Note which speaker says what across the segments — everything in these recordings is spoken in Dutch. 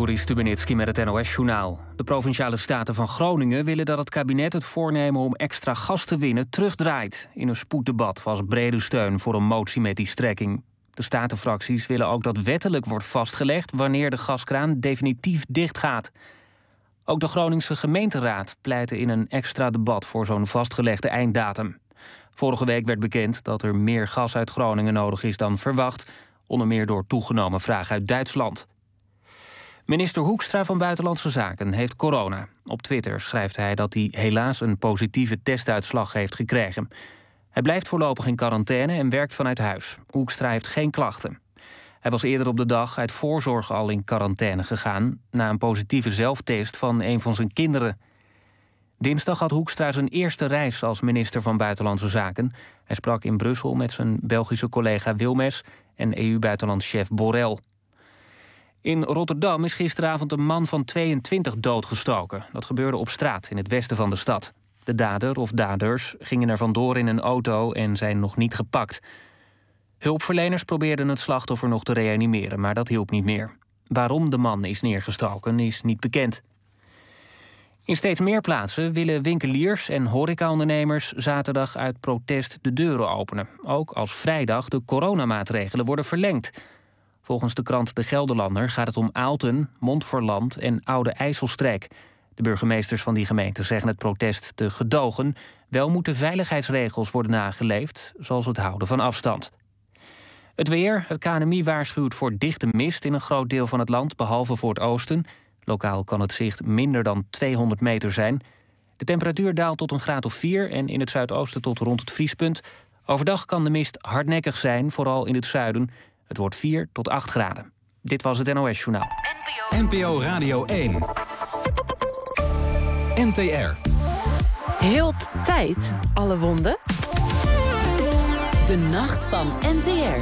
Speaker 1: Joeri Stubenitski met het NOS-journaal. De Provinciale Staten van Groningen willen dat het kabinet het voornemen om extra gas te winnen terugdraait. In een spoeddebat was brede steun voor een motie met die strekking. De statenfracties willen ook dat wettelijk wordt vastgelegd wanneer de gaskraan definitief dichtgaat. Ook de Groningse gemeenteraad pleitte in een extra debat voor zo'n vastgelegde einddatum. Vorige week werd bekend dat er meer gas uit Groningen nodig is dan verwacht, onder meer door toegenomen vraag uit Duitsland. Minister Hoekstra van Buitenlandse Zaken heeft corona. Op Twitter schrijft hij dat hij helaas een positieve testuitslag heeft gekregen. Hij blijft voorlopig in quarantaine en werkt vanuit huis. Hoekstra heeft geen klachten. Hij was eerder op de dag uit voorzorg al in quarantaine gegaan na een positieve zelftest van een van zijn kinderen. Dinsdag had Hoekstra zijn eerste reis als minister van Buitenlandse Zaken. Hij sprak in Brussel met zijn Belgische collega Wilmes en EU-buitenlandschef Borrell. In Rotterdam is gisteravond een man van 22 doodgestoken. Dat gebeurde op straat in het westen van de stad. De dader of daders gingen er vandoor in een auto en zijn nog niet gepakt. Hulpverleners probeerden het slachtoffer nog te reanimeren, maar dat hielp niet meer. Waarom de man is neergestoken is niet bekend. In steeds meer plaatsen willen winkeliers en horecaondernemers zaterdag uit protest de deuren openen. Ook als vrijdag de coronamaatregelen worden verlengd. Volgens de krant De Gelderlander gaat het om Aalten, Montferland en Oude IJsselstreek. De burgemeesters van die gemeenten zeggen het protest te gedogen. Wel moeten veiligheidsregels worden nageleefd, zoals het houden van afstand. Het weer. Het KNMI waarschuwt voor dichte mist in een groot deel van het land, behalve voor het oosten. Lokaal kan het zicht minder dan 200 meter zijn. De temperatuur daalt tot een graad of 4 en in het zuidoosten tot rond het vriespunt. Overdag kan de mist hardnekkig zijn, vooral in het zuiden. Het wordt 4 tot 8 graden. Dit was het NOS-journaal.
Speaker 2: NPO Radio 1. NTR.
Speaker 3: Heelt tijd alle wonden?
Speaker 4: De nacht van NTR.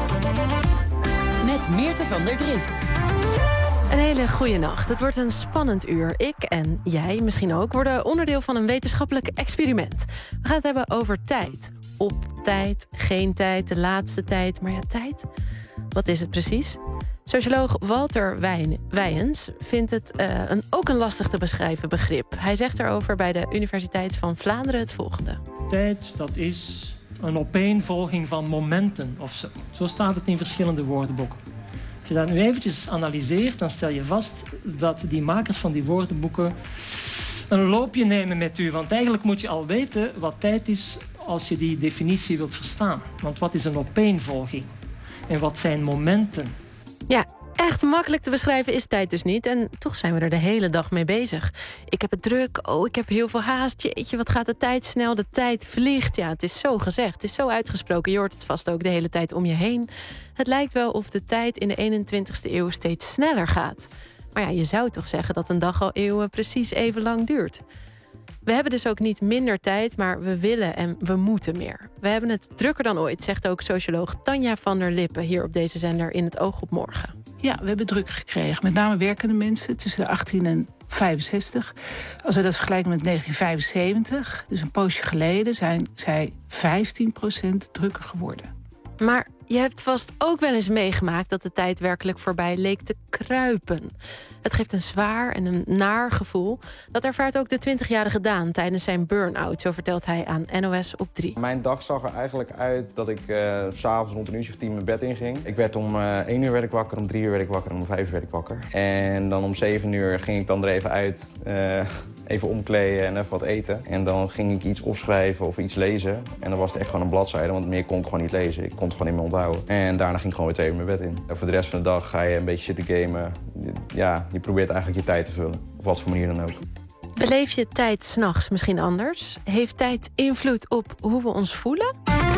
Speaker 4: Met Meerte van der Drift.
Speaker 3: Een hele goede nacht. Het wordt een spannend uur. Ik en jij misschien ook worden onderdeel van een wetenschappelijk experiment. We gaan het hebben over tijd. Op tijd, geen tijd, de laatste tijd. Maar ja, tijd? Wat is het precies? Socioloog Walter Wijens vindt het ook een lastig te beschrijven begrip. Hij zegt erover bij de Universiteit van Vlaanderen het volgende.
Speaker 5: Tijd, dat is een opeenvolging van momenten of zo. Zo staat het in verschillende woordenboeken. Als je dat nu eventjes analyseert, dan stel je vast dat die makers van die woordenboeken een loopje nemen met u. Want eigenlijk moet je al weten wat tijd is als je die definitie wilt verstaan. Want wat is een opeenvolging? En wat zijn momenten?
Speaker 3: Ja, echt makkelijk te beschrijven is tijd dus niet. En toch zijn we er de hele dag mee bezig. Ik heb het druk, ik heb heel veel haast. Jeetje, wat gaat de tijd snel, de tijd vliegt. Ja, het is zo gezegd, het is zo uitgesproken. Je hoort het vast ook de hele tijd om je heen. Het lijkt wel of de tijd in de 21ste eeuw steeds sneller gaat. Maar ja, je zou toch zeggen dat een dag al eeuwen precies even lang duurt. We hebben dus ook niet minder tijd, maar we willen en we moeten meer. We hebben het drukker dan ooit, zegt ook socioloog Tanja van der Lippe hier op deze zender in Het Oog op Morgen.
Speaker 6: Ja, we hebben druk gekregen. Met name werkende mensen tussen de 18 en 65. Als we dat vergelijken met 1975, dus een poosje geleden, zijn zij 15% drukker geworden.
Speaker 3: Maar je hebt vast ook wel eens meegemaakt dat de tijd werkelijk voorbij leek te kruipen. Het geeft een zwaar en een naar gevoel. Dat ervaart ook de 20-jarige Daan tijdens zijn burn-out. Zo vertelt hij aan NOS op 3.
Speaker 7: Mijn dag zag er eigenlijk uit dat ik 's avonds rond 1 uur of 10 mijn bed inging. Ik werd om 1 uur werd ik wakker, om 3 uur werd ik wakker en om 5 uur werd ik wakker. En dan om 7 uur ging ik dan er even uit, even omkleden en even wat eten. En dan ging ik iets opschrijven of iets lezen. En dan was het echt gewoon een bladzijde, want meer kon ik gewoon niet lezen. Ik kon het gewoon niet meer onthouden. En daarna ging ik gewoon weer 2 uur mijn bed in. En voor de rest van de dag ga je een beetje zitten gamen. Ja, je probeert eigenlijk je tijd te vullen. Op wat voor manier dan ook.
Speaker 3: Beleef je tijd 's nachts misschien anders? Heeft tijd invloed op hoe we ons voelen?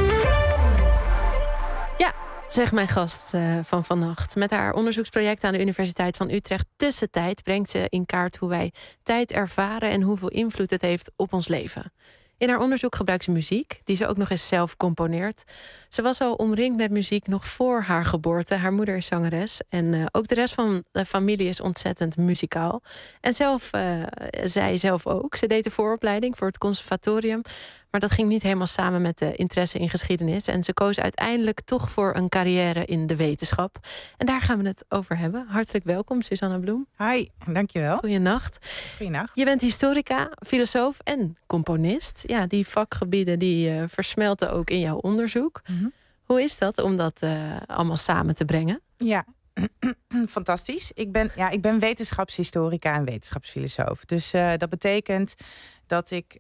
Speaker 3: Ja, zegt mijn gast van vannacht. Met haar onderzoeksproject aan de Universiteit van Utrecht Tussentijd brengt ze in kaart hoe wij tijd ervaren en hoeveel invloed het heeft op ons leven. In haar onderzoek gebruikt ze muziek, die ze ook nog eens zelf componeert. Ze was al omringd met muziek nog voor haar geboorte. Haar moeder is zangeres en ook de rest van de familie is ontzettend muzikaal. En zij zelf ook. Ze deed de vooropleiding voor het conservatorium. Maar dat ging niet helemaal samen met de interesse in geschiedenis. En ze koos uiteindelijk toch voor een carrière in de wetenschap. En daar gaan we het over hebben. Hartelijk welkom, Susanna Bloem.
Speaker 8: Hi, dankjewel.
Speaker 3: Goeienacht.
Speaker 8: Goeienacht.
Speaker 3: Je bent historica, filosoof en componist. Ja, die vakgebieden die versmelten ook in jouw onderzoek.
Speaker 8: Mm-hmm.
Speaker 3: Hoe is dat om dat allemaal samen te brengen?
Speaker 8: Ja, fantastisch. Ik ben wetenschapshistorica en wetenschapsfilosoof. Dus dat betekent dat ik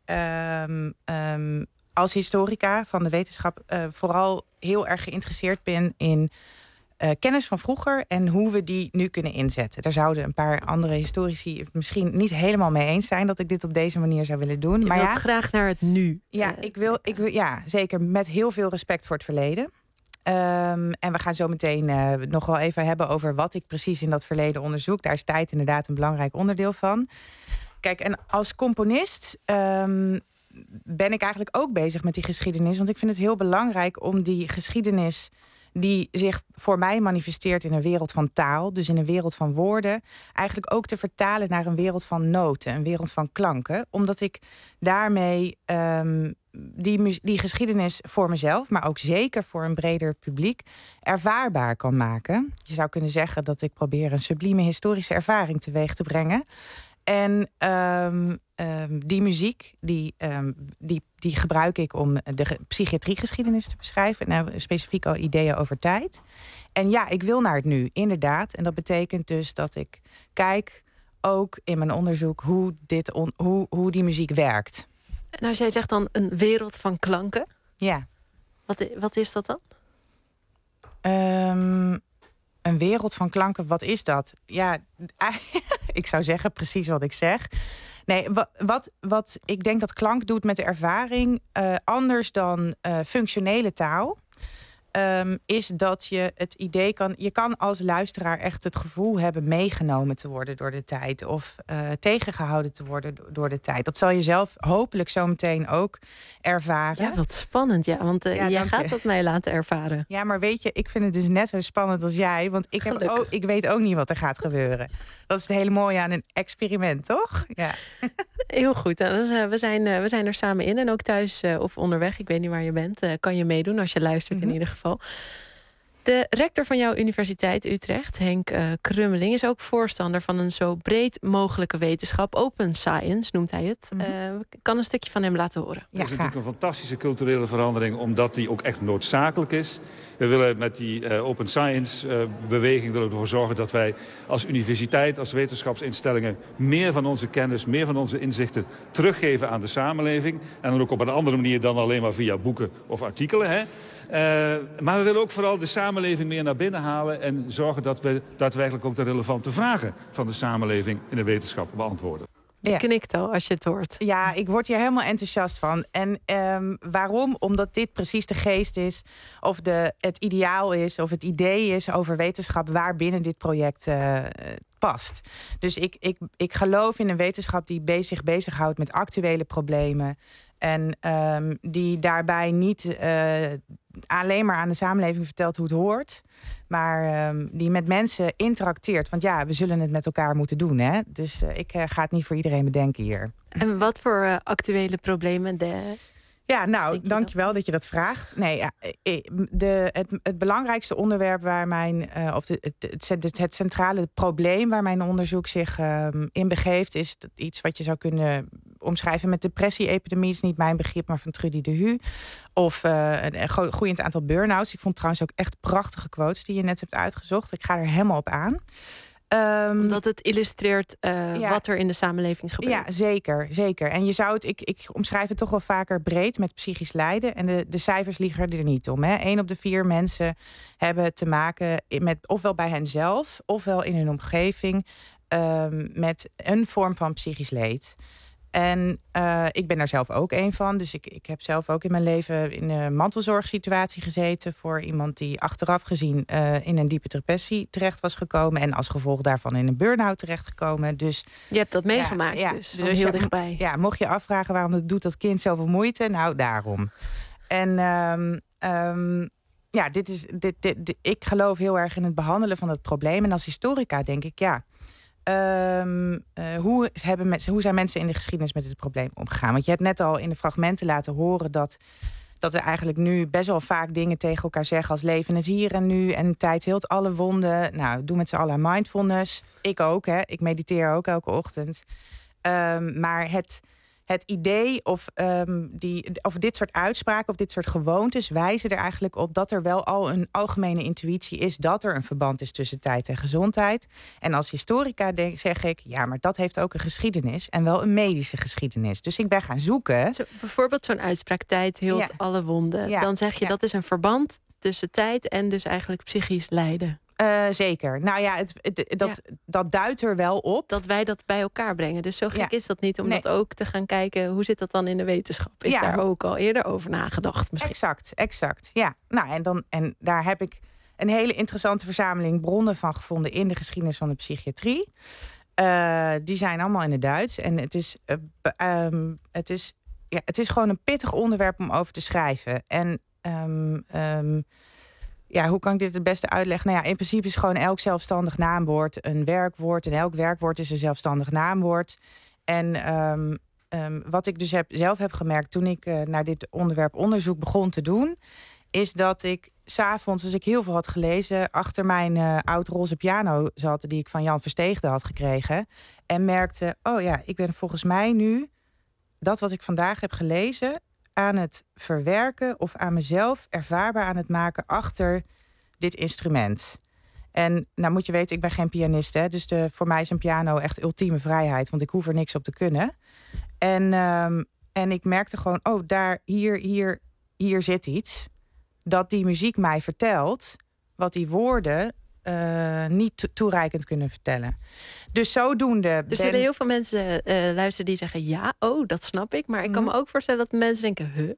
Speaker 8: als historica van de wetenschap vooral heel erg geïnteresseerd ben in kennis van vroeger en hoe we die nu kunnen inzetten. Daar zouden een paar andere historici het misschien niet helemaal mee eens zijn dat ik dit op deze manier zou willen doen.
Speaker 3: Maar wilt graag naar het nu.
Speaker 8: Ja, ik wil zeker met heel veel respect voor het verleden. En we gaan zo meteen nog wel even hebben over wat ik precies in dat verleden onderzoek. Daar is tijd inderdaad een belangrijk onderdeel van. Kijk, en als componist ben ik eigenlijk ook bezig met die geschiedenis. Want ik vind het heel belangrijk om die geschiedenis die zich voor mij manifesteert in een wereld van taal, dus in een wereld van woorden, eigenlijk ook te vertalen naar een wereld van noten, een wereld van klanken. Omdat ik daarmee die geschiedenis voor mezelf, maar ook zeker voor een breder publiek, ervaarbaar kan maken. Je zou kunnen zeggen dat ik probeer een sublieme historische ervaring teweeg te brengen. En die muziek, die gebruik ik om de psychiatriegeschiedenis te beschrijven. En specifiek al ideeën over tijd. En ja, ik wil naar het nu, inderdaad. En dat betekent dus dat ik kijk, ook in mijn onderzoek, hoe die muziek werkt.
Speaker 3: En als jij zegt dan een wereld van klanken.
Speaker 8: Ja.
Speaker 3: Wat is dat dan?
Speaker 8: Een wereld van klanken, wat is dat? Ja, ik zou zeggen precies wat ik zeg. Nee, wat ik denk dat klank doet met de ervaring, anders dan functionele taal, is dat je het idee je kan als luisteraar echt het gevoel hebben meegenomen te worden door de tijd of tegengehouden te worden door de tijd. Dat zal je zelf hopelijk zo meteen ook ervaren.
Speaker 3: Ja, wat spannend, ja, want jij gaat dat mij laten ervaren.
Speaker 8: Ja, maar weet je, ik vind het dus net zo spannend als jij, want ik weet ook niet wat er gaat gebeuren. Dat is het hele mooie aan een experiment, toch? Ja.
Speaker 3: Heel goed. Nou, we zijn er samen in en ook thuis of onderweg. Ik weet niet waar je bent. Kan je meedoen als je luistert in ieder geval. De rector van jouw universiteit Utrecht, Henk Krummeling, is ook voorstander van een zo breed mogelijke wetenschap. Open science noemt hij het. Ik kan een stukje van hem laten horen.
Speaker 9: Dat is natuurlijk een fantastische culturele verandering, omdat die ook echt noodzakelijk is. We willen met die open science beweging ervoor zorgen dat wij als universiteit, als wetenschapsinstellingen, meer van onze kennis, meer van onze inzichten teruggeven aan de samenleving. En dan ook op een andere manier dan alleen maar via boeken of artikelen. Hè? Maar we willen ook vooral de samenleving meer naar binnen halen en zorgen dat we daadwerkelijk ook de relevante vragen van de samenleving in de wetenschap beantwoorden.
Speaker 3: Je knikt al als je het hoort.
Speaker 8: Ja, ik word hier helemaal enthousiast van. En waarom? Omdat dit precies de geest is, of het ideaal is, of het idee is over wetenschap waar binnen dit project past. Dus ik geloof in een wetenschap die zich bezighoudt met actuele problemen. En die daarbij niet alleen maar aan de samenleving vertelt hoe het hoort, maar die met mensen interacteert. Want ja, we zullen het met elkaar moeten doen. Hè? Dus ik ga het niet voor iedereen bedenken hier.
Speaker 3: En wat voor actuele problemen?
Speaker 8: Ja, nou, dankjewel dat je dat vraagt. Nee, ja, het belangrijkste onderwerp waar het centrale probleem waar mijn onderzoek zich in begeeft, is iets wat je zou kunnen omschrijven met depressie-epidemie. Is niet mijn begrip, maar van Trudy de Hu. Of een groeiend aantal burn-outs. Ik vond trouwens ook echt prachtige quotes die je net hebt uitgezocht. Ik ga er helemaal op aan.
Speaker 3: Omdat het illustreert wat er in de samenleving gebeurt.
Speaker 8: Ja, zeker. En je zou ik omschrijf het toch wel vaker breed met psychisch lijden. En de cijfers liegen er niet om. 1 op de 4 mensen hebben te maken met ofwel bij henzelf, ofwel in hun omgeving, met een vorm van psychisch leed. En ik ben daar zelf ook een van. Dus ik heb zelf ook in mijn leven in een mantelzorgsituatie gezeten voor iemand die achteraf gezien in een diepe depressie terecht was gekomen. En als gevolg daarvan in een burn-out terechtgekomen. Dus
Speaker 3: je hebt dat meegemaakt, dus heel dichtbij.
Speaker 8: Ja, mocht je afvragen waarom doet dat kind zoveel moeite? Nou, daarom. En ik geloof heel erg in het behandelen van het probleem. En als historica denk ik, hoe zijn mensen in de geschiedenis met dit probleem omgegaan? Want je hebt net al in de fragmenten laten horen dat we eigenlijk nu best wel vaak dingen tegen elkaar zeggen als leven het hier en nu en tijd heelt alle wonden. Nou, doe met z'n allen mindfulness. Ik ook, hè. Ik mediteer ook elke ochtend. Maar het idee of dit soort uitspraken of dit soort gewoontes wijzen er eigenlijk op dat er wel al een algemene intuïtie is dat er een verband is tussen tijd en gezondheid. En als historica zeg ik, ja, maar dat heeft ook een geschiedenis en wel een medische geschiedenis. Dus ik ben gaan zoeken.
Speaker 3: Bijvoorbeeld zo'n uitspraak, tijd heelt alle wonden. Ja. Dan zeg je dat is een verband tussen tijd en dus eigenlijk psychisch lijden.
Speaker 8: Zeker. Nou ja, dat duidt er wel op.
Speaker 3: Dat wij dat bij elkaar brengen. Dus zo gek is dat niet om dat ook te gaan kijken. Hoe zit dat dan in de wetenschap? Is daar ook al eerder over nagedacht misschien?
Speaker 8: Exact. Ja. Nou, en daar heb ik een hele interessante verzameling bronnen van gevonden in de geschiedenis van de psychiatrie. Die zijn allemaal in het Duits. En het is gewoon een pittig onderwerp om over te schrijven. En hoe kan ik dit het beste uitleggen? Nou ja, in principe is gewoon elk zelfstandig naamwoord een werkwoord. En elk werkwoord is een zelfstandig naamwoord. En wat ik dus zelf heb gemerkt toen ik naar dit onderwerp onderzoek begon te doen, is dat ik 's avonds, als ik heel veel had gelezen, achter mijn oud-roze piano zat, die ik van Jan Versteegde had gekregen. En merkte, ik ben volgens mij nu dat wat ik vandaag heb gelezen aan het verwerken of aan mezelf ervaarbaar aan het maken achter dit instrument. En nou moet je weten, ik ben geen pianist, hè, dus voor mij is een piano echt ultieme vrijheid, want ik hoef er niks op te kunnen. En ik merkte gewoon, hier zit iets dat die muziek mij vertelt, wat die woorden niet toereikend kunnen vertellen. Dus zodoende.
Speaker 3: Er zullen heel veel mensen luisteren die zeggen, dat snap ik. Maar ik kan me ook voorstellen dat mensen denken,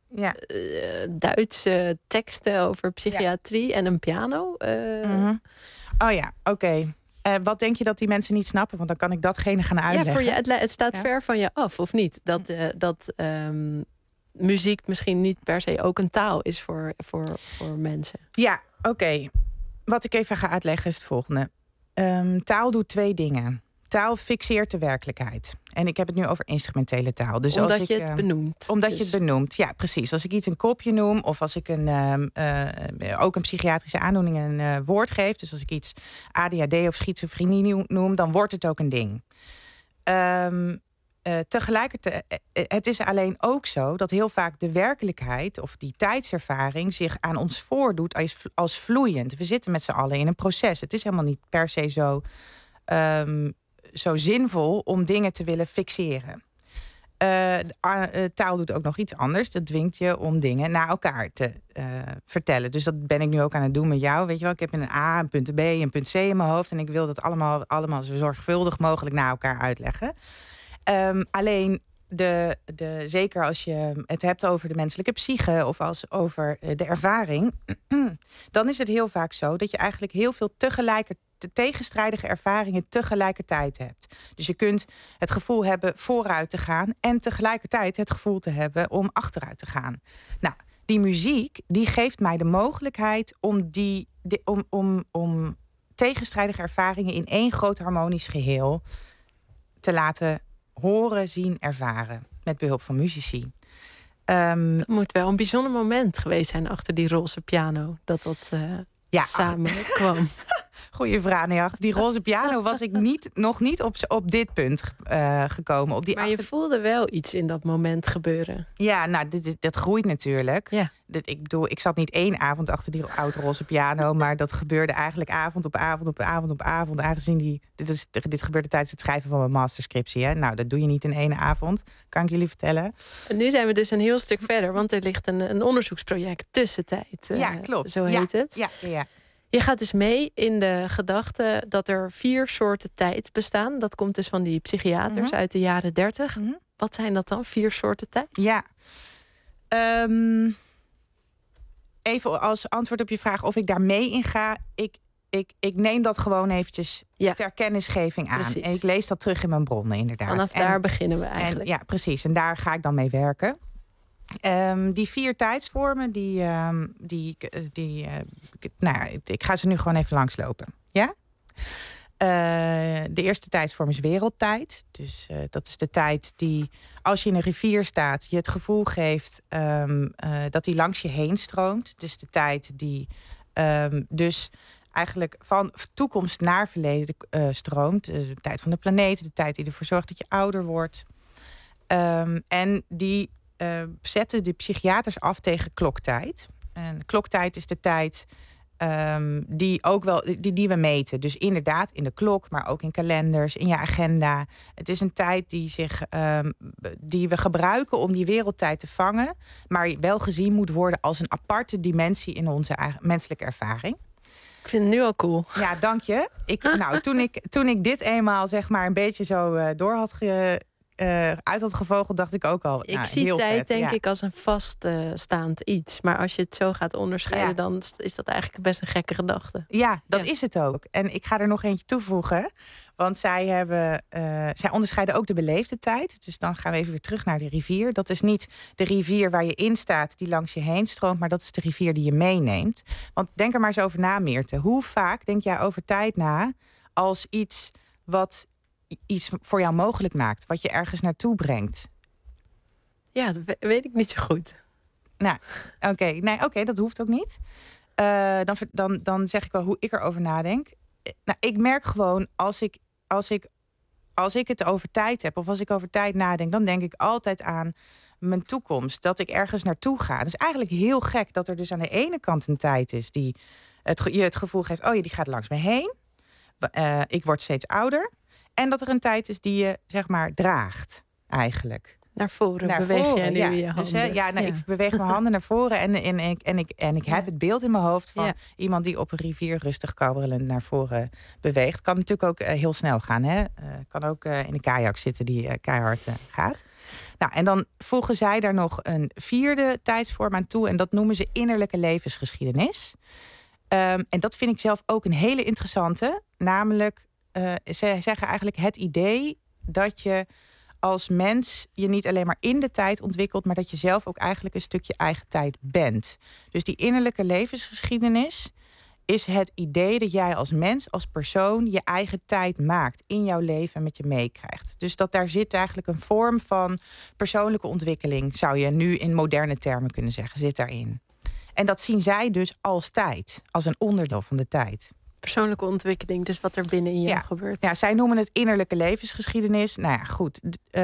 Speaker 3: Duitse teksten over psychiatrie en een piano.
Speaker 8: Oh ja, oké. Wat denk je dat die mensen niet snappen? Want dan kan ik datgene gaan uitleggen.
Speaker 3: Ja, voor je, het staat ver van je af, of niet? Dat muziek misschien niet per se ook een taal is voor mensen.
Speaker 8: Ja, oké. Wat ik even ga uitleggen is het volgende. Taal doet 2 dingen. Taal fixeert de werkelijkheid. En ik heb het nu over instrumentele taal. Dus
Speaker 3: omdat je het benoemt.
Speaker 8: Omdat je het benoemt, ja, precies. Als ik iets een kopje noem, of als ik ook een psychiatrische aandoening een woord geef, dus als ik iets ADHD of schizofrenie noem, dan wordt het ook een ding. Tegelijkertijd, het is alleen ook zo dat heel vaak de werkelijkheid of die tijdservaring zich aan ons voordoet als vloeiend. We zitten met z'n allen in een proces. Het is helemaal niet per se zo zinvol om dingen te willen fixeren. Taal doet ook nog iets anders. Dat dwingt je om dingen naar elkaar te vertellen. Dus dat ben ik nu ook aan het doen met jou. Weet je wel, ik heb een A, een punt B, een punt C in mijn hoofd. En ik wil dat allemaal zo zorgvuldig mogelijk naar elkaar uitleggen. Alleen, zeker als je het hebt over de menselijke psyche of over de ervaring, dan is het heel vaak zo dat je eigenlijk heel veel tegenstrijdige ervaringen tegelijkertijd hebt. Dus je kunt het gevoel hebben vooruit te gaan en tegelijkertijd het gevoel te hebben om achteruit te gaan. Nou, die muziek die geeft mij de mogelijkheid om tegenstrijdige ervaringen in één groot harmonisch geheel te laten horen, zien, ervaren. Met behulp van muzici.
Speaker 3: Dat moet wel een bijzonder moment geweest zijn achter die roze piano. Dat samen kwam.
Speaker 8: Goeie vraag, nee, die roze piano was ik nog niet op dit punt gekomen.
Speaker 3: Maar je voelde wel iets in dat moment gebeuren.
Speaker 8: Ja, nou, dat groeit natuurlijk.
Speaker 3: Ja.
Speaker 8: Ik bedoel, ik zat niet 1 avond achter die oude roze piano, maar dat gebeurde eigenlijk avond op avond op avond op avond. Aangezien dit gebeurde tijdens het schrijven van mijn masterscriptie. Hè? Nou, dat doe je niet in 1 avond, kan ik jullie vertellen.
Speaker 3: En nu zijn we dus een heel stuk verder, want er ligt een onderzoeksproject Tussentijd.
Speaker 8: Ja, klopt.
Speaker 3: Zo heet het.
Speaker 8: Ja.
Speaker 3: Je gaat dus mee in de gedachte dat er 4 soorten tijd bestaan. Dat komt dus van die psychiaters uit de jaren 30. Mm-hmm. Wat zijn dat dan, 4 soorten tijd?
Speaker 8: Ja. Even als antwoord op je vraag of ik daar mee in ga. Ik neem dat gewoon eventjes ter kennisgeving aan. Precies. En ik lees dat terug in mijn bronnen, inderdaad.
Speaker 3: Vanaf daar beginnen we eigenlijk.
Speaker 8: Ja, precies. En daar ga ik dan mee werken. Die 4 tijdsvormen, ik ga ze nu gewoon even langslopen. Ja? De eerste tijdsvorm is wereldtijd. Dus dat is de tijd die, als je in een rivier staat, je het gevoel geeft dat die langs je heen stroomt. Het is de tijd die dus eigenlijk van toekomst naar verleden stroomt. De tijd van de planeet, de tijd die ervoor zorgt dat je ouder wordt. En die zetten de psychiaters af tegen kloktijd. En kloktijd is de tijd die ook wel die we meten. Dus inderdaad in de klok, maar ook in kalenders, in je agenda. Het is een tijd die we gebruiken om die wereldtijd te vangen, maar wel gezien moet worden als een aparte dimensie in onze menselijke ervaring.
Speaker 3: Ik vind het nu al cool.
Speaker 8: Ja, dank je. Toen ik dit eenmaal zeg maar een beetje zo door had uit had gevogeld, dacht ik ook al.
Speaker 3: Ik zie tijd denk ik als een vaststaand iets. Maar als je het zo gaat onderscheiden, dan is dat eigenlijk best een gekke gedachte.
Speaker 8: Ja, dat is het ook. En ik ga er nog eentje toevoegen. Want zij onderscheiden ook de beleefde tijd. Dus dan gaan we even weer terug naar de rivier. Dat is niet de rivier waar je in staat, die langs je heen stroomt, maar dat is de rivier die je meeneemt. Want denk er maar eens over na, Meerte. Hoe vaak denk jij over tijd na als iets wat iets voor jou mogelijk maakt, wat je ergens naartoe brengt?
Speaker 3: Ja, dat weet ik niet zo goed.
Speaker 8: Nou, oké, dat hoeft ook niet. Dan zeg ik wel hoe ik erover nadenk. Nou, ik merk gewoon als ik het over tijd heb of als ik over tijd nadenk, dan denk ik altijd aan mijn toekomst, dat ik ergens naartoe ga. Het is eigenlijk heel gek dat er dus aan de ene kant een tijd is die je het gevoel geeft, oh ja, die gaat langs me heen. Ik word steeds ouder. En dat er een tijd is die je, zeg maar, draagt, eigenlijk.
Speaker 3: Naar voren beweeg je nu je handen.
Speaker 8: Dus, ik beweeg mijn handen naar voren en ik heb het beeld in mijn hoofd van iemand die op een rivier rustig kabbelend naar voren beweegt. Kan natuurlijk ook heel snel gaan. Hè? Kan ook in een kajak zitten die keihard gaat. Nou, en dan voegen zij daar nog een vierde tijdsvorm aan toe en dat noemen ze innerlijke levensgeschiedenis. En dat vind ik zelf ook een hele interessante. Namelijk, ze zeggen eigenlijk het idee dat je als mens je niet alleen maar in de tijd ontwikkelt, maar dat je zelf ook eigenlijk een stukje eigen tijd bent. Dus die innerlijke levensgeschiedenis is het idee dat jij als mens, als persoon, je eigen tijd maakt in jouw leven en met je meekrijgt. Dus daar zit eigenlijk een vorm van persoonlijke ontwikkeling, zou je nu in moderne termen kunnen zeggen, zit daarin. En dat zien zij dus als tijd, als een onderdeel van de tijd.
Speaker 3: Persoonlijke ontwikkeling, dus wat er binnenin jou gebeurt. Ja,
Speaker 8: zij noemen het innerlijke levensgeschiedenis. Nou ja, goed.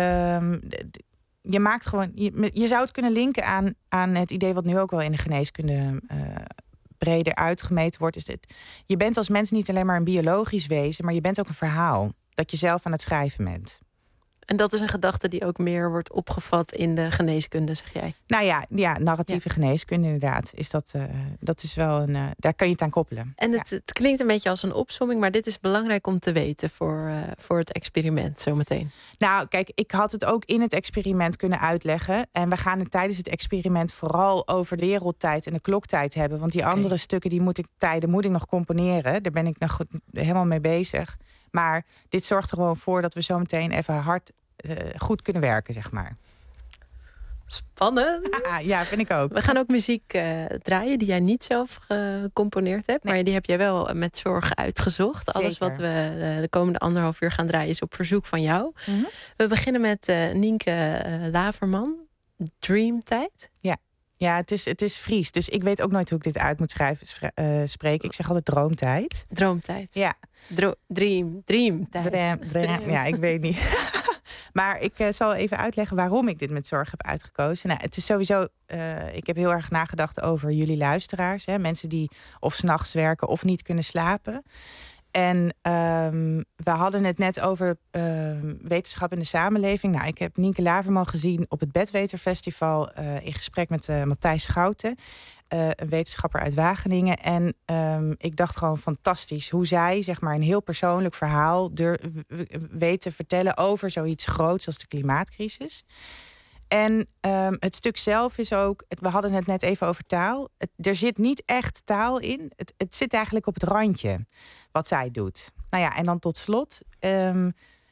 Speaker 8: Je maakt gewoon. Je zou het kunnen linken aan het idee wat nu ook wel in de geneeskunde breder uitgemeten wordt. Is je bent als mens niet alleen maar een biologisch wezen, maar je bent ook een verhaal dat je zelf aan het schrijven bent.
Speaker 3: En dat is een gedachte die ook meer wordt opgevat in de geneeskunde, zeg jij?
Speaker 8: Nou ja, narratieve geneeskunde inderdaad. Dat is wel daar kun je het aan koppelen.
Speaker 3: En het klinkt een beetje als een opsomming, maar dit is belangrijk om te weten voor het experiment zometeen.
Speaker 8: Nou, kijk, ik had het ook in het experiment kunnen uitleggen. En we gaan het tijdens het experiment vooral over de wereldtijd en de kloktijd hebben. Want die andere stukken, die moet ik nog componeren. Daar ben ik nog helemaal mee bezig. Maar dit zorgt er gewoon voor dat we zo meteen even goed kunnen werken, zeg maar.
Speaker 3: Spannend.
Speaker 8: Ja, vind ik ook.
Speaker 3: We gaan ook muziek draaien die jij niet zelf gecomponeerd hebt. Nee. Maar die heb jij wel met zorg uitgezocht. Zeker. Alles wat we de komende 1,5 uur gaan draaien is op verzoek van jou. Mm-hmm. We beginnen met Nienke Laverman. Dreamtijd.
Speaker 8: Ja, het is Fries. Dus ik weet ook nooit hoe ik dit uit moet spreken. Ik zeg altijd droomtijd.
Speaker 3: Droomtijd.
Speaker 8: Ja.
Speaker 3: Dreamtijd.
Speaker 8: Ja, ik weet niet. Maar ik zal even uitleggen waarom ik dit met zorg heb uitgekozen. Nou, het is sowieso, ik heb heel erg nagedacht over jullie luisteraars. Hè, mensen die of 's nachts werken of niet kunnen slapen. En we hadden het net over wetenschap in de samenleving. Nou, ik heb Nienke Laverman gezien op het Bedweterfestival in gesprek met Matthijs Schouten. Een wetenschapper uit Wageningen. En ik dacht gewoon fantastisch hoe zij, zeg maar, een heel persoonlijk verhaal weet te vertellen over zoiets groots als de klimaatcrisis. En het stuk zelf is ook, we hadden het net even over taal. Er zit niet echt taal in. Het zit eigenlijk op het randje wat zij doet. Nou ja, en dan tot slot.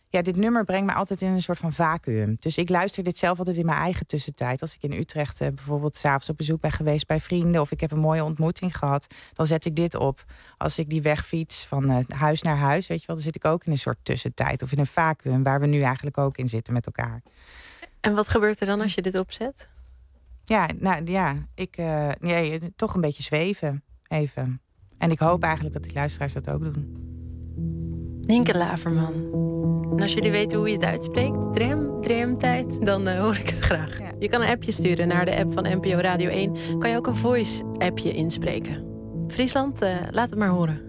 Speaker 8: Ja, dit nummer brengt me altijd in een soort van vacuüm. Dus ik luister dit zelf altijd in mijn eigen tussentijd. Als ik in Utrecht bijvoorbeeld 's avonds op bezoek ben geweest bij vrienden, of ik heb een mooie ontmoeting gehad, dan zet ik dit op. Als ik die wegfiets van huis naar huis, weet je wel, dan zit ik ook in een soort tussentijd of in een vacuüm waar we nu eigenlijk ook in zitten met elkaar.
Speaker 3: En wat gebeurt er dan als je dit opzet?
Speaker 8: Ja, toch een beetje zweven, even. En ik hoop eigenlijk dat die luisteraars dat ook doen.
Speaker 3: Nienke Laverman. En als jullie weten hoe je het uitspreekt, Drem-tijd, dan hoor ik het graag. Ja. Je kan een appje sturen naar de app van NPO Radio 1. Kan je ook een voice-appje inspreken. Friesland, laat het maar horen.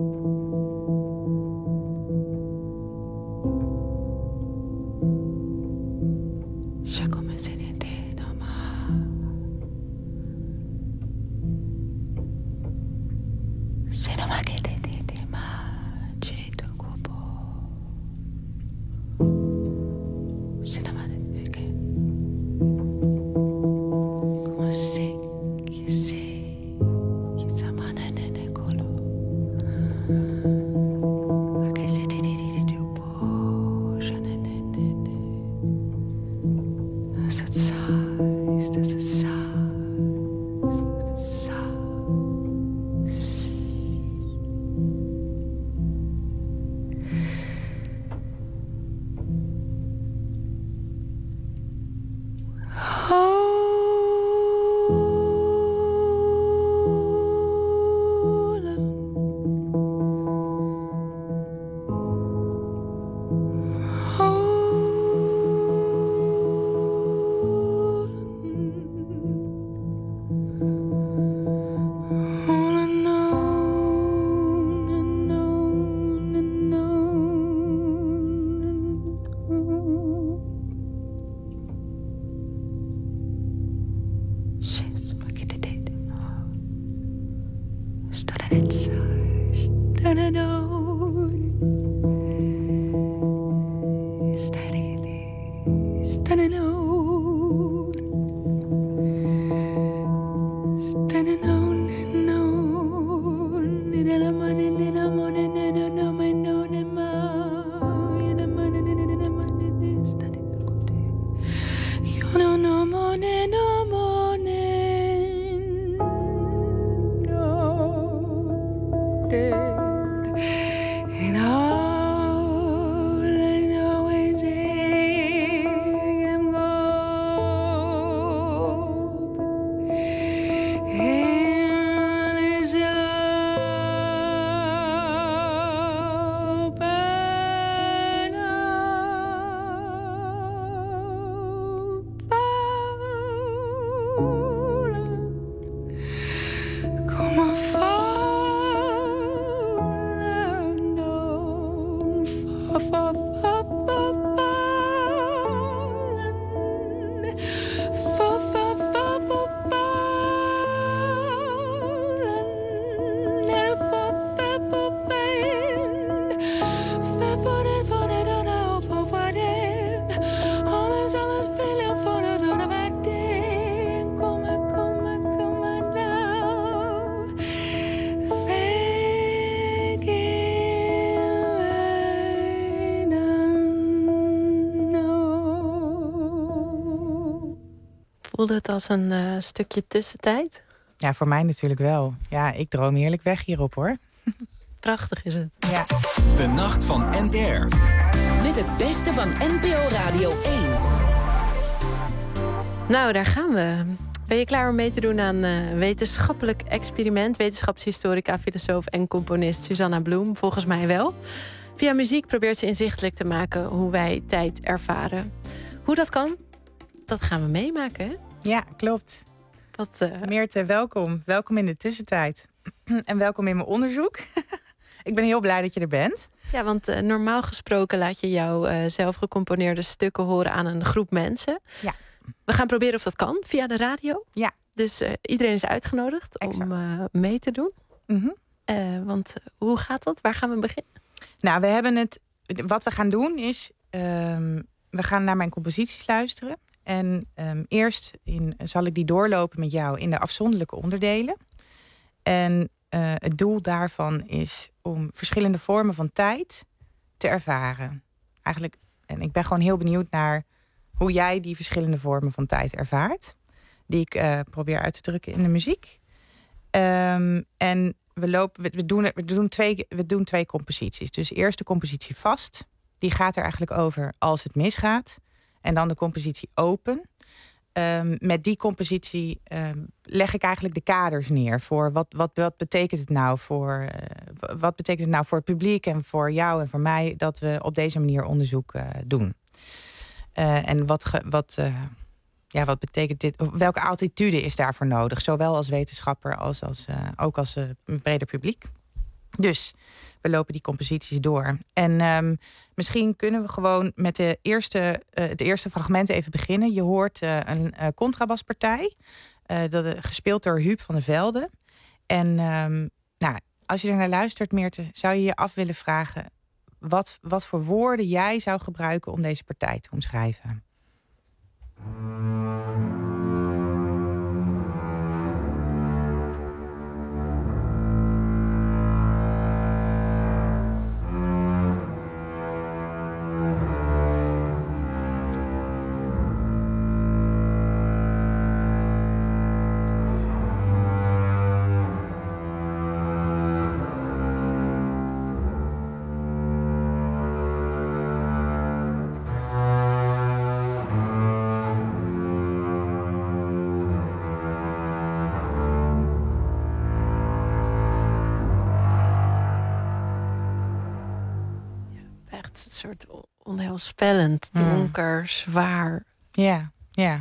Speaker 3: Voelde het als een stukje tussentijd?
Speaker 8: Ja, voor mij natuurlijk wel. Ja, ik droom heerlijk weg hierop, hoor.
Speaker 3: Prachtig is het.
Speaker 8: Ja.
Speaker 2: De nacht van NTR.
Speaker 4: Met het beste van NPO Radio 1.
Speaker 3: Nou, daar gaan we. Ben je klaar om mee te doen aan wetenschappelijk experiment? Wetenschapshistorica, filosoof en componist Susanna Bloem? Volgens mij wel. Via muziek probeert ze inzichtelijk te maken hoe wij tijd ervaren. Hoe dat kan, dat gaan we meemaken, hè?
Speaker 8: Ja, klopt. Meerte, welkom. Welkom in de tussentijd. En welkom in mijn onderzoek. Ik ben heel blij dat je er bent.
Speaker 3: Ja, want normaal gesproken laat je jouw zelf gecomponeerde stukken horen aan een groep mensen.
Speaker 8: Ja.
Speaker 3: We gaan proberen of dat kan via de radio.
Speaker 8: Ja.
Speaker 3: Dus iedereen is uitgenodigd om mee te doen.
Speaker 8: Mm-hmm.
Speaker 3: Want hoe gaat dat? Waar gaan we beginnen?
Speaker 8: Nou, we hebben wat we gaan doen is, we gaan naar mijn composities luisteren. En eerst zal ik die doorlopen met jou in de afzonderlijke onderdelen. En het doel daarvan is om verschillende vormen van tijd te ervaren. eigenlijk... En ik ben gewoon heel benieuwd naar hoe jij die verschillende vormen van tijd ervaart. Die ik probeer uit te drukken in de muziek. En we doen twee composities. Dus eerst de compositie vast. Die gaat er eigenlijk over als het misgaat. En dan de compositie open. Met die compositie leg ik eigenlijk de kaders neer voor wat betekent het nou voor wat betekent het nou voor het publiek en voor jou en voor mij dat we op deze manier onderzoek doen. En wat betekent dit? Welke attitude is daarvoor nodig, zowel als wetenschapper als ook als breder publiek? Dus we lopen die composities door. En misschien kunnen we gewoon met het eerste fragment even beginnen. Je hoort een contrabaspartij, gespeeld door Huub van der Velde. En als je er naar luistert, Meerte, zou je je af willen vragen wat voor woorden jij zou gebruiken om deze partij te omschrijven?
Speaker 3: Een soort onheilspellend, donker, zwaar.
Speaker 8: Ja.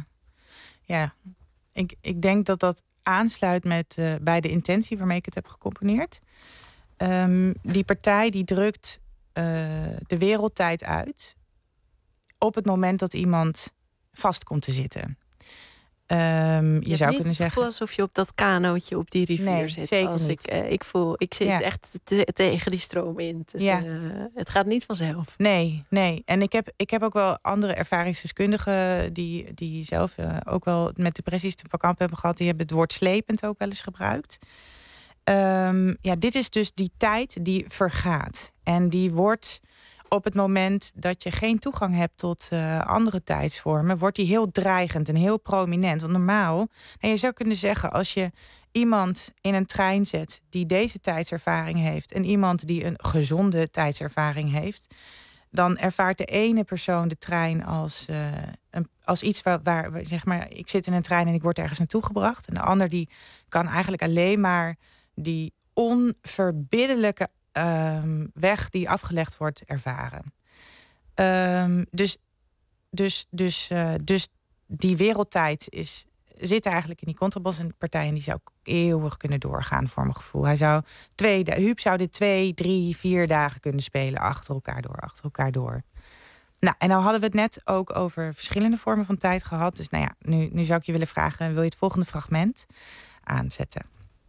Speaker 8: Ik denk dat aansluit bij de intentie waarmee ik het heb gecomponeerd. Die partij die drukt de wereldtijd uit op het moment dat iemand vast komt te zitten. Je zou kunnen zeggen,
Speaker 3: voel alsof je op dat kanootje op die rivier zit.
Speaker 8: Zeker
Speaker 3: als
Speaker 8: niet.
Speaker 3: Ik zit echt tegen die stroom in. Dus, het gaat niet vanzelf.
Speaker 8: Nee. En ik heb ook wel andere ervaringsdeskundigen die zelf ook wel met depressies te kamp hebben gehad. Die hebben het woord slepend ook wel eens gebruikt. Dit is dus die tijd die vergaat. En die wordt op het moment dat je geen toegang hebt tot andere tijdsvormen, wordt die heel dreigend en heel prominent. Want normaal, je zou kunnen zeggen, als je iemand in een trein zet die deze tijdservaring heeft en iemand die een gezonde tijdservaring heeft, dan ervaart de ene persoon de trein als iets waar zeg maar, ik zit in een trein en ik word ergens naartoe gebracht. En de ander die kan eigenlijk alleen maar die onverbiddelijke weg die afgelegd wordt ervaren. Dus die wereldtijd zit eigenlijk in die contrabaspartij en die zou ook eeuwig kunnen doorgaan voor mijn gevoel. Huub zou dit 2, 3, 4 dagen kunnen spelen achter elkaar door. Nou, en nou hadden we het net ook over verschillende vormen van tijd gehad. Dus nu zou ik je willen vragen, wil je het volgende fragment aanzetten?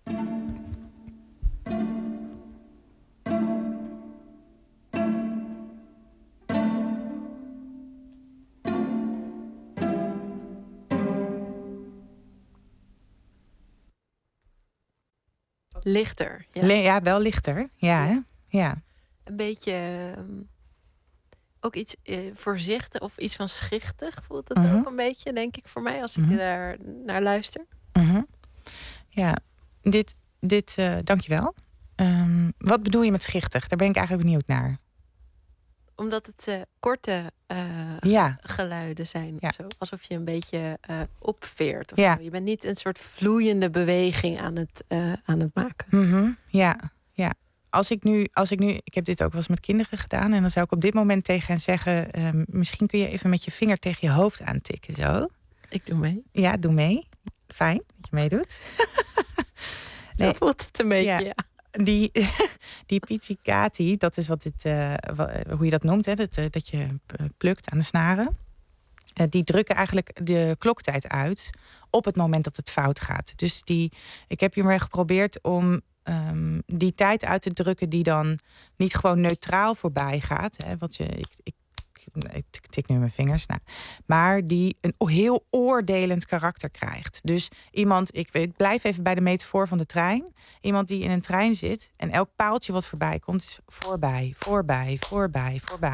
Speaker 3: Lichter.
Speaker 8: Wel lichter. Ja, hè? Ja.
Speaker 3: Een beetje ook iets voorzichtig of iets van schichtig voelt het ook een beetje, denk ik, voor mij als ik daar naar luister.
Speaker 8: Ja, dit dankjewel. Wat bedoel je met schichtig? Daar ben ik eigenlijk benieuwd naar.
Speaker 3: Omdat het korte geluiden zijn. Of zo. Alsof je een beetje opveert. Of zo. Je bent niet een soort vloeiende beweging aan het maken.
Speaker 8: Ja. Als ik nu, ik heb dit ook wel eens met kinderen gedaan. En dan zou ik op dit moment tegen hen zeggen, misschien kun je even met je vinger tegen je hoofd aantikken. Zo.
Speaker 3: Ik doe mee.
Speaker 8: Ja, doe mee. Fijn dat je meedoet.
Speaker 3: Zo voelt het een beetje, ja.
Speaker 8: Die pizzicati, dat is hoe je dat noemt, hè, dat je plukt aan de snaren. Die drukken eigenlijk de kloktijd uit op het moment dat het fout gaat. Dus ik heb hier maar geprobeerd om die tijd uit te drukken die dan niet gewoon neutraal voorbij gaat. Hè, ik tik nu mijn vingers. Maar die een heel oordelend karakter krijgt. Dus iemand, ik blijf even bij de metafoor van de trein. Iemand die in een trein zit en elk paaltje wat voorbij komt is voorbij.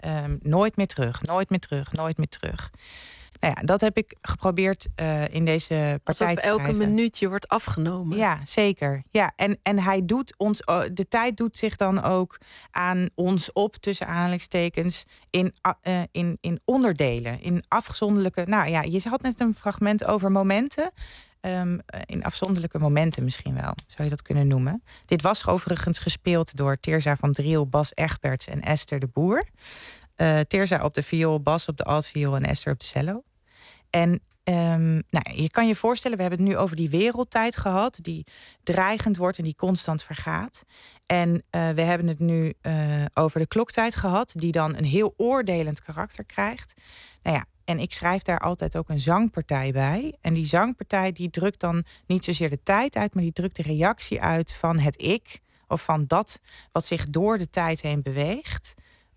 Speaker 8: Nooit meer terug, nooit meer terug, nooit meer terug. Nou ja, dat heb ik geprobeerd in deze partij
Speaker 3: Alsof
Speaker 8: te schrijven.
Speaker 3: elke minuut je wordt afgenomen.
Speaker 8: Ja, zeker. Ja, en hij doet ons, de tijd doet zich dan ook aan ons op, tussen aanhalingstekens, in onderdelen, in afzonderlijke. Nou ja, je had net een fragment over momenten. In afzonderlijke momenten misschien wel, zou je dat kunnen noemen. Dit was overigens gespeeld door Teersa van Driel, Bas Egberts en Esther de Boer. Teersa op de viool, Bas op de altviool en Esther op de cello. En je kan je voorstellen, we hebben het nu over die wereldtijd gehad, die dreigend wordt en die constant vergaat. En we hebben het nu over de kloktijd gehad, die dan een heel oordelend karakter krijgt. Nou ja, en ik schrijf daar altijd ook een zangpartij bij. En die zangpartij die drukt dan niet zozeer de tijd uit, maar die drukt de reactie uit van het ik, of van dat wat zich door de tijd heen beweegt,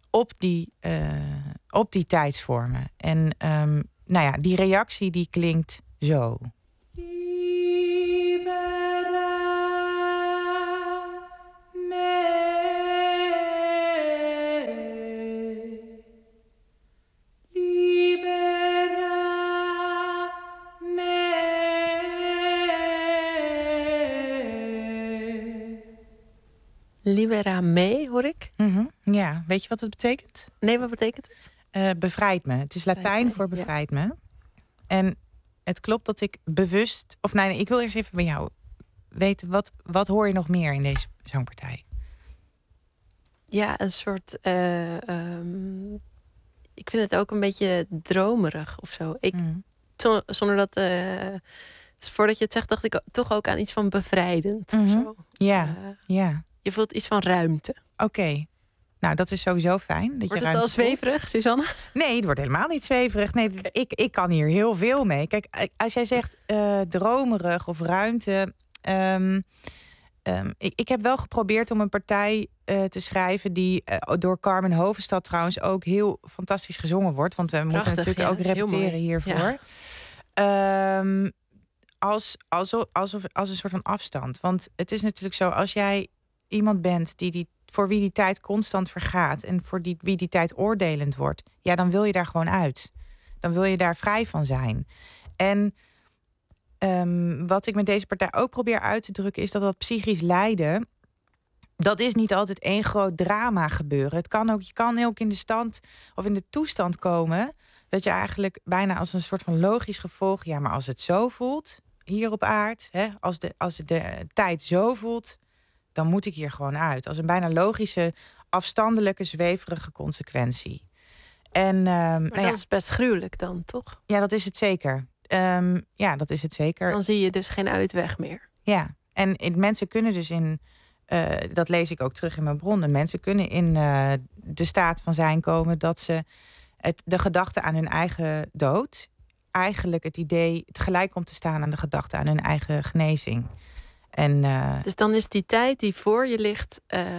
Speaker 8: op die tijdsvormen. En die reactie die klinkt zo.
Speaker 3: Libera me, hoor ik.
Speaker 8: Ja, weet je wat het betekent?
Speaker 3: Nee, wat betekent het?
Speaker 8: Bevrijd me. Het is Latijn voor bevrijd me. En het klopt dat ik bewust... ik wil eerst even bij jou weten, wat hoor je nog meer in deze zangpartij?
Speaker 3: Ja, een soort... ik vind het ook een beetje dromerig of zo. Zonder dat... voordat je het zegt, dacht ik toch ook aan iets van bevrijdend of zo.
Speaker 8: Ja, ja.
Speaker 3: Je voelt iets van ruimte.
Speaker 8: Oké. Nou, dat is sowieso fijn. Dat
Speaker 3: wordt
Speaker 8: je
Speaker 3: het al zweverig, Suzanne?
Speaker 8: Nee, het wordt helemaal niet zweverig. Nee, ik kan hier heel veel mee. Kijk, als jij zegt dromerig of ruimte... ik heb wel geprobeerd om een partij te schrijven... die door Carmen Hovenstad trouwens ook heel fantastisch gezongen wordt. Want we moeten natuurlijk ook repeteren hiervoor. Ja. Als een soort van afstand. Want het is natuurlijk zo, als jij iemand bent voor wie die tijd constant vergaat en voor wie die tijd oordelend wordt, ja, dan wil je daar gewoon uit. Dan wil je daar vrij van zijn. En wat ik met deze partij ook probeer uit te drukken, is dat psychisch lijden, dat is niet altijd één groot drama gebeuren. Je kan ook in de stand of in de toestand komen dat je eigenlijk bijna als een soort van logisch gevolg, ja, maar als het zo voelt hier op aard, als de tijd zo voelt, dan moet ik hier gewoon uit. Als een bijna logische, afstandelijke, zweverige consequentie. En,
Speaker 3: maar dat is best gruwelijk dan, toch?
Speaker 8: Ja, dat is het zeker. Dat is het zeker.
Speaker 3: Dan zie je dus geen uitweg meer.
Speaker 8: Ja, en mensen kunnen dus dat lees ik ook terug in mijn bronnen, mensen kunnen in de staat van zijn komen dat ze de gedachte aan hun eigen dood, eigenlijk het gelijk komt te staan aan de gedachte aan hun eigen genezing. En,
Speaker 3: dus dan is die tijd die voor je ligt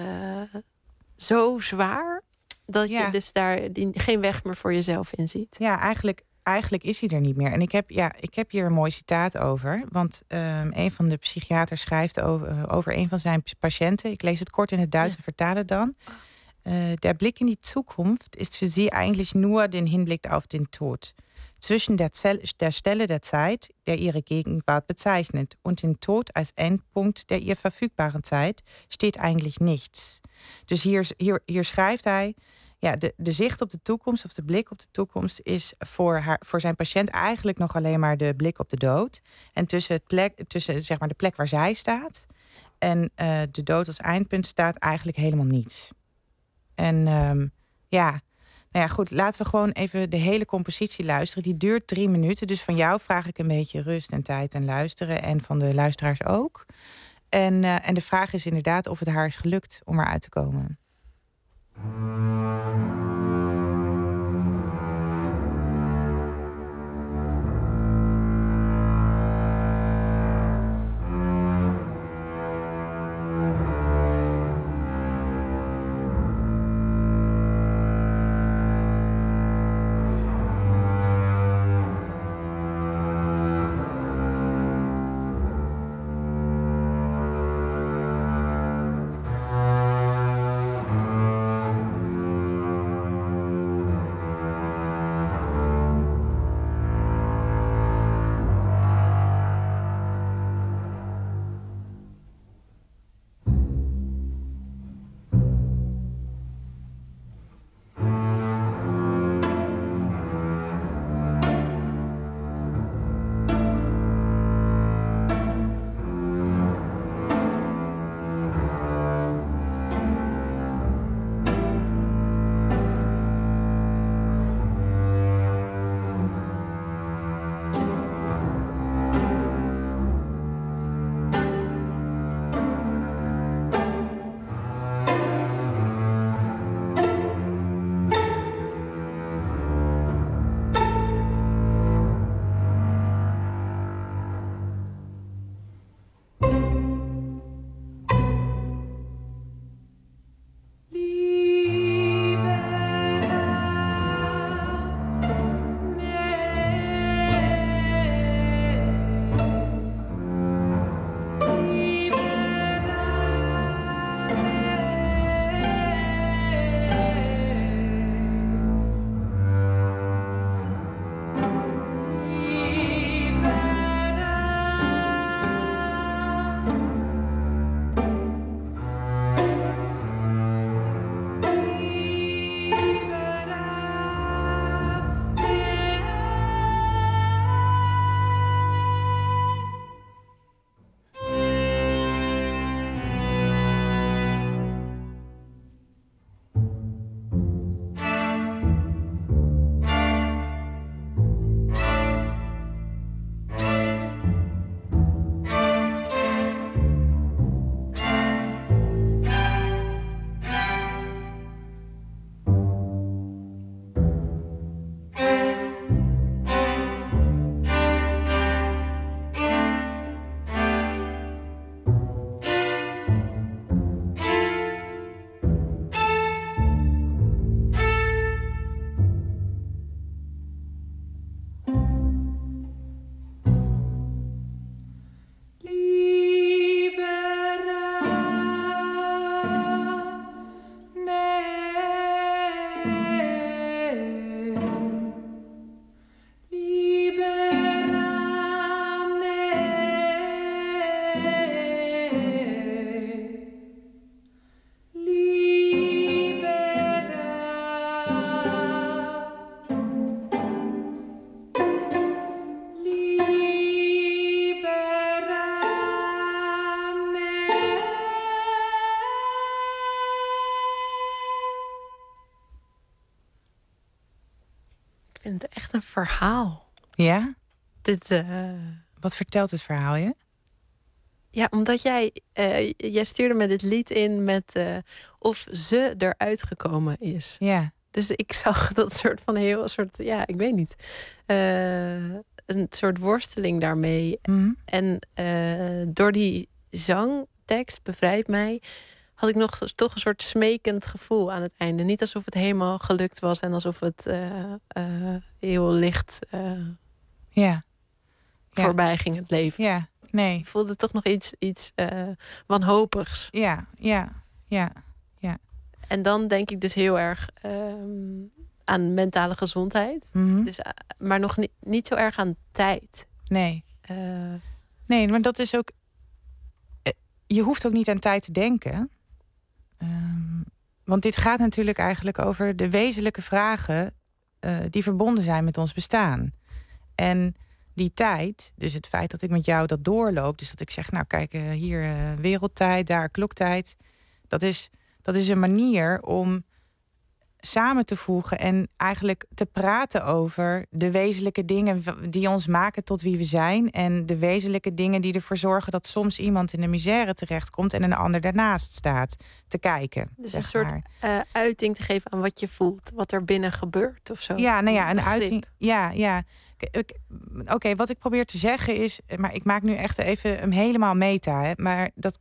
Speaker 3: zo zwaar dat je dus daar geen weg meer voor jezelf in ziet.
Speaker 8: Ja, eigenlijk is hij er niet meer. En ik heb hier een mooi citaat over. Want een van de psychiaters schrijft over een van zijn patiënten. Ik lees het kort in het Duits en vertalen dan. Der Blick in die Zukunft ist für sie eigentlich nur den Hinblick auf den Tod. Zwischen der Stelle der Zeit, der ihre Gegenwart bezeichnet, und den Tod als Endpunkt der ihr verfügbaren Zeit, steht eigentlich nichts. Dus hier schrijft hij, ja, de zicht op de toekomst of de blik op de toekomst is voor zijn patiënt eigenlijk nog alleen maar de blik op de dood. En tussen zeg maar de plek waar zij staat en de dood als eindpunt staat eigenlijk helemaal niets. En nou ja, goed, laten we gewoon even de hele compositie luisteren. Die duurt 3 minuten, dus van jou vraag ik een beetje rust en tijd en luisteren. En van de luisteraars ook. En de vraag is inderdaad of het haar is gelukt om eruit te komen.
Speaker 3: vind het echt een verhaal.
Speaker 8: Ja?
Speaker 3: Dit,
Speaker 8: Wat vertelt het verhaal je?
Speaker 3: Ja, omdat jij stuurde me dit lied in met of ze eruit gekomen is.
Speaker 8: Ja.
Speaker 3: Dus ik zag dat soort van ik weet niet. Een soort worsteling daarmee.
Speaker 8: Mm-hmm.
Speaker 3: En door die zangtekst, Bevrijd mij, had ik nog toch een soort smekend gevoel aan het einde. Niet alsof het helemaal gelukt was en alsof het heel licht voorbij ging, het leven.
Speaker 8: Ja, nee.
Speaker 3: Ik voelde toch nog iets wanhopigs.
Speaker 8: Ja.
Speaker 3: En dan denk ik dus heel erg aan mentale gezondheid.
Speaker 8: Mm-hmm.
Speaker 3: Dus, maar nog niet zo erg aan tijd.
Speaker 8: Nee. Nee, maar dat is ook... Je hoeft ook niet aan tijd te denken. Want dit gaat natuurlijk eigenlijk over de wezenlijke vragen die verbonden zijn met ons bestaan. En die tijd, dus het feit dat ik met jou dat doorloop, dus dat ik zeg, nou kijk, hier wereldtijd, daar kloktijd. Dat is een manier om samen te voegen en eigenlijk te praten over de wezenlijke dingen die ons maken tot wie we zijn. En de wezenlijke dingen die ervoor zorgen dat soms iemand in de misère terechtkomt en een ander daarnaast staat te kijken.
Speaker 3: Dus een soort uiting te geven aan wat je voelt, wat er binnen gebeurt of zo.
Speaker 8: Ja, nou ja, een uiting. Ja. Oké, wat ik probeer te zeggen is, maar ik maak nu echt even hem helemaal meta, hè, maar dat.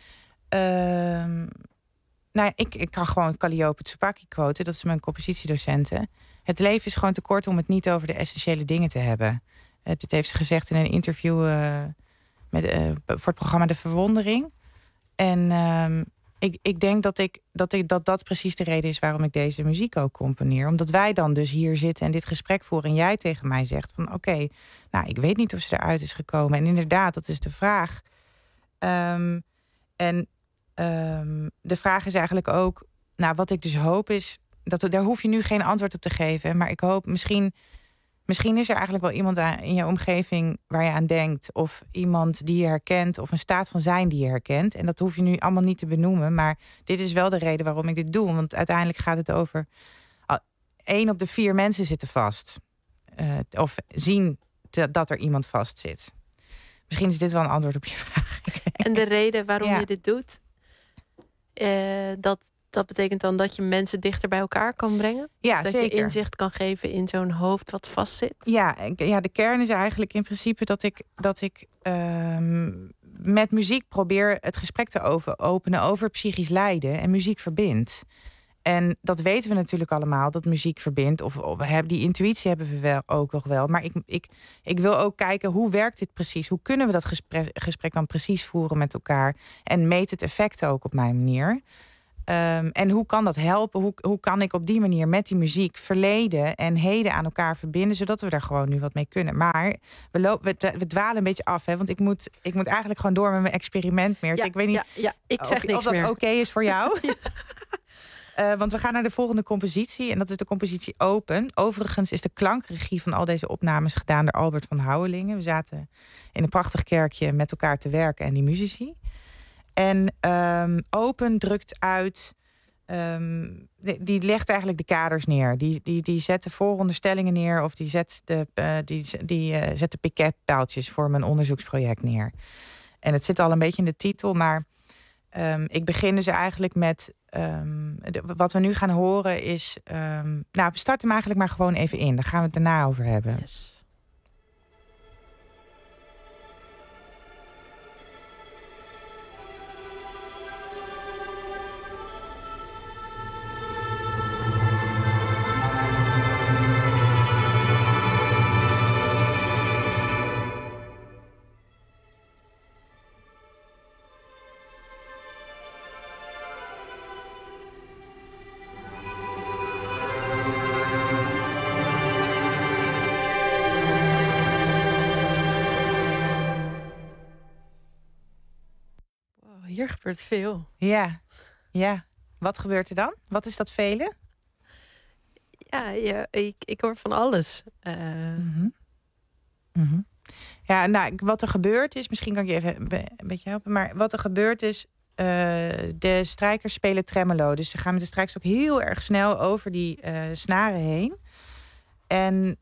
Speaker 8: Ik kan gewoon Calliope Tsoupaki quoten. Dat is mijn compositiedocenten. Het leven is gewoon te kort om het niet over de essentiële dingen te hebben. Dit heeft ze gezegd in een interview voor het programma De Verwondering. En ik denk dat precies de reden is waarom ik deze muziek ook componeer. Omdat wij dan dus hier zitten en dit gesprek voeren en jij tegen mij zegt van oké, ik weet niet of ze eruit is gekomen. En inderdaad, dat is de vraag. De vraag is eigenlijk ook, wat ik dus hoop is, daar hoef je nu geen antwoord op te geven. Maar ik hoop, misschien is er eigenlijk wel iemand in je omgeving waar je aan denkt. Of iemand die je herkent, of een staat van zijn die je herkent. En dat hoef je nu allemaal niet te benoemen. Maar dit is wel de reden waarom ik dit doe. Want uiteindelijk gaat het over 1 op de 4 mensen zitten vast. Of zien dat er iemand vast zit. Misschien is dit wel een antwoord op je vraag.
Speaker 3: En de reden waarom je dit doet, dat betekent dan dat je mensen dichter bij elkaar kan brengen?
Speaker 8: Ja,
Speaker 3: of dat
Speaker 8: zeker.
Speaker 3: je inzicht kan geven in zo'n hoofd wat vastzit?
Speaker 8: Ja, de kern is eigenlijk in principe dat ik met muziek probeer het gesprek te openen over psychisch lijden en muziek verbindt. En dat weten we natuurlijk allemaal, dat muziek verbindt. Of die intuïtie hebben we wel ook nog wel. Maar ik wil ook kijken, hoe werkt dit precies? Hoe kunnen we dat gesprek dan precies voeren met elkaar? En meet het effect ook op mijn manier? En hoe kan dat helpen? Hoe kan ik op die manier met die muziek verleden en heden aan elkaar verbinden, zodat we daar gewoon nu wat mee kunnen? Maar we dwalen een beetje af, hè? Want ik moet eigenlijk gewoon door met mijn experiment meer.
Speaker 3: Ja,
Speaker 8: ik weet niet
Speaker 3: ik zeg niks
Speaker 8: of dat
Speaker 3: meer.
Speaker 8: oké is voor jou. Want we gaan naar de volgende compositie. En dat is de compositie Open. Overigens is de klankregie van al deze opnames gedaan door Albert van Houwelingen. We zaten in een prachtig kerkje met elkaar te werken en die muzici. En Open drukt uit. Die legt eigenlijk de kaders neer. Die zet de vooronderstellingen neer. Of die zet de piketpaaltjes voor mijn onderzoeksproject neer. En het zit al een beetje in de titel, maar ik begin dus eigenlijk met wat we nu gaan horen is. We starten hem eigenlijk maar gewoon even in. Daar gaan we het daarna over hebben.
Speaker 3: Yes. Hier gebeurt veel.
Speaker 8: Ja. Wat gebeurt er dan? Wat is dat vele?
Speaker 3: Ja, ik hoor van alles.
Speaker 8: Ja, wat er gebeurt is, misschien kan ik je even een beetje helpen, maar wat er gebeurt is, de strijkers spelen tremolo. Dus ze gaan met de strijkstok heel erg snel over die snaren heen. En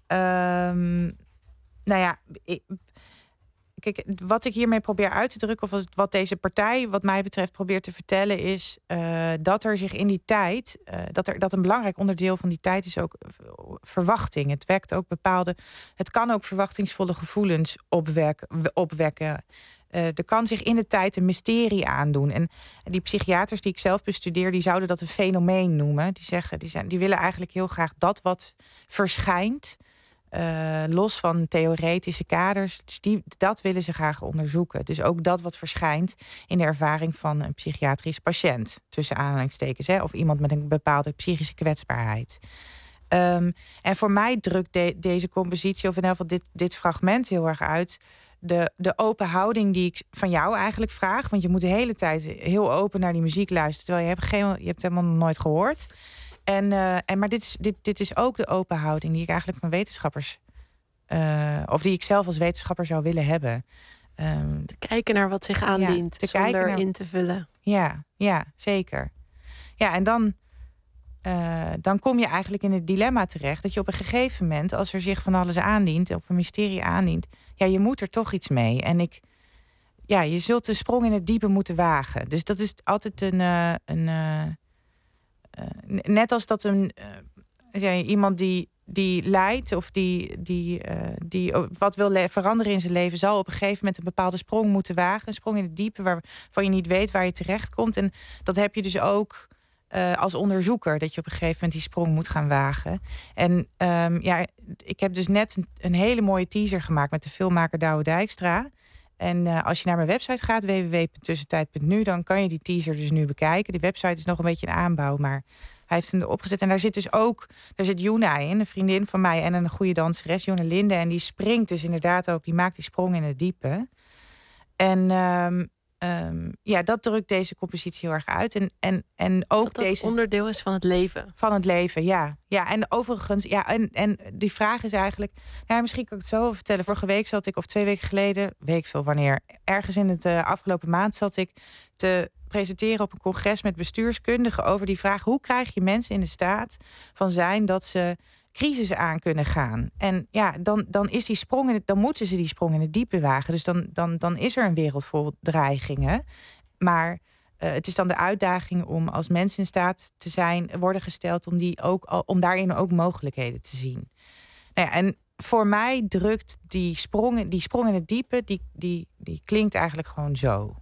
Speaker 8: kijk, wat ik hiermee probeer uit te drukken, of wat deze partij wat mij betreft probeert te vertellen, is dat er zich in die tijd, dat een belangrijk onderdeel van die tijd is ook verwachting. Het wekt ook het kan ook verwachtingsvolle gevoelens opwekken. Er kan zich in de tijd een mysterie aandoen. En die psychiaters die ik zelf bestudeer, die zouden dat een fenomeen noemen. Die willen eigenlijk heel graag dat wat verschijnt, los van theoretische kaders, dat willen ze graag onderzoeken. Dus ook dat wat verschijnt in de ervaring van een psychiatrisch patiënt, tussen aanhalingstekens, of iemand met een bepaalde psychische kwetsbaarheid. En voor mij drukt deze compositie, of in ieder geval dit fragment, heel erg uit de open houding die ik van jou eigenlijk vraag. Want je moet de hele tijd heel open naar die muziek luisteren, terwijl je hebt helemaal nog nooit gehoord. Maar dit is ook de open houding die ik eigenlijk van wetenschappers, of die ik zelf als wetenschapper zou willen hebben.
Speaker 3: Te kijken naar wat zich aandient, zonder in te vullen.
Speaker 8: Ja, zeker. Ja, en dan kom je eigenlijk in het dilemma terecht dat je op een gegeven moment, als er zich van alles aandient, of een mysterie aandient, je moet er toch iets mee. En je zult de sprong in het diepe moeten wagen. Dus dat is altijd net als dat iemand die lijdt of die wat wil veranderen in zijn leven, zal op een gegeven moment een bepaalde sprong moeten wagen. Een sprong in het diepe waarvan je niet weet waar je terecht komt. En dat heb je dus ook als onderzoeker, dat je op een gegeven moment die sprong moet gaan wagen. En ik heb dus net een hele mooie teaser gemaakt met de filmmaker Douwe Dijkstra. En als je naar mijn website gaat, www.tussentijd.nu, dan kan je die teaser dus nu bekijken. Die website is nog een beetje in aanbouw, maar hij heeft hem erop gezet. En daar zit Juna in, een vriendin van mij en een goede danseres, Jona Linde. En die springt dus inderdaad ook, die maakt die sprong in het diepe. En dat drukt deze compositie heel erg uit. En ook
Speaker 3: dat deze onderdeel is van het leven.
Speaker 8: Van het leven, ja. Ja, en overigens, en die vraag is eigenlijk, misschien kan ik het zo vertellen. Vorige week zat ik, of 2 weken geleden, weet ik veel wanneer, ergens in het afgelopen maand zat ik te presenteren op een congres met bestuurskundigen over die vraag: hoe krijg je mensen in de staat van zijn dat ze crisis aan kunnen gaan? En dan is die sprong dan moeten ze die sprong in het diepe wagen. Dus dan is er een wereld vol dreigingen. Maar het is dan de uitdaging om als mensen in staat te zijn, worden gesteld om daarin ook mogelijkheden te zien. En voor mij drukt die sprong in het diepe, die klinkt eigenlijk gewoon zo.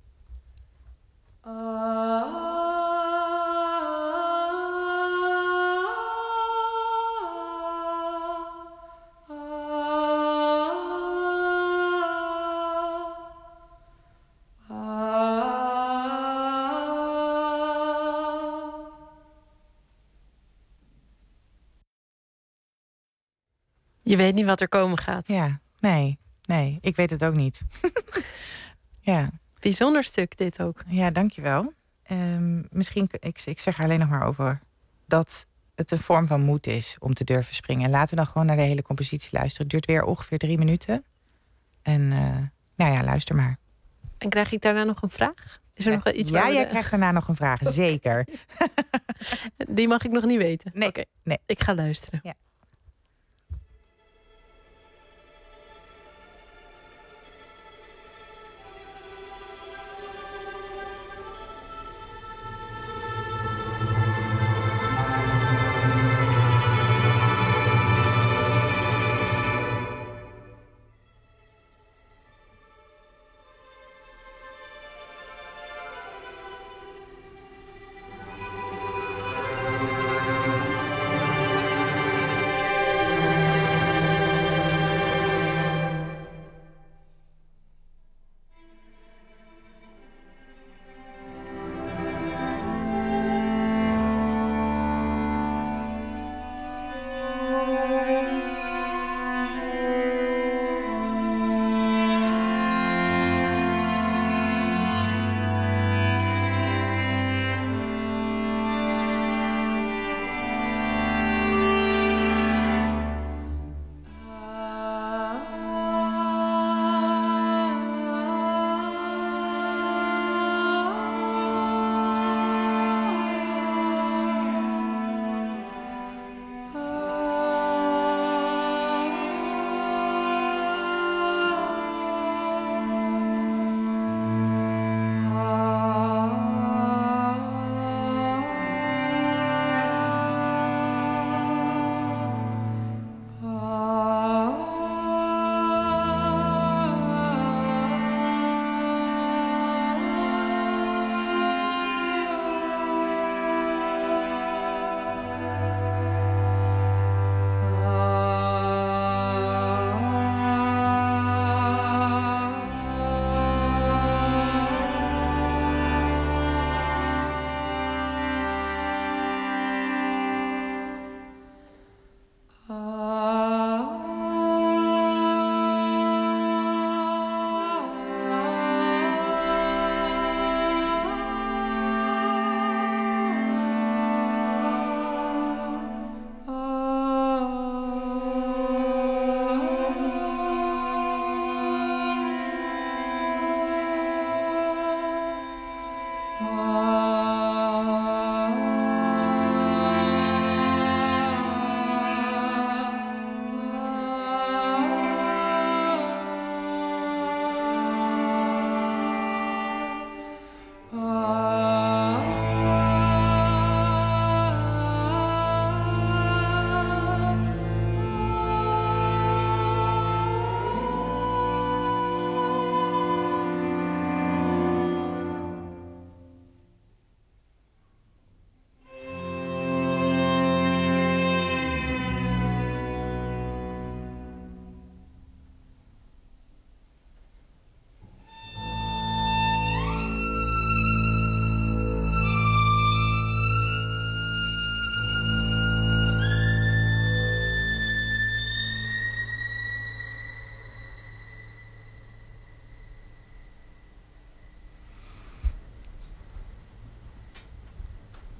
Speaker 3: Je weet niet wat er komen gaat.
Speaker 8: Ja, nee, ik weet het ook niet. Ja.
Speaker 3: Bijzonder stuk dit ook.
Speaker 8: Ja, dankjewel. Misschien, ik zeg er alleen nog maar over dat het een vorm van moed is om te durven springen. Laten we dan gewoon naar de hele compositie luisteren. Het duurt weer ongeveer 3 minuten. En luister maar.
Speaker 3: En krijg ik daarna nog een vraag? Is er nog iets?
Speaker 8: Ja, jij krijgt daarna nog een vraag, zeker.
Speaker 3: Die mag ik nog niet weten?
Speaker 8: Nee.
Speaker 3: Okay.
Speaker 8: Nee.
Speaker 3: Ik ga luisteren.
Speaker 8: Ja.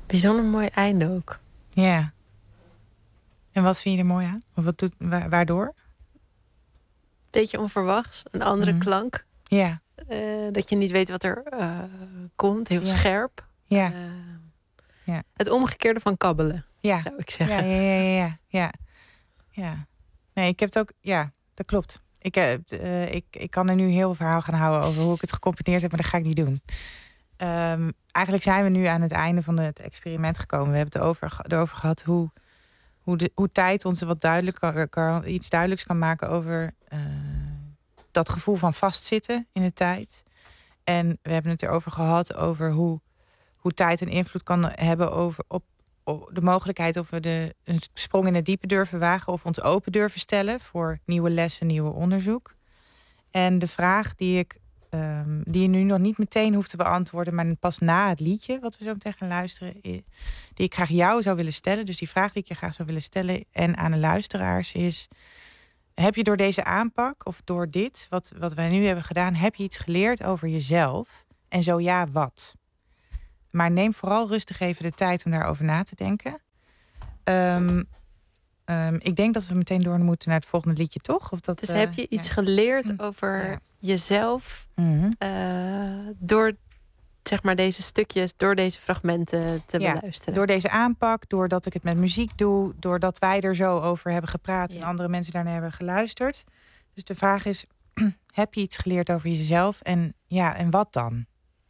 Speaker 3: Bijzonder mooi einde ook.
Speaker 8: Ja. En wat vind je er mooi aan? Of waardoor?
Speaker 3: Beetje onverwachts, een andere klank.
Speaker 8: Ja.
Speaker 3: Dat je niet weet wat er komt, heel scherp.
Speaker 8: Ja.
Speaker 3: Het omgekeerde van kabbelen, zou ik zeggen.
Speaker 8: Ja. Nee, ik heb het ook... Ja, dat klopt. Ik kan er nu heel veel verhaal gaan houden over hoe ik het gecomponeerd heb, maar dat ga ik niet doen. Eigenlijk zijn we nu aan het einde van het experiment gekomen. We hebben het erover gehad hoe tijd ons wat duidelijker, iets duidelijks kan maken over dat gevoel van vastzitten in de tijd. En we hebben het erover gehad over hoe tijd een invloed kan hebben op de mogelijkheid of we een sprong in het diepe durven wagen of ons open durven stellen voor nieuwe lessen, nieuw onderzoek. En de vraag die je nu nog niet meteen hoeft te beantwoorden, maar pas na het liedje, wat we zo meteen gaan luisteren, die ik graag jou zou willen stellen, dus die vraag die ik je graag zou willen stellen en aan de luisteraars is: heb je door deze aanpak of door dit, wat wij nu hebben gedaan, heb je iets geleerd over jezelf? En zo ja, wat? Maar neem vooral rustig even de tijd om daarover na te denken. Ik denk dat we meteen door moeten naar het volgende liedje, toch? Of dat,
Speaker 3: dus heb je iets geleerd over jezelf door, zeg maar, deze stukjes, door deze fragmenten te beluisteren?
Speaker 8: Door deze aanpak, doordat ik het met muziek doe, doordat wij er zo over hebben gepraat en andere mensen daarnaar hebben geluisterd. Dus de vraag is, heb je iets geleerd over jezelf? En wat dan?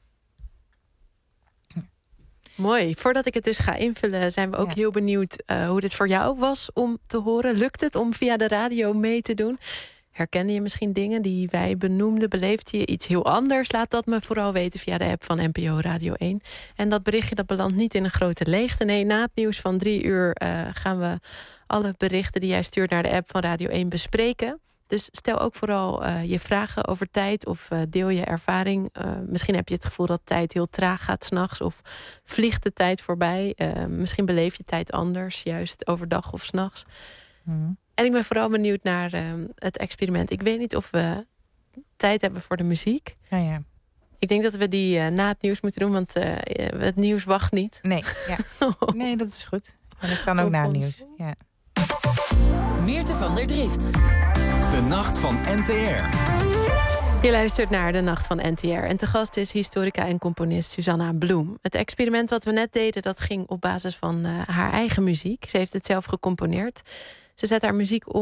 Speaker 3: Mooi. Voordat ik het dus ga invullen, zijn we ook heel benieuwd hoe dit voor jou was om te horen. Lukt het om via de radio mee te doen? Herkende je misschien dingen die wij benoemden? Beleefde je iets heel anders? Laat dat me vooral weten via de app van NPO Radio 1. En dat berichtje dat belandt niet in een grote leegte. Nee, na het nieuws van 3 uur gaan we alle berichten die jij stuurt naar de app van Radio 1 bespreken. Dus stel ook vooral je vragen over tijd of deel je ervaring. Misschien heb je het gevoel dat tijd heel traag gaat 's nachts of vliegt de tijd voorbij. Misschien beleef je tijd anders, juist overdag of 's nachts. En ik ben vooral benieuwd naar het experiment. Ik weet niet of we tijd hebben voor de muziek.
Speaker 8: Ja.
Speaker 3: Ik denk dat we die na het nieuws moeten doen, want het nieuws wacht niet.
Speaker 8: Nee, nee, dat is goed. En dat kan ook na het nieuws. Ja.
Speaker 4: Meerte van der Drift.
Speaker 2: De Nacht van NTR.
Speaker 3: Je luistert naar De Nacht van NTR. En te gast is historica en componist Susanna Bloem. Het experiment wat we net deden, dat ging op basis van haar eigen muziek. Ze heeft het zelf gecomponeerd. Ze zet haar muziek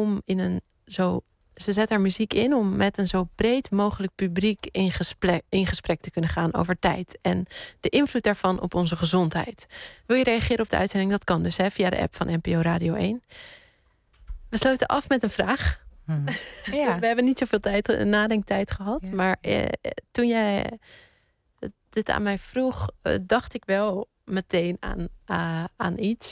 Speaker 3: in om met een zo breed mogelijk publiek in gesprek te kunnen gaan over tijd. En de invloed daarvan op onze gezondheid. Wil je reageren op de uitzending? Dat kan dus via de app van NPO Radio 1. We sloten af met een vraag. We hebben niet zoveel nadenktijd gehad. Maar toen jij dit aan mij vroeg, dacht ik wel meteen aan iets.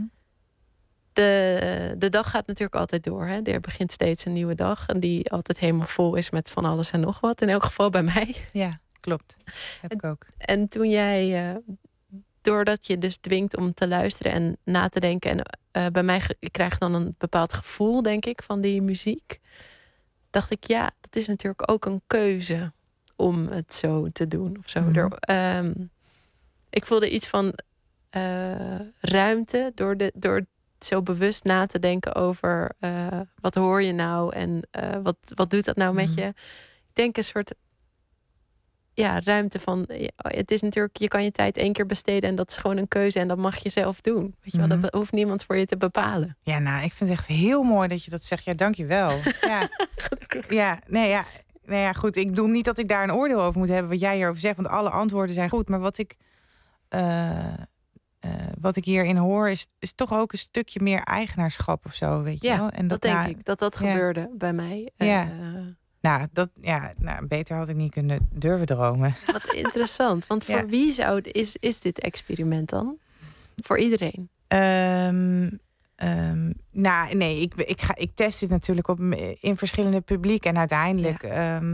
Speaker 3: De dag gaat natuurlijk altijd door. Hè? Er begint steeds een nieuwe dag. En die altijd helemaal vol is met van alles en nog wat. In elk geval bij mij.
Speaker 8: Ja, klopt. Heb ik ook.
Speaker 3: En toen jij, doordat je dus dwingt om te luisteren en na te denken. En bij mij krijg dan een bepaald gevoel, denk ik, van die muziek. Dacht ik, dat is natuurlijk ook een keuze om het zo te doen. Of zo. Ik voelde iets van ruimte door zo bewust na te denken over wat hoor je nou en wat doet dat nou met je. Ik denk een soort ruimte van, het is natuurlijk, je kan je tijd 1 keer besteden en dat is gewoon een keuze en dat mag je zelf doen. Weet je wel, dat hoeft niemand voor je te bepalen.
Speaker 8: Ja, nou, ik vind het echt heel mooi dat je dat zegt. Ja, dank je wel. Ja, goed. Ik bedoel niet dat ik daar een oordeel over moet hebben wat jij hierover zegt, want alle antwoorden zijn goed. Maar wat ik hierin hoor is toch ook een stukje meer eigenaarschap of zo, weet je wel? En
Speaker 3: dat denk ik. Dat gebeurde bij mij.
Speaker 8: Beter had ik niet kunnen durven dromen. Wat
Speaker 3: interessant. Want voor wie is dit experiment dan? Voor iedereen?
Speaker 8: Ik test dit natuurlijk in verschillende publiek. En uiteindelijk...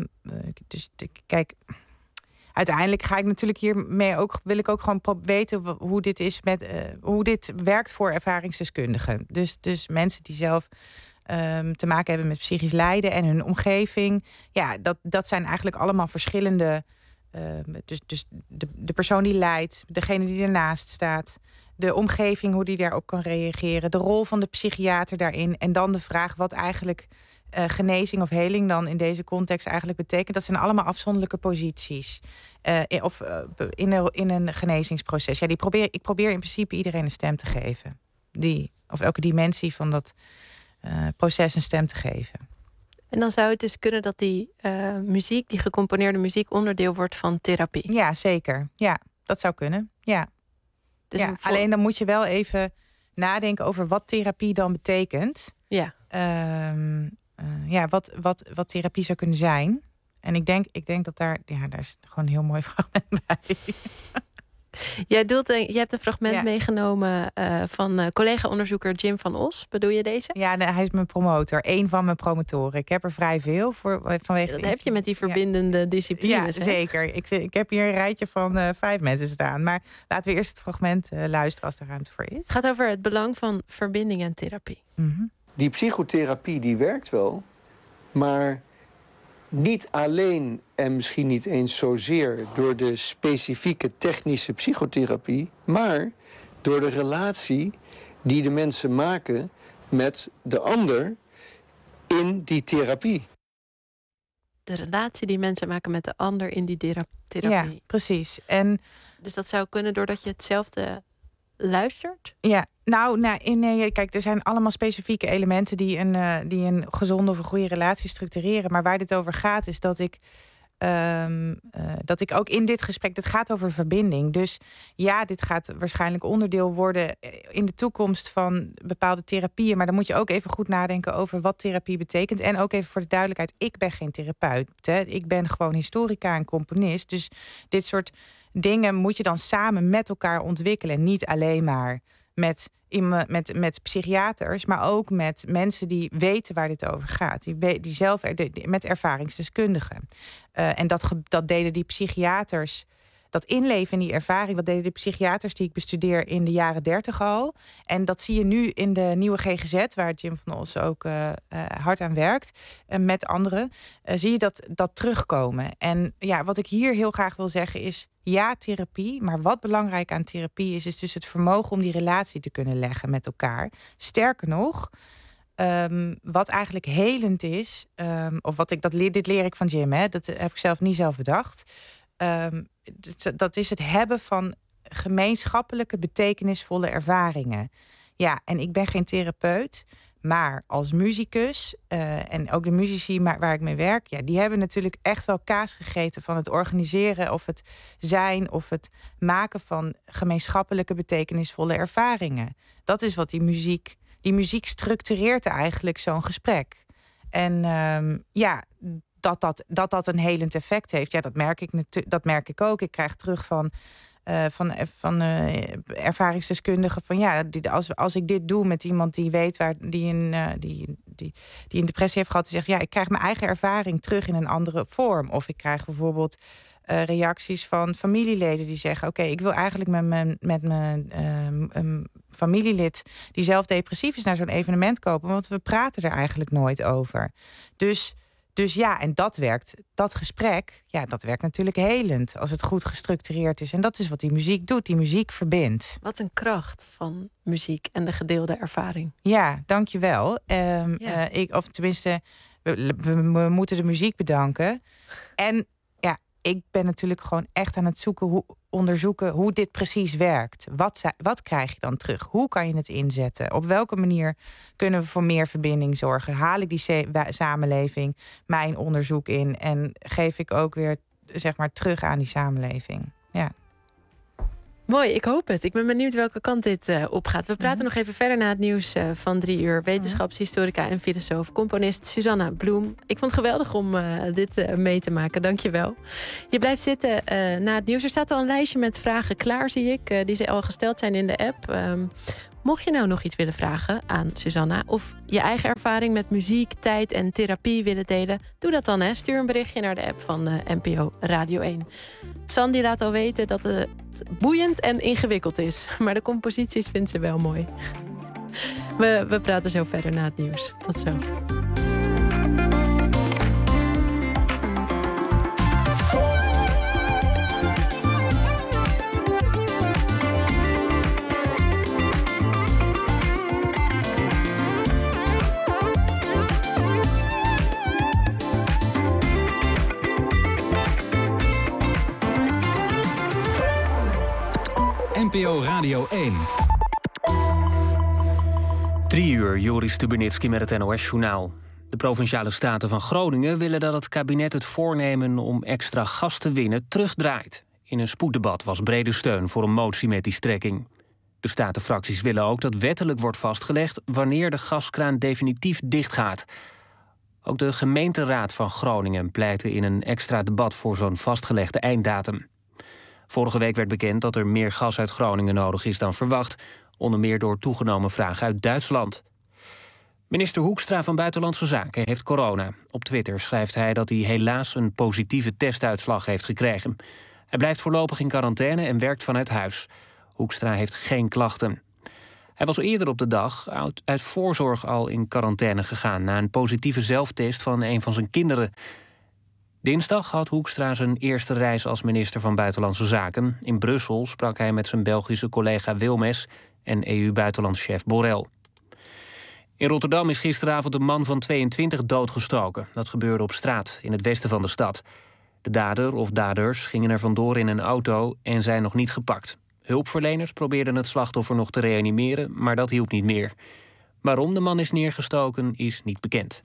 Speaker 8: Uiteindelijk ga ik natuurlijk hiermee wil ik ook gewoon weten hoe dit is hoe dit werkt voor ervaringsdeskundigen. Dus mensen die zelf te maken hebben met psychisch lijden en hun omgeving. Ja, dat zijn eigenlijk allemaal verschillende. Dus de persoon die lijdt, degene die ernaast staat, de omgeving, hoe die daarop kan reageren, de rol van de psychiater daarin en dan de vraag wat eigenlijk genezing of heling dan in deze context eigenlijk betekent. Dat zijn allemaal afzonderlijke posities in een genezingsproces. Ja, ik probeer in principe iedereen een stem te geven. Of elke dimensie van dat proces een stem te geven.
Speaker 3: En dan zou het dus kunnen dat die muziek, die gecomponeerde muziek, onderdeel wordt van therapie.
Speaker 8: Ja, zeker. Ja, dat zou kunnen. Ja.
Speaker 3: Dus
Speaker 8: alleen dan moet je wel even nadenken over wat therapie dan betekent.
Speaker 3: Ja.
Speaker 8: Wat therapie zou kunnen zijn. En ik denk dat daar is gewoon een heel mooi fragment bij.
Speaker 3: Je hebt een fragment meegenomen van collega-onderzoeker Jim van Os. Bedoel je deze?
Speaker 8: Ja, hij is mijn promotor. Eén van mijn promotoren. Ik heb er vrij veel vanwege.
Speaker 3: Dat heb je met die verbindende disciplines.
Speaker 8: Ja, zeker. Ik heb hier een rijtje van 5 mensen staan. Maar laten we eerst het fragment luisteren als er ruimte voor is.
Speaker 3: Het gaat over het belang van verbinding en therapie.
Speaker 8: Mm-hmm.
Speaker 10: Die psychotherapie die werkt wel, maar niet alleen en misschien niet eens zozeer door de specifieke technische psychotherapie, maar door de relatie die de mensen maken met de ander in die therapie.
Speaker 3: De relatie die mensen maken met de ander in die therapie.
Speaker 8: Ja, precies.
Speaker 3: Dus dat zou kunnen doordat je hetzelfde luistert?
Speaker 8: Ja, kijk, er zijn allemaal specifieke elementen die een gezonde of een goede relatie structureren. Maar waar dit over gaat, is dat ik ook in dit gesprek, dit gaat over verbinding. Dus ja, dit gaat waarschijnlijk onderdeel worden in de toekomst van bepaalde therapieën. Maar dan moet je ook even goed nadenken over wat therapie betekent. En ook even voor de duidelijkheid, ik ben geen therapeut. Hè? Ik ben gewoon historica en componist. Dus dit soort dingen moet je dan samen met elkaar ontwikkelen. Niet alleen maar met psychiaters, maar ook met mensen die weten waar dit over gaat. Die zelf met ervaringsdeskundigen. En dat deden die psychiaters, dat inleven in die ervaring, dat deden de psychiaters die ik bestudeer in de jaren 30 al. En dat zie je nu in de nieuwe GGZ, waar Jim van Os ook hard aan werkt, met anderen, zie je dat terugkomen. En ja, wat ik hier heel graag wil zeggen is, ja, therapie, maar wat belangrijk aan therapie is dus het vermogen om die relatie te kunnen leggen met elkaar. Sterker nog, wat eigenlijk helend is, dit leer ik van Jim, hè, dat heb ik zelf bedacht. Dat is het hebben van gemeenschappelijke, betekenisvolle ervaringen. Ja, en ik ben geen therapeut, maar als muzikus en ook de muzici waar ik mee werk, ja, die hebben natuurlijk echt wel kaas gegeten van het organiseren of het zijn of het maken van gemeenschappelijke, betekenisvolle ervaringen. Dat is wat die muziek structureert eigenlijk zo'n gesprek. En dat een helend effect heeft, ja, dat merk ik ook. Ik krijg terug van ervaringsdeskundigen van ja, als ik dit doe met iemand die weet die een depressie heeft gehad, die zegt ja, ik krijg mijn eigen ervaring terug in een andere vorm. Of ik krijg bijvoorbeeld reacties van familieleden die zeggen oké, ik wil eigenlijk met mijn familielid die zelf depressief is naar zo'n evenement kopen, want we praten er eigenlijk nooit over. Dus ja, en dat gesprek, ja, dat werkt natuurlijk helend als het goed gestructureerd is. En dat is wat die muziek doet. Die muziek verbindt.
Speaker 3: Wat een kracht van muziek en de gedeelde ervaring.
Speaker 8: Ja, dankjewel. Of tenminste, we moeten de muziek bedanken. En ja, ik ben natuurlijk gewoon echt aan het onderzoeken hoe dit precies werkt. Wat krijg je dan terug? Hoe kan je het inzetten? Op welke manier kunnen we voor meer verbinding zorgen? Haal ik die samenleving mijn onderzoek in en geef ik ook weer zeg maar terug aan die samenleving? Ja.
Speaker 3: Mooi, ik hoop het. Ik ben benieuwd welke kant dit opgaat. We praten nog even verder na het nieuws van 3 uur. Wetenschapshistorica en filosoof, componist Susanna Bloem. Ik vond het geweldig om dit mee te maken. Dank je wel. Je blijft zitten na het nieuws. Er staat al een lijstje met vragen klaar, zie ik. Die al gesteld zijn in de app. Mocht je nou nog iets willen vragen aan Susanna, of je eigen ervaring met muziek, tijd en therapie willen delen, doe dat dan. Stuur een berichtje naar de app van NPO Radio 1. Sandy laat al weten dat het boeiend en ingewikkeld is. Maar de composities vindt ze wel mooi. We praten zo verder na het nieuws. Tot zo.
Speaker 2: NPO Radio 1.
Speaker 1: 3 uur, Joris Stubenitski met het NOS-journaal. De Provinciale Staten van Groningen willen dat het kabinet het voornemen om extra gas te winnen terugdraait. In een spoeddebat was brede steun voor een motie met die strekking. De statenfracties willen ook dat wettelijk wordt vastgelegd wanneer de gaskraan definitief dichtgaat. Ook de gemeenteraad van Groningen pleitte in een extra debat voor zo'n vastgelegde einddatum. Vorige week werd bekend dat er meer gas uit Groningen nodig is dan verwacht, onder meer door toegenomen vraag uit Duitsland. Minister Hoekstra van Buitenlandse Zaken heeft corona. Op Twitter schrijft hij dat hij helaas een positieve testuitslag heeft gekregen. Hij blijft voorlopig in quarantaine en werkt vanuit huis. Hoekstra heeft geen klachten. Hij was eerder op de dag uit voorzorg al in quarantaine gegaan na een positieve zelftest van een van zijn kinderen. Dinsdag had Hoekstra zijn eerste reis als minister van Buitenlandse Zaken. In Brussel sprak hij met zijn Belgische collega Wilmes en EU-buitenlandschef Borrell. In Rotterdam is gisteravond een man van 22 doodgestoken. Dat gebeurde op straat in het westen van de stad. De dader of daders gingen er vandoor in een auto en zijn nog niet gepakt. Hulpverleners probeerden het slachtoffer nog te reanimeren, maar dat hielp niet meer. Waarom de man is neergestoken is niet bekend.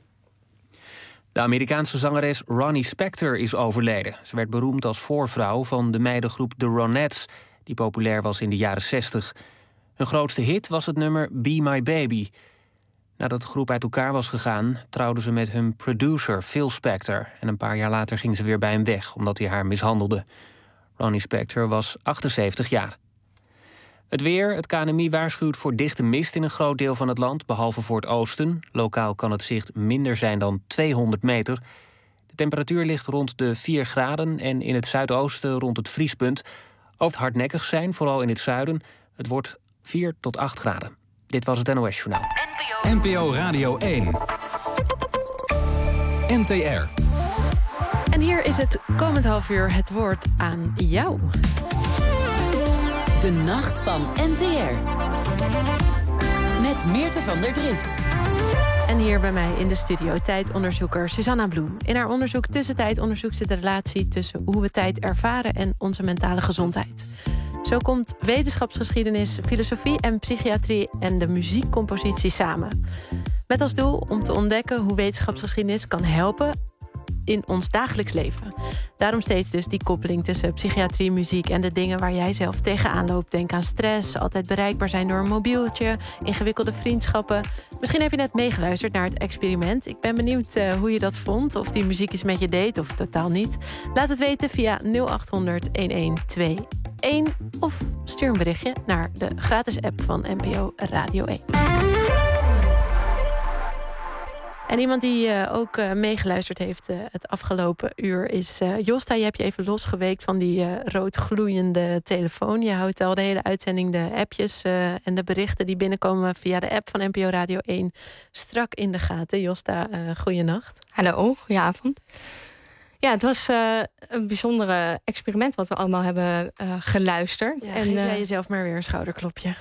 Speaker 1: De Amerikaanse zangeres Ronnie Spector is overleden. Ze werd beroemd als voorvrouw van de meidengroep The Ronettes, die populair was in de jaren 60. Hun grootste hit was het nummer Be My Baby. Nadat de groep uit elkaar was gegaan, trouwde ze met hun producer Phil Spector. En een paar jaar later ging ze weer bij hem weg, omdat hij haar mishandelde. Ronnie Spector was 78 jaar. Het weer. Het KNMI waarschuwt voor dichte mist in een groot deel van het land, behalve voor het oosten. Lokaal kan het zicht minder zijn dan 200 meter. De temperatuur ligt rond de 4 graden en in het zuidoosten rond het vriespunt. Ook hardnekkig zijn, vooral in het zuiden. Het wordt 4 tot 8 graden. Dit was het NOS-journaal.
Speaker 2: NPO Radio 1. NTR.
Speaker 3: En hier is het komend half uur het woord aan jou.
Speaker 4: De Nacht van NTR. Met Meerte van der Drift.
Speaker 3: En hier bij mij in de studio tijdonderzoeker Susanna Bloem. In haar onderzoek Tussentijd onderzoekt ze de relatie tussen hoe we tijd ervaren en onze mentale gezondheid. Zo komt wetenschapsgeschiedenis, filosofie en psychiatrie en de muziekcompositie samen. Met als doel om te ontdekken hoe wetenschapsgeschiedenis kan helpen in ons dagelijks leven. Daarom steeds dus die koppeling tussen psychiatrie, muziek en de dingen waar jij zelf tegenaan loopt. Denk aan stress, altijd bereikbaar zijn door een mobieltje, ingewikkelde vriendschappen. Misschien heb je net meegeluisterd naar het experiment. Ik ben benieuwd hoe je dat vond, of die muziek iets met je deed of totaal niet. Laat het weten via 0800 1121 of stuur een berichtje naar de gratis app van NPO Radio 1. En iemand die ook meegeluisterd heeft het afgelopen uur is Josta. Je hebt je even losgeweekt van die roodgloeiende telefoon. Je houdt al de hele uitzending de appjes en de berichten die binnenkomen via de app van NPO Radio 1 strak in de gaten. Josta, goeienacht.
Speaker 11: Hallo, goedenavond. Ja, het was een bijzondere experiment wat we allemaal hebben geluisterd.
Speaker 3: Ja, en geef jij jezelf maar weer een schouderklopje.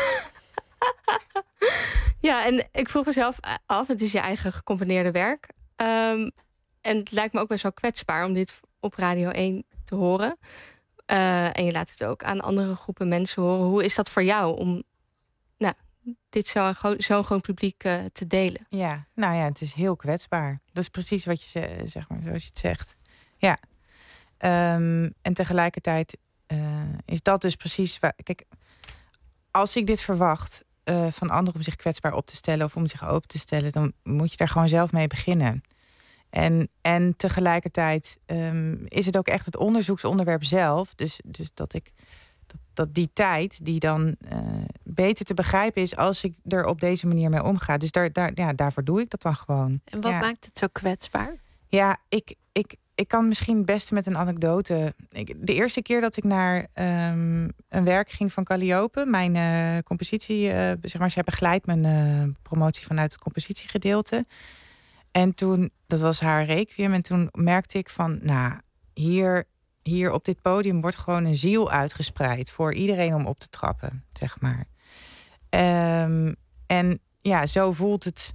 Speaker 11: Ja, en ik vroeg mezelf af, het is je eigen gecomponeerde werk. En het lijkt me ook best wel kwetsbaar om dit op Radio 1 te horen. En je laat het ook aan andere groepen mensen horen. Hoe is dat voor jou om dit zo'n groot publiek te delen?
Speaker 8: Ja, nou ja, het is heel kwetsbaar. Dat is precies wat je zeg maar, zoals je het zegt. Ja. En tegelijkertijd is dat dus precies waar. Kijk, als ik dit verwacht van anderen om zich kwetsbaar op te stellen of om zich open te stellen, dan moet je daar gewoon zelf mee beginnen. En tegelijkertijd is het ook echt het onderzoeksonderwerp zelf. Dus dat die tijd die dan beter te begrijpen is als ik er op deze manier mee omga. Dus daarvoor doe ik dat dan gewoon.
Speaker 3: En wat maakt het zo kwetsbaar?
Speaker 8: Ja, ik kan misschien het beste met een anekdote. De eerste keer dat ik naar een werk ging van Calliope, mijn compositie, zeg maar, zij begeleidt mijn promotie vanuit het compositiegedeelte. En toen, dat was haar requiem, en toen merkte ik van, nou, hier op dit podium wordt gewoon een ziel uitgespreid voor iedereen om op te trappen, zeg maar. En ja, zo voelt het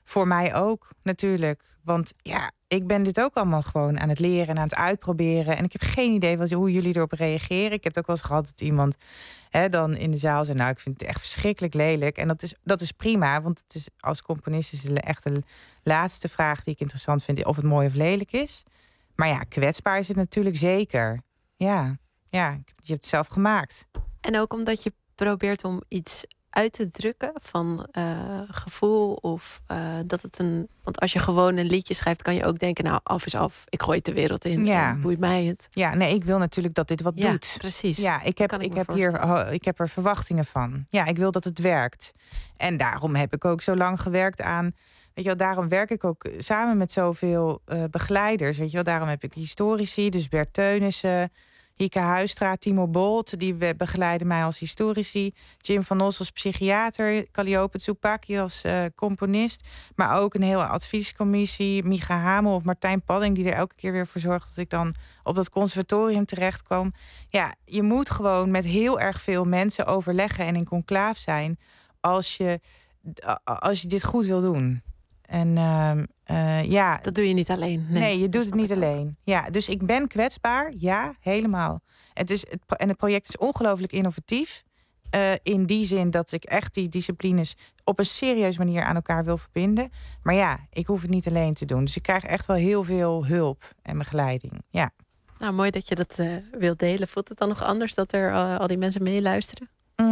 Speaker 8: voor mij ook natuurlijk. Want ja, ik ben dit ook allemaal gewoon aan het leren en aan het uitproberen. En ik heb geen idee hoe jullie erop reageren. Ik heb het ook wel eens gehad dat iemand dan in de zaal zei... nou, ik vind het echt verschrikkelijk lelijk. En dat is prima, want het is, als componist is het echt de laatste vraag die ik interessant vind... of het mooi of lelijk is. Maar ja, kwetsbaar is het natuurlijk zeker. Ja, je hebt het zelf gemaakt.
Speaker 3: En ook omdat je probeert om iets uit te drukken van gevoel of dat het een... Want als je gewoon een liedje schrijft, kan je ook denken... nou, af is af, ik gooi het de wereld in.
Speaker 8: Ja.
Speaker 3: Boeit mij het.
Speaker 8: Ja, nee, ik wil natuurlijk dat dit wat doet.
Speaker 3: Precies.
Speaker 8: Ja, ik heb er verwachtingen van. Ja, ik wil dat het werkt. En daarom heb ik ook zo lang gewerkt aan... Weet je wel, daarom werk ik ook samen met zoveel begeleiders. Weet je wel, daarom heb ik historici, dus Bert Teunissen... Hieke Huistra, Timo Bolt, die begeleiden mij als historici. Jim van Os als psychiater. Calliope Tsoupaki als componist. Maar ook een hele adviescommissie. Micha Hamel of Martijn Padding, die er elke keer weer voor zorgt... dat ik dan op dat conservatorium terechtkwam. Ja, je moet gewoon met heel erg veel mensen overleggen... en in conclaaf zijn als je dit goed wil doen. En
Speaker 3: dat doe je niet alleen.
Speaker 8: Nee, je doet het niet alleen. Ja, dus ik ben kwetsbaar. Ja, helemaal. Het project is ongelooflijk innovatief. In die zin dat ik echt die disciplines op een serieuze manier aan elkaar wil verbinden. Maar ja, ik hoef het niet alleen te doen. Dus ik krijg echt wel heel veel hulp en begeleiding. Ja.
Speaker 3: Nou, mooi dat je dat wilt delen. Voelt het dan nog anders dat er al die mensen meeluisteren?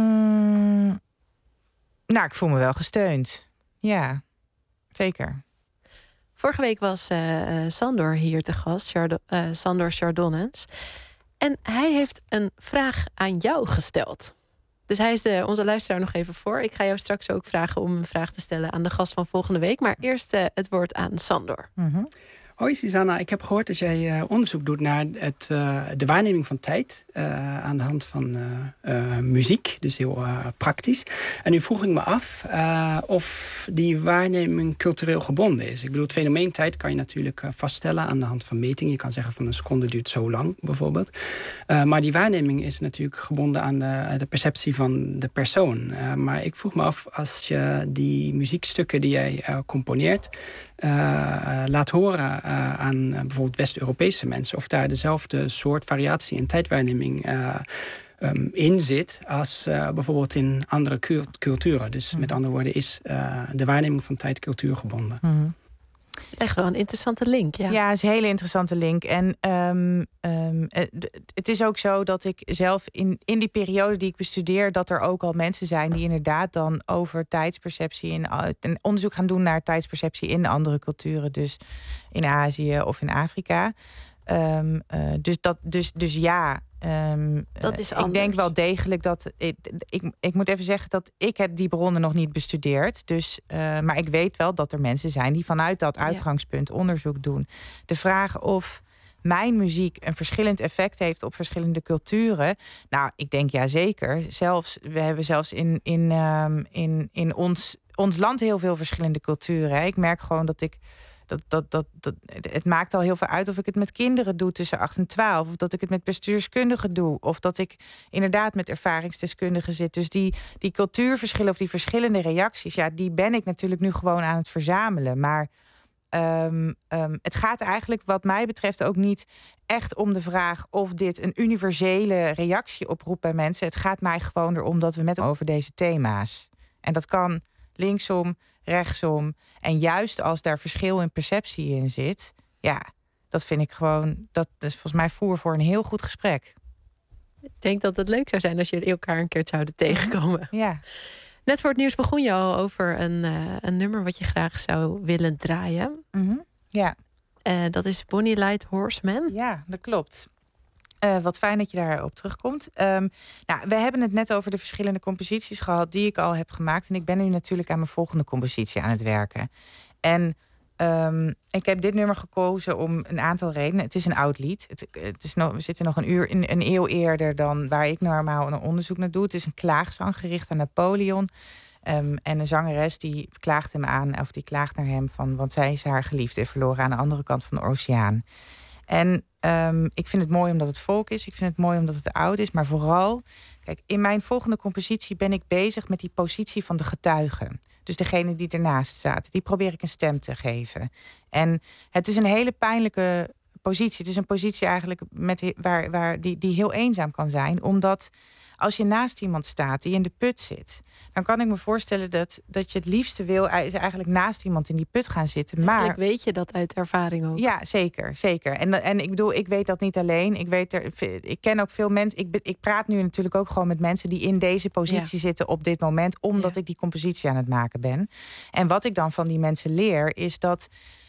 Speaker 8: Nou, ik voel me wel gesteund. Ja. Zeker.
Speaker 3: Vorige week was Sandor hier te gast, Sandor Chardonnens. En hij heeft een vraag aan jou gesteld. Dus hij is onze luisteraar nog even voor. Ik ga jou straks ook vragen om een vraag te stellen aan de gast van volgende week. Maar eerst het woord aan Sandor.
Speaker 8: Mm-hmm.
Speaker 12: Hoi Susanna, ik heb gehoord dat jij onderzoek doet naar de waarneming van tijd aan de hand van muziek, dus heel praktisch. En nu vroeg ik me af of die waarneming cultureel gebonden is. Ik bedoel, het fenomeen tijd kan je natuurlijk vaststellen aan de hand van metingen. Je kan zeggen van een seconde duurt zo lang, bijvoorbeeld. Maar die waarneming is natuurlijk gebonden aan de perceptie van de persoon. Maar ik vroeg me af, als je die muziekstukken die jij componeert laat horen aan bijvoorbeeld West-Europese mensen, of daar dezelfde soort variatie in tijdwaarneming in zit als bijvoorbeeld in andere culturen. Dus met andere woorden is de waarneming van tijd cultuurgebonden.
Speaker 8: Mm-hmm.
Speaker 3: Echt wel een interessante link.
Speaker 8: Ja, het is een hele interessante link. En het is ook zo dat ik zelf in die periode die ik bestudeer, dat er ook al mensen zijn die inderdaad dan over tijdsperceptie en onderzoek gaan doen naar tijdsperceptie in andere culturen, dus in Azië of in Afrika. Dus ja.
Speaker 3: Dat is anders.
Speaker 8: Ik denk wel degelijk dat... Ik moet even zeggen dat ik heb die bronnen nog niet bestudeerd. Dus, maar ik weet wel dat er mensen zijn die vanuit dat uitgangspunt onderzoek doen. De vraag of mijn muziek een verschillend effect heeft op verschillende culturen. Nou, ik denk ja zeker. We hebben zelfs in ons land heel veel verschillende culturen. Hè. Ik merk gewoon dat ik... Het maakt al heel veel uit of ik het met kinderen doe tussen 8 en 12. Of dat ik het met bestuurskundigen doe. Of dat ik inderdaad met ervaringsdeskundigen zit. Dus die cultuurverschillen of die verschillende reacties, ja, die ben ik natuurlijk nu gewoon aan het verzamelen. Maar het gaat eigenlijk wat mij betreft ook niet echt om de vraag of dit een universele reactie oproept bij mensen. Het gaat mij gewoon erom dat we met over deze thema's. En dat kan linksom, rechtsom. En juist als daar verschil in perceptie in zit, ja, dat vind ik gewoon, dat is volgens mij voer voor een heel goed gesprek.
Speaker 3: Ik denk dat het leuk zou zijn als je elkaar een keer zouden tegenkomen.
Speaker 8: Ja.
Speaker 3: Net voor het nieuws begon je al over een nummer wat je graag zou willen draaien.
Speaker 8: Mm-hmm. Ja.
Speaker 3: Dat is Bonnie Light Horseman.
Speaker 8: Ja, dat klopt. Wat fijn dat je daarop terugkomt. We hebben het net over de verschillende composities gehad die ik al heb gemaakt. En ik ben nu natuurlijk aan mijn volgende compositie aan het werken. En ik heb dit nummer gekozen om een aantal redenen. Het is een oud lied. We zitten nog een eeuw eerder dan waar ik normaal een onderzoek naar doe. Het is een klaagzang gericht aan Napoleon. En een zangeres die klaagt hem aan, of die klaagt naar hem van, want zij is haar geliefde verloren aan de andere kant van de oceaan. En ik vind het mooi omdat het folk is. Ik vind het mooi omdat het oud is. Maar vooral, kijk, in mijn volgende compositie ben ik bezig met die positie van de getuige. Dus degene die ernaast staat. Die probeer ik een stem te geven. En het is een hele pijnlijke positie. Het is een positie eigenlijk die heel eenzaam kan zijn. Omdat als je naast iemand staat die in de put zit, dan kan ik me voorstellen dat je het liefste wil eigenlijk naast iemand in die put gaan zitten. Maar
Speaker 3: eigenlijk weet je dat uit ervaring ook.
Speaker 8: Ja, zeker. En ik bedoel, ik weet dat niet alleen. Ik ken ook veel mensen. Ik praat nu natuurlijk ook gewoon met mensen die in deze positie zitten op dit moment, omdat ik die compositie aan het maken ben. En wat ik dan van die mensen leer, is dat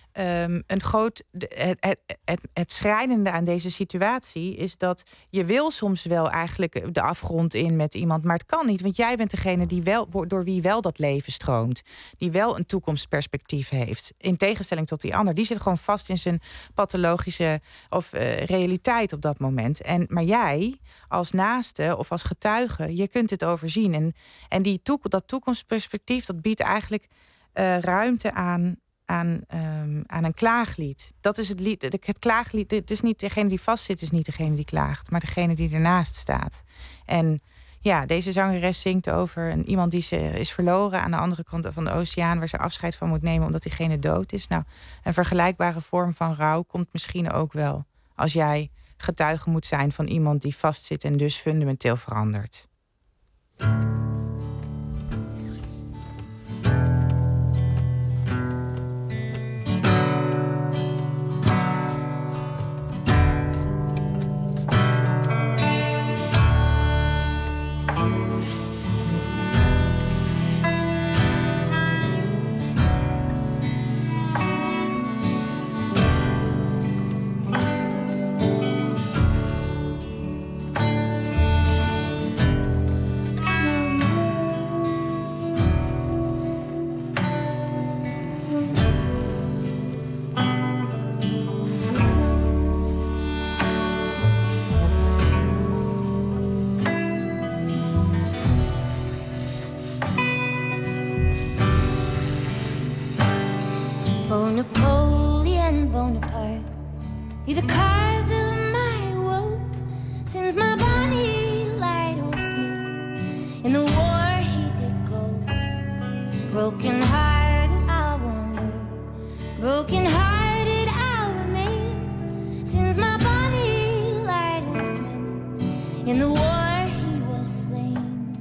Speaker 8: het schrijnende aan deze situatie is dat je wil soms wel eigenlijk de afgrond in met iemand, maar het kan niet, want jij bent degene die door wie wel dat leven stroomt, die wel een toekomstperspectief heeft, in tegenstelling tot die ander. Die zit gewoon vast in zijn pathologische realiteit op dat moment. Maar jij als naaste of als getuige, je kunt het overzien. En dat toekomstperspectief, dat biedt eigenlijk ruimte aan een klaaglied. Dat is het lied. Het klaaglied, het is niet degene die vastzit, is niet degene die klaagt, maar degene die ernaast staat. En ja, deze zangeres zingt over iemand die ze is verloren aan de andere kant van de oceaan, waar ze afscheid van moet nemen omdat diegene dood is. Nou, een vergelijkbare vorm van rouw komt misschien ook wel als jij getuige moet zijn van iemand die vastzit en dus fundamenteel verandert.
Speaker 13: Napoleon Bonaparte, you're the cause of my woe. Since my Bonnie light or smooth, in the war he did go. Broken hearted I wonder, broken hearted I remain. Since my Bonnie light or smooth, in the war he was slain.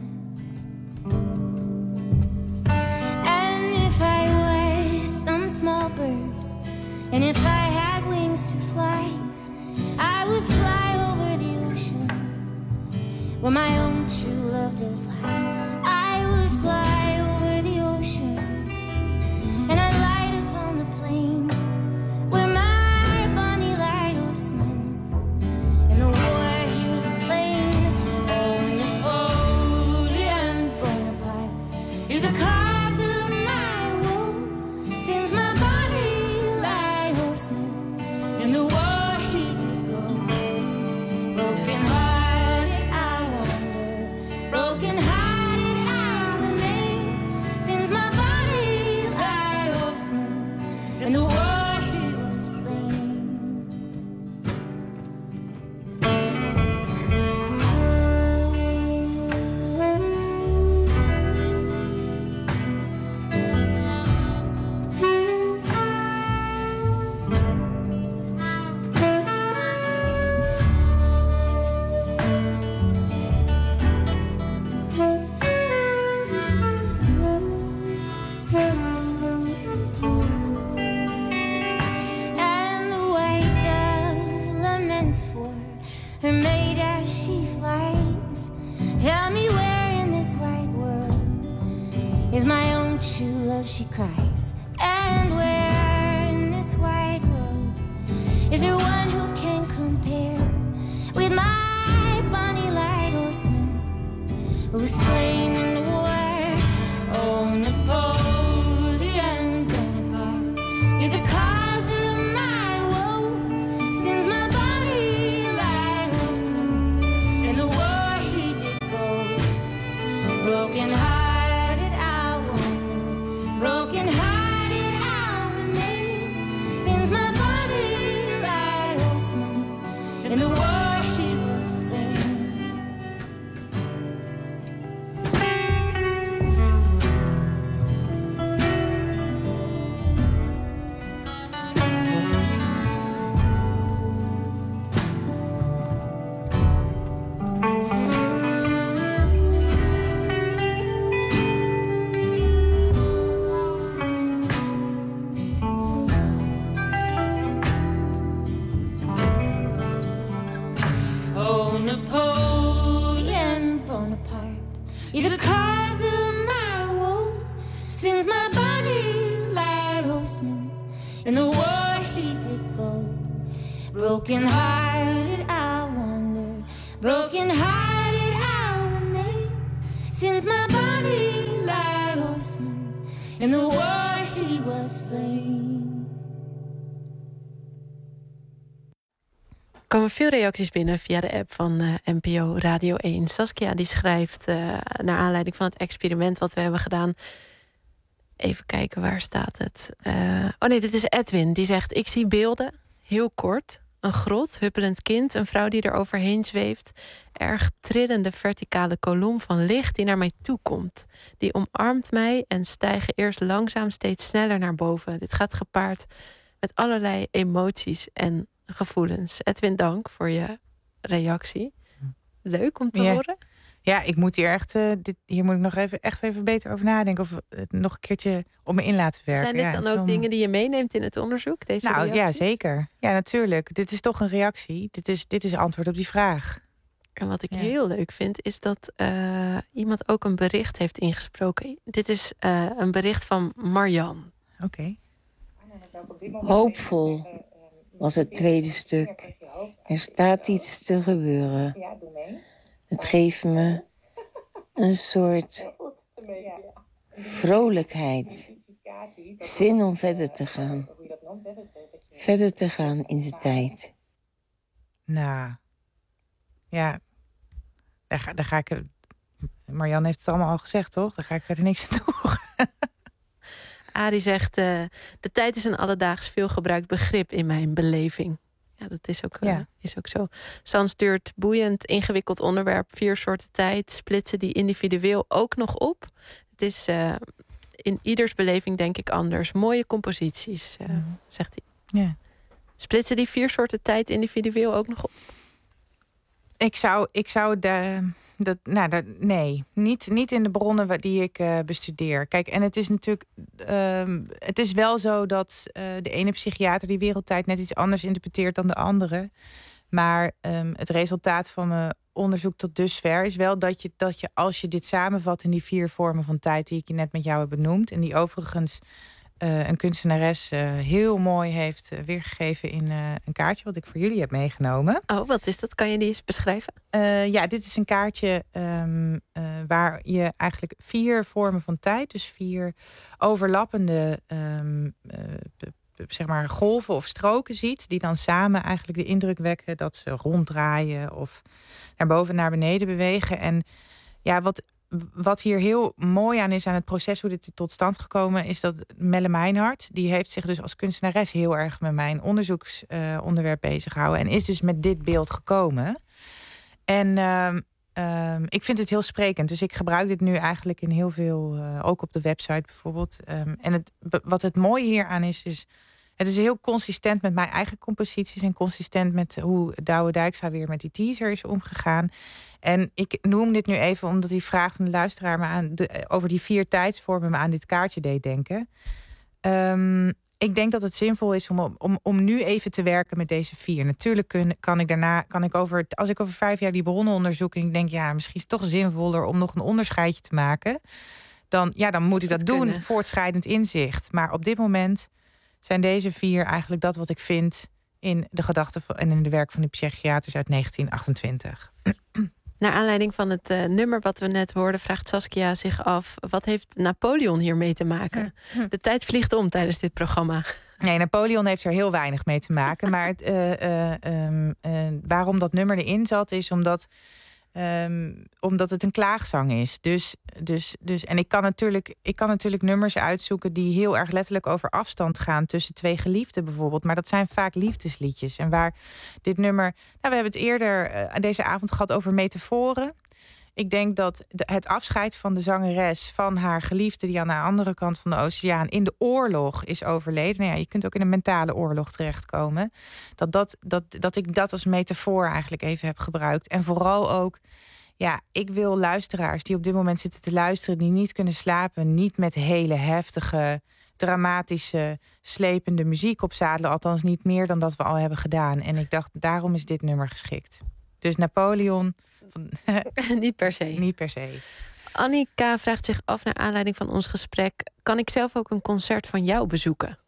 Speaker 13: And if I was some small bird, and if I had wings to fly, I would fly over the ocean where my own true love does lie. I would fly over the ocean and I'd light upon the plain where my Bonnie light horseman in the war he was slain. Oh, Napoleon Bonaparte, you're the cause of my woe. Since my in the war he did go. Broken hearted I wonder, broken hearted I remain. Since my body light horseman, in the war he was slain. Her maid as she flies, tell me where in this wide world is my own true love, she cries. And where in this wide world is there one who can compare with my Bonnie light horseman who's slain in the war? Oh, Napoleon Bonaparte, you're the cause of my woe. Since my broken hearted I wonder, broken hearted in the war he did go. Broken hearted I wonder, broken hearted I remain, since my body lied horseman, in the war he was slain.
Speaker 3: Er komen veel reacties binnen via de app van NPO Radio 1. Saskia die schrijft naar aanleiding van het experiment wat we hebben gedaan. Even kijken, waar staat het? Oh nee, dit is Edwin. Die zegt, ik zie beelden, heel kort. Een grot, huppelend kind, een vrouw die er overheen zweeft. Erg trillende verticale kolom van licht die naar mij toe komt. Die omarmt mij en stijgen eerst langzaam steeds sneller naar boven. Dit gaat gepaard met allerlei emoties en gevoelens. Edwin, dank voor je reactie. Leuk om te horen.
Speaker 8: Ja, ik moet hier echt, hier moet ik nog even beter over nadenken. Of het nog een keertje op me in laten werken.
Speaker 3: Zijn dit dan ook dingen die je meeneemt in het onderzoek? Deze reacties?
Speaker 8: Ja, zeker. Ja, natuurlijk. Dit is toch een reactie. Dit is een antwoord op die vraag.
Speaker 3: En wat ik heel leuk vind, is dat iemand ook een bericht heeft ingesproken. Dit is een bericht van Marjan.
Speaker 8: Oké.
Speaker 14: Hoopvol was het tweede stuk. Er staat iets te gebeuren. Het geeft me een soort vrolijkheid. Zin om verder te gaan. Verder te gaan in de tijd.
Speaker 8: Nou, ja. Daar ga ik... Marjan heeft het allemaal al gezegd, toch? Daar ga ik verder niks aan toevoegen.
Speaker 3: Arie zegt, de tijd is een alledaags veelgebruikt begrip in mijn beleving. Ja, dat is ook zo. San stuurt boeiend, ingewikkeld onderwerp. 4 soorten tijd, splitsen die individueel ook nog op. Het is in ieders beleving denk ik anders. Mooie composities, zegt hij. Ja. Splitsen die 4 soorten tijd individueel ook nog op?
Speaker 8: Ik zou nee, niet in de bronnen die ik bestudeer. Kijk, en het is natuurlijk, het is wel zo dat de ene psychiater die wereldtijd net iets anders interpreteert dan de andere. Maar het resultaat van mijn onderzoek tot dusver is wel dat je als je dit samenvat in die 4 vormen van tijd die ik je net met jou heb benoemd, en die overigens een kunstenares heel mooi heeft weergegeven in een kaartje wat ik voor jullie heb meegenomen.
Speaker 3: Oh, wat is dat? Kan je die eens beschrijven?
Speaker 8: Ja, dit is een kaartje waar je eigenlijk 4 vormen van tijd, dus 4 overlappende zeg maar golven of stroken ziet, die dan samen eigenlijk de indruk wekken dat ze ronddraaien of naar boven en naar beneden bewegen. En ja, wat hier heel mooi aan is aan het proces, hoe dit tot stand gekomen is, dat Melle Meinhardt, die heeft zich dus als kunstenares heel erg met mijn onderzoeksonderwerp bezig gehouden en is dus met dit beeld gekomen. En ik vind het heel sprekend. Dus ik gebruik dit nu eigenlijk in heel veel, ook op de website bijvoorbeeld. En wat het mooie hieraan is het is heel consistent met mijn eigen composities en consistent met hoe Douwe Dijkstra weer met die teaser is omgegaan. En ik noem dit nu even omdat die vraag van de luisteraar me over die 4 tijdsvormen me aan dit kaartje deed denken. Ik denk dat het zinvol is om nu even te werken met deze 4. Natuurlijk kan ik als ik over 5 jaar die bronnen onderzoek en ik denk, ja, misschien is het toch zinvoller om nog een onderscheidje te maken. Dan moet ik dat doen, voortschrijdend inzicht. Maar op dit moment zijn deze 4 eigenlijk dat wat ik vind in de gedachten en in de werk van die psychiaters uit 1928.
Speaker 3: Naar aanleiding van het nummer wat we net hoorden, vraagt Saskia zich af, wat heeft Napoleon hiermee te maken? De tijd vliegt om tijdens dit programma.
Speaker 8: Nee, Napoleon heeft er heel weinig mee te maken. Maar waarom dat nummer erin zat, is omdat het een klaagzang is. En ik kan natuurlijk nummers uitzoeken die heel erg letterlijk over afstand gaan tussen 2 geliefden bijvoorbeeld. Maar dat zijn vaak liefdesliedjes. En waar dit nummer... Nou, we hebben het eerder deze avond gehad over metaforen. Ik denk dat het afscheid van de zangeres van haar geliefde die aan de andere kant van de oceaan in de oorlog is overleden. Nou ja, je kunt ook in een mentale oorlog terechtkomen. Dat ik dat als metafoor eigenlijk even heb gebruikt. En vooral ook, ja, ik wil luisteraars die op dit moment zitten te luisteren, die niet kunnen slapen, niet met hele heftige, dramatische, slepende muziek opzadelen. Althans niet meer dan dat we al hebben gedaan. En ik dacht, daarom is dit nummer geschikt. Dus Napoleon...
Speaker 3: Niet per se.
Speaker 8: Niet per se.
Speaker 3: Annika vraagt zich af naar aanleiding van ons gesprek, kan ik zelf ook een concert van jou bezoeken?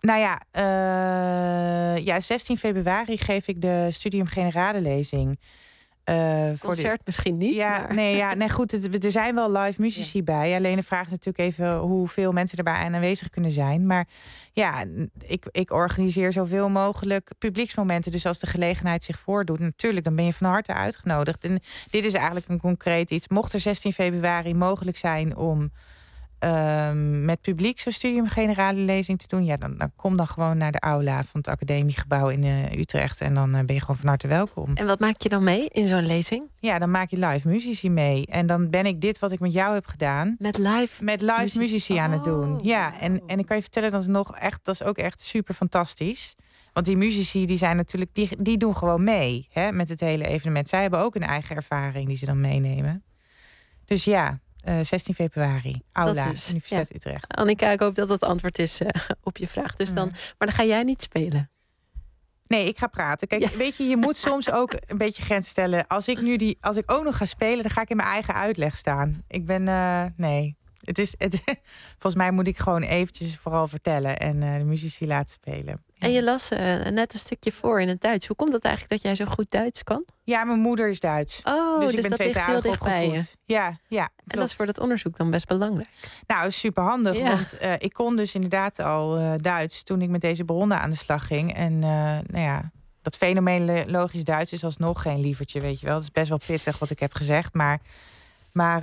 Speaker 8: Nou ja, 16 februari geef ik de Studium Generale lezing.
Speaker 3: Concert misschien niet.
Speaker 8: Ja,
Speaker 3: maar...
Speaker 8: nee, goed. Er zijn wel live muzici bij. Alleen de vraag is natuurlijk even hoeveel mensen erbij aanwezig kunnen zijn. Maar ja, ik organiseer zoveel mogelijk publieksmomenten. Dus als de gelegenheid zich voordoet, natuurlijk, dan ben je van harte uitgenodigd. En dit is eigenlijk een concreet iets. Mocht er 16 februari mogelijk zijn om met publiek zo'n Studium Generale lezing te doen, ja, dan kom dan gewoon naar de aula van het academiegebouw in Utrecht. En dan ben je gewoon van harte welkom.
Speaker 3: En wat maak je dan mee in zo'n lezing?
Speaker 8: Ja, dan maak je live muzici mee. En dan ben ik dit wat ik met jou heb gedaan.
Speaker 3: Met live
Speaker 8: muzici aan het doen. Ja, en ik kan je vertellen, dat is ook echt super fantastisch. Want die muzici die zijn natuurlijk, die doen gewoon mee, hè, met het hele evenement. Zij hebben ook een eigen ervaring die ze dan meenemen. Dus ja. 16 februari, aula, Universiteit Utrecht.
Speaker 3: Annika, ik hoop dat dat antwoord is op je vraag. Dus maar dan ga jij niet spelen?
Speaker 8: Nee, ik ga praten. Kijk, weet je moet soms ook een beetje grenzen stellen. Als ik ook nog ga spelen, dan ga ik in mijn eigen uitleg staan. Ik ben, nee. Volgens mij moet ik gewoon eventjes vooral vertellen en de muzici laten spelen.
Speaker 3: En je las net een stukje voor in het Duits. Hoe komt het eigenlijk dat jij zo goed Duits kan?
Speaker 8: Ja, mijn moeder is Duits.
Speaker 3: Oh, dus ik ben
Speaker 8: dat ligt heel dichtbij je. Ja, klopt.
Speaker 3: En dat is voor dat onderzoek dan best belangrijk.
Speaker 8: Nou, superhandig. Ja. Want ik kon dus inderdaad al Duits toen ik met deze bronnen aan de slag ging. En dat fenomenologisch Duits is alsnog geen lievertje, weet je wel. Het is best wel pittig wat ik heb gezegd. Maar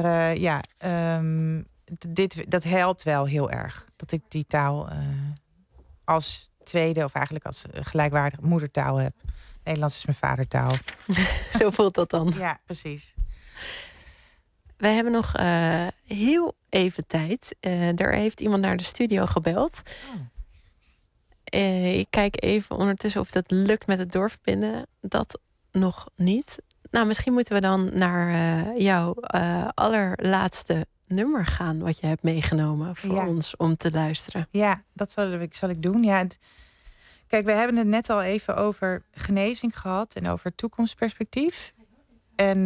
Speaker 8: dat helpt wel heel erg. Dat ik die taal als tweede of eigenlijk als gelijkwaardige moedertaal heb. Nederlands is mijn vadertaal.
Speaker 3: Zo voelt dat dan.
Speaker 8: Ja, precies.
Speaker 3: We hebben nog heel even tijd. Er heeft iemand naar de studio gebeld. Ik kijk even ondertussen of dat lukt met het doorverbinden. Dat nog niet. Nou, misschien moeten we dan naar jouw allerlaatste nummer gaan wat je hebt meegenomen voor ons om te luisteren.
Speaker 8: Ja, dat zal ik doen. Ja, kijk, we hebben het net al even over genezing gehad en over toekomstperspectief. En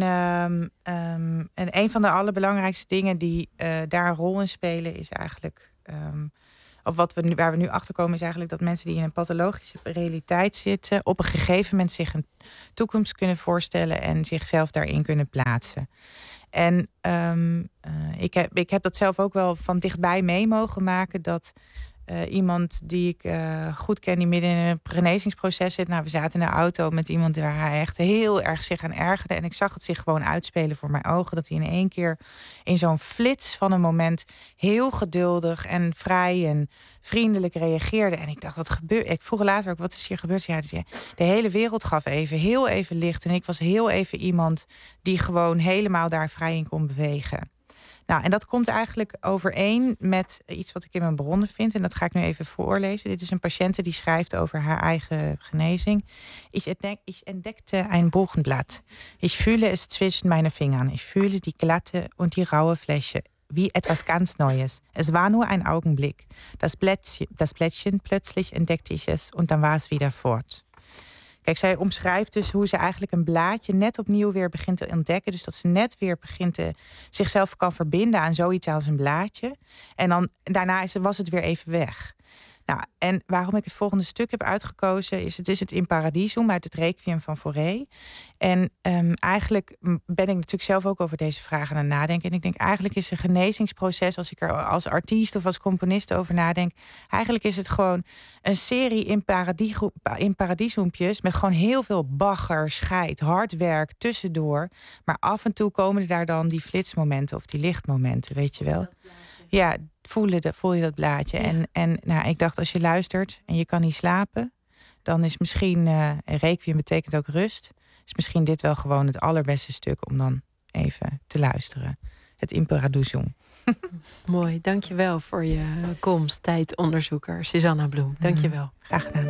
Speaker 8: een van de allerbelangrijkste dingen die daar een rol in spelen is eigenlijk, waar we nu achter komen, is eigenlijk dat mensen die in een pathologische realiteit zitten, op een gegeven moment zich een toekomst kunnen voorstellen en zichzelf daarin kunnen plaatsen. En ik heb dat zelf ook wel van dichtbij mee mogen maken. Dat iemand die ik goed ken, die midden in een genezingsproces zit. Nou, we zaten in de auto met iemand waar hij echt heel erg zich aan ergerde. En ik zag het zich gewoon uitspelen voor mijn ogen. Dat hij in één keer in zo'n flits van een moment heel geduldig en vrij en vriendelijk reageerde. En ik dacht, wat gebeurt? Ik vroeg later ook, wat is hier gebeurd? Ja, de hele wereld gaf heel even licht. En ik was heel even iemand die gewoon helemaal daar vrij in kon bewegen. Nou, en dat komt eigenlijk overeen met iets wat ik in mijn bronnen vind. En dat ga ik nu even voorlezen. Dit is een patiënte die schrijft over haar eigen genezing. Ich entdeckte ein Buchenblatt. Ich fühle es zwischen meine Fingern. Ich fühle die glatte und die raue Fläche. Wie etwas ganz Neues. Es war nur ein Augenblick. Das Blättchen, plötzlich entdeckte ich es und dann war es wieder fort. Kijk, zij omschrijft dus hoe ze eigenlijk een blaadje net opnieuw weer begint te ontdekken. Dus dat ze net weer begint zichzelf kan verbinden aan zoiets als een blaadje. En dan daarna was het weer even weg. Nou, en waarom ik het volgende stuk heb uitgekozen is het In Paradisum uit het Requiem van Fauré. En eigenlijk ben ik natuurlijk zelf ook over deze vragen aan het nadenken. En ik denk eigenlijk is een genezingsproces, als ik er als artiest of als componist over nadenk, eigenlijk is het gewoon een serie in paradisumpjes met gewoon heel veel bagger, scheid, hard werk tussendoor. Maar af en toe komen daar dan die flitsmomenten of die lichtmomenten, weet je wel. Ja, voel je dat blaadje. Ja. En nou, ik dacht, als je luistert en je kan niet slapen, dan is misschien, requiem betekent ook rust, is misschien dit wel gewoon het allerbeste stuk om dan even te luisteren. Het In Paradisum.
Speaker 3: Mooi, dankjewel voor je komst, tijdonderzoeker Susanna Bloem. Dankjewel.
Speaker 8: Graag gedaan.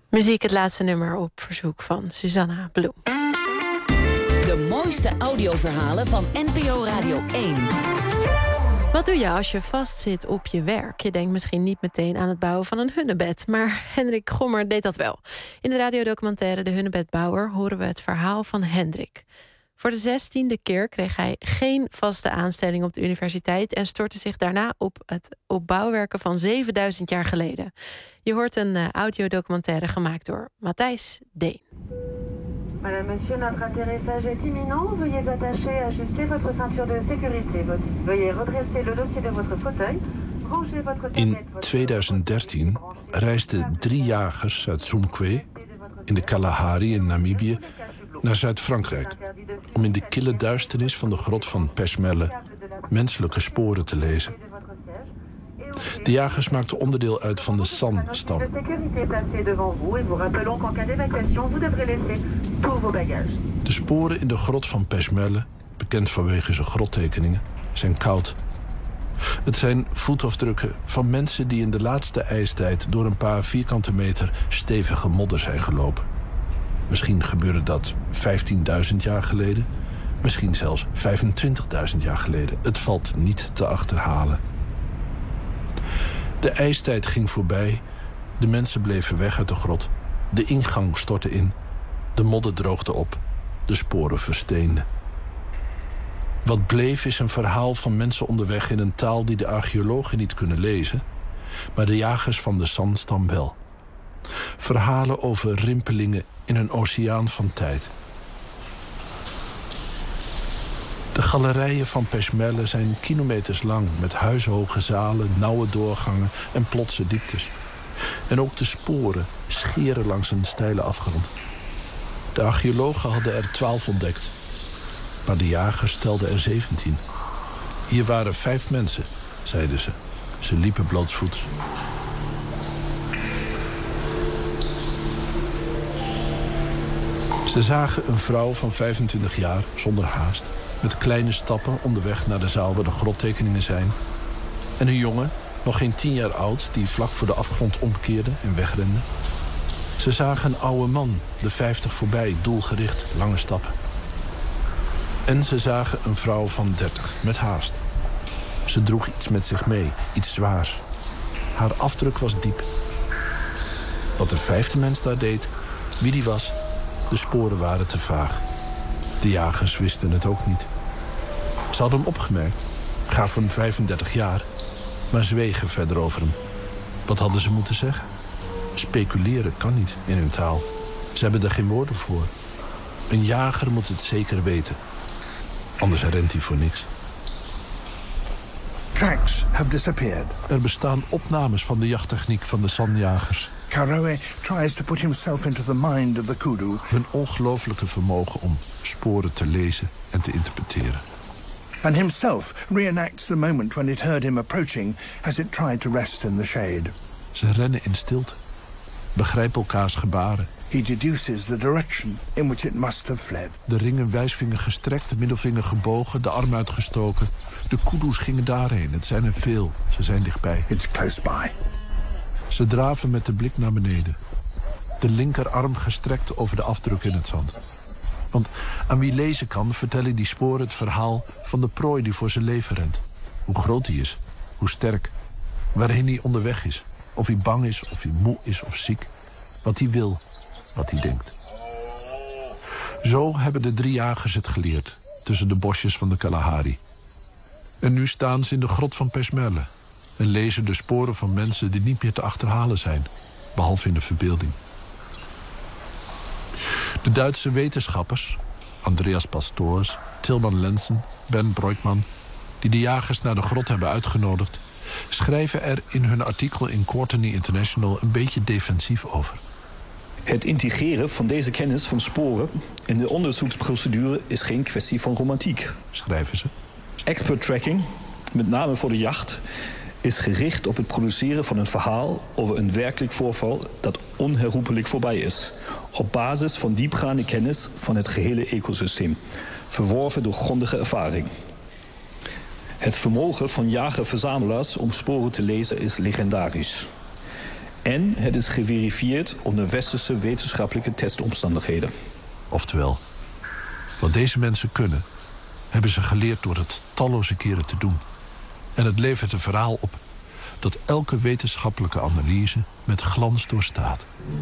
Speaker 3: Muziek, het laatste nummer op verzoek van Susanna Bloem.
Speaker 4: De mooiste audioverhalen van NPO Radio 1.
Speaker 3: Wat doe je als je vastzit op je werk? Je denkt misschien niet meteen aan het bouwen van een hunnebed, maar Hendrik Gommer deed dat wel. In de radiodocumentaire De Hunnebedbouwer horen we het verhaal van Hendrik. Voor de 16e keer kreeg hij geen vaste aanstelling op de universiteit en stortte zich daarna op bouwwerken van 7000 jaar geleden. Je hoort een audiodocumentaire gemaakt door Matthijs Deen.
Speaker 15: Madame, monsieur, notre atterrissage est imminent. Veuillez attacher, ajuster votre ceinture de sécurité. Veuillez redresser le dossier de votre fauteuil. Rangez votre
Speaker 16: In 2013 reisden 3 jagers uit Soumkwe in de Kalahari in Namibië naar Zuid-Frankrijk om in de kille duisternis van de grot van Peshmerle menselijke sporen te lezen. De jagers maakten onderdeel uit van de San-stam. De sporen in de grot van Peshmerle, bekend vanwege zijn grottekeningen, zijn koud. Het zijn voetafdrukken van mensen die in de laatste ijstijd door een paar vierkante meter stevige modder zijn gelopen. Misschien gebeurde dat 15.000 jaar geleden, misschien zelfs 25.000 jaar geleden. Het valt niet te achterhalen. De ijstijd ging voorbij, de mensen bleven weg uit de grot. De ingang stortte in, de modder droogde op, de sporen versteenden. Wat bleef is een verhaal van mensen onderweg in een taal die de archeologen niet kunnen lezen, maar de jagers van de San-stam wel. Verhalen over rimpelingen in een oceaan van tijd. De galerijen van Peshmerle zijn kilometers lang met huishoge zalen, nauwe doorgangen en plotse dieptes. En ook de sporen scheren langs een steile afgrond. De archeologen hadden er 12 ontdekt, maar de jagers telden er 17. Hier waren 5 mensen, zeiden ze. Ze liepen blootsvoets. Ze zagen een vrouw van 25 jaar zonder haast, met kleine stappen onderweg naar de zaal waar de grottekeningen zijn. En een jongen, nog geen 10 jaar oud, die vlak voor de afgrond omkeerde en wegrende. Ze zagen een oude man, de 50 voorbij, doelgericht, lange stappen. En ze zagen een vrouw van 30, met haast. Ze droeg iets met zich mee, iets zwaars. Haar afdruk was diep. Wat de 5e mens daar deed, wie die was, de sporen waren te vaag. De jagers wisten het ook niet. Ze hadden hem opgemerkt, gaven hem 35 jaar, maar zwegen verder over hem. Wat hadden ze moeten zeggen? Speculeren kan niet in hun taal. Ze hebben er geen woorden voor. Een jager moet het zeker weten. Anders rent hij voor niks.
Speaker 17: Tracks have disappeared.
Speaker 16: Er bestaan opnames van de jachttechniek van de Sanjagers.
Speaker 17: Karowe tries to put himself into the mind of the kudu.
Speaker 16: Hun ongelooflijke vermogen om sporen te lezen en te interpreteren.
Speaker 17: And himself reenacts the moment when it heard him approaching as it tried to rest in the shade.
Speaker 16: Ze rennen in stilte, begrijpen elkaars gebaren.
Speaker 17: He deduces the direction in which it must have fled.
Speaker 16: De ringen wijsvinger gestrekt, de middelvinger gebogen, de arm uitgestoken. De kudu's gingen daarheen. Het zijn er veel. Ze zijn dichtbij.
Speaker 17: It's close by.
Speaker 16: Ze draven met de blik naar beneden. De linkerarm gestrekt over de afdruk in het zand. Want aan wie lezen kan, vertellen die sporen het verhaal van de prooi die voor zijn leven rent. Hoe groot hij is, hoe sterk, waarheen hij onderweg is. Of hij bang is, of hij moe is of ziek. Wat hij wil, wat hij denkt. Zo hebben de 3 jagers het geleerd, tussen de bosjes van de Kalahari. En nu staan ze in de grot van Peshmerle en lezen de sporen van mensen die niet meer te achterhalen zijn, behalve in de verbeelding. De Duitse wetenschappers, Andreas Pastors, Tilman Lenzen, Ben Breukman, die de jagers naar de grot hebben uitgenodigd, schrijven er in hun artikel in Courtney International een beetje defensief over.
Speaker 18: Het integreren van deze kennis van sporen in de onderzoeksprocedure is geen kwestie van romantiek,
Speaker 16: schrijven ze.
Speaker 18: Expert tracking, met name voor de jacht, is gericht op het produceren van een verhaal over een werkelijk voorval dat onherroepelijk voorbij is. Op basis van diepgaande kennis van het gehele ecosysteem, verworven door grondige ervaring. Het vermogen van jager-verzamelaars om sporen te lezen is legendarisch. En het is geverifieerd onder westerse wetenschappelijke testomstandigheden.
Speaker 16: Oftewel, wat deze mensen kunnen, hebben ze geleerd door het talloze keren te doen. En het levert een verhaal op dat elke wetenschappelijke analyse met glans doorstaat.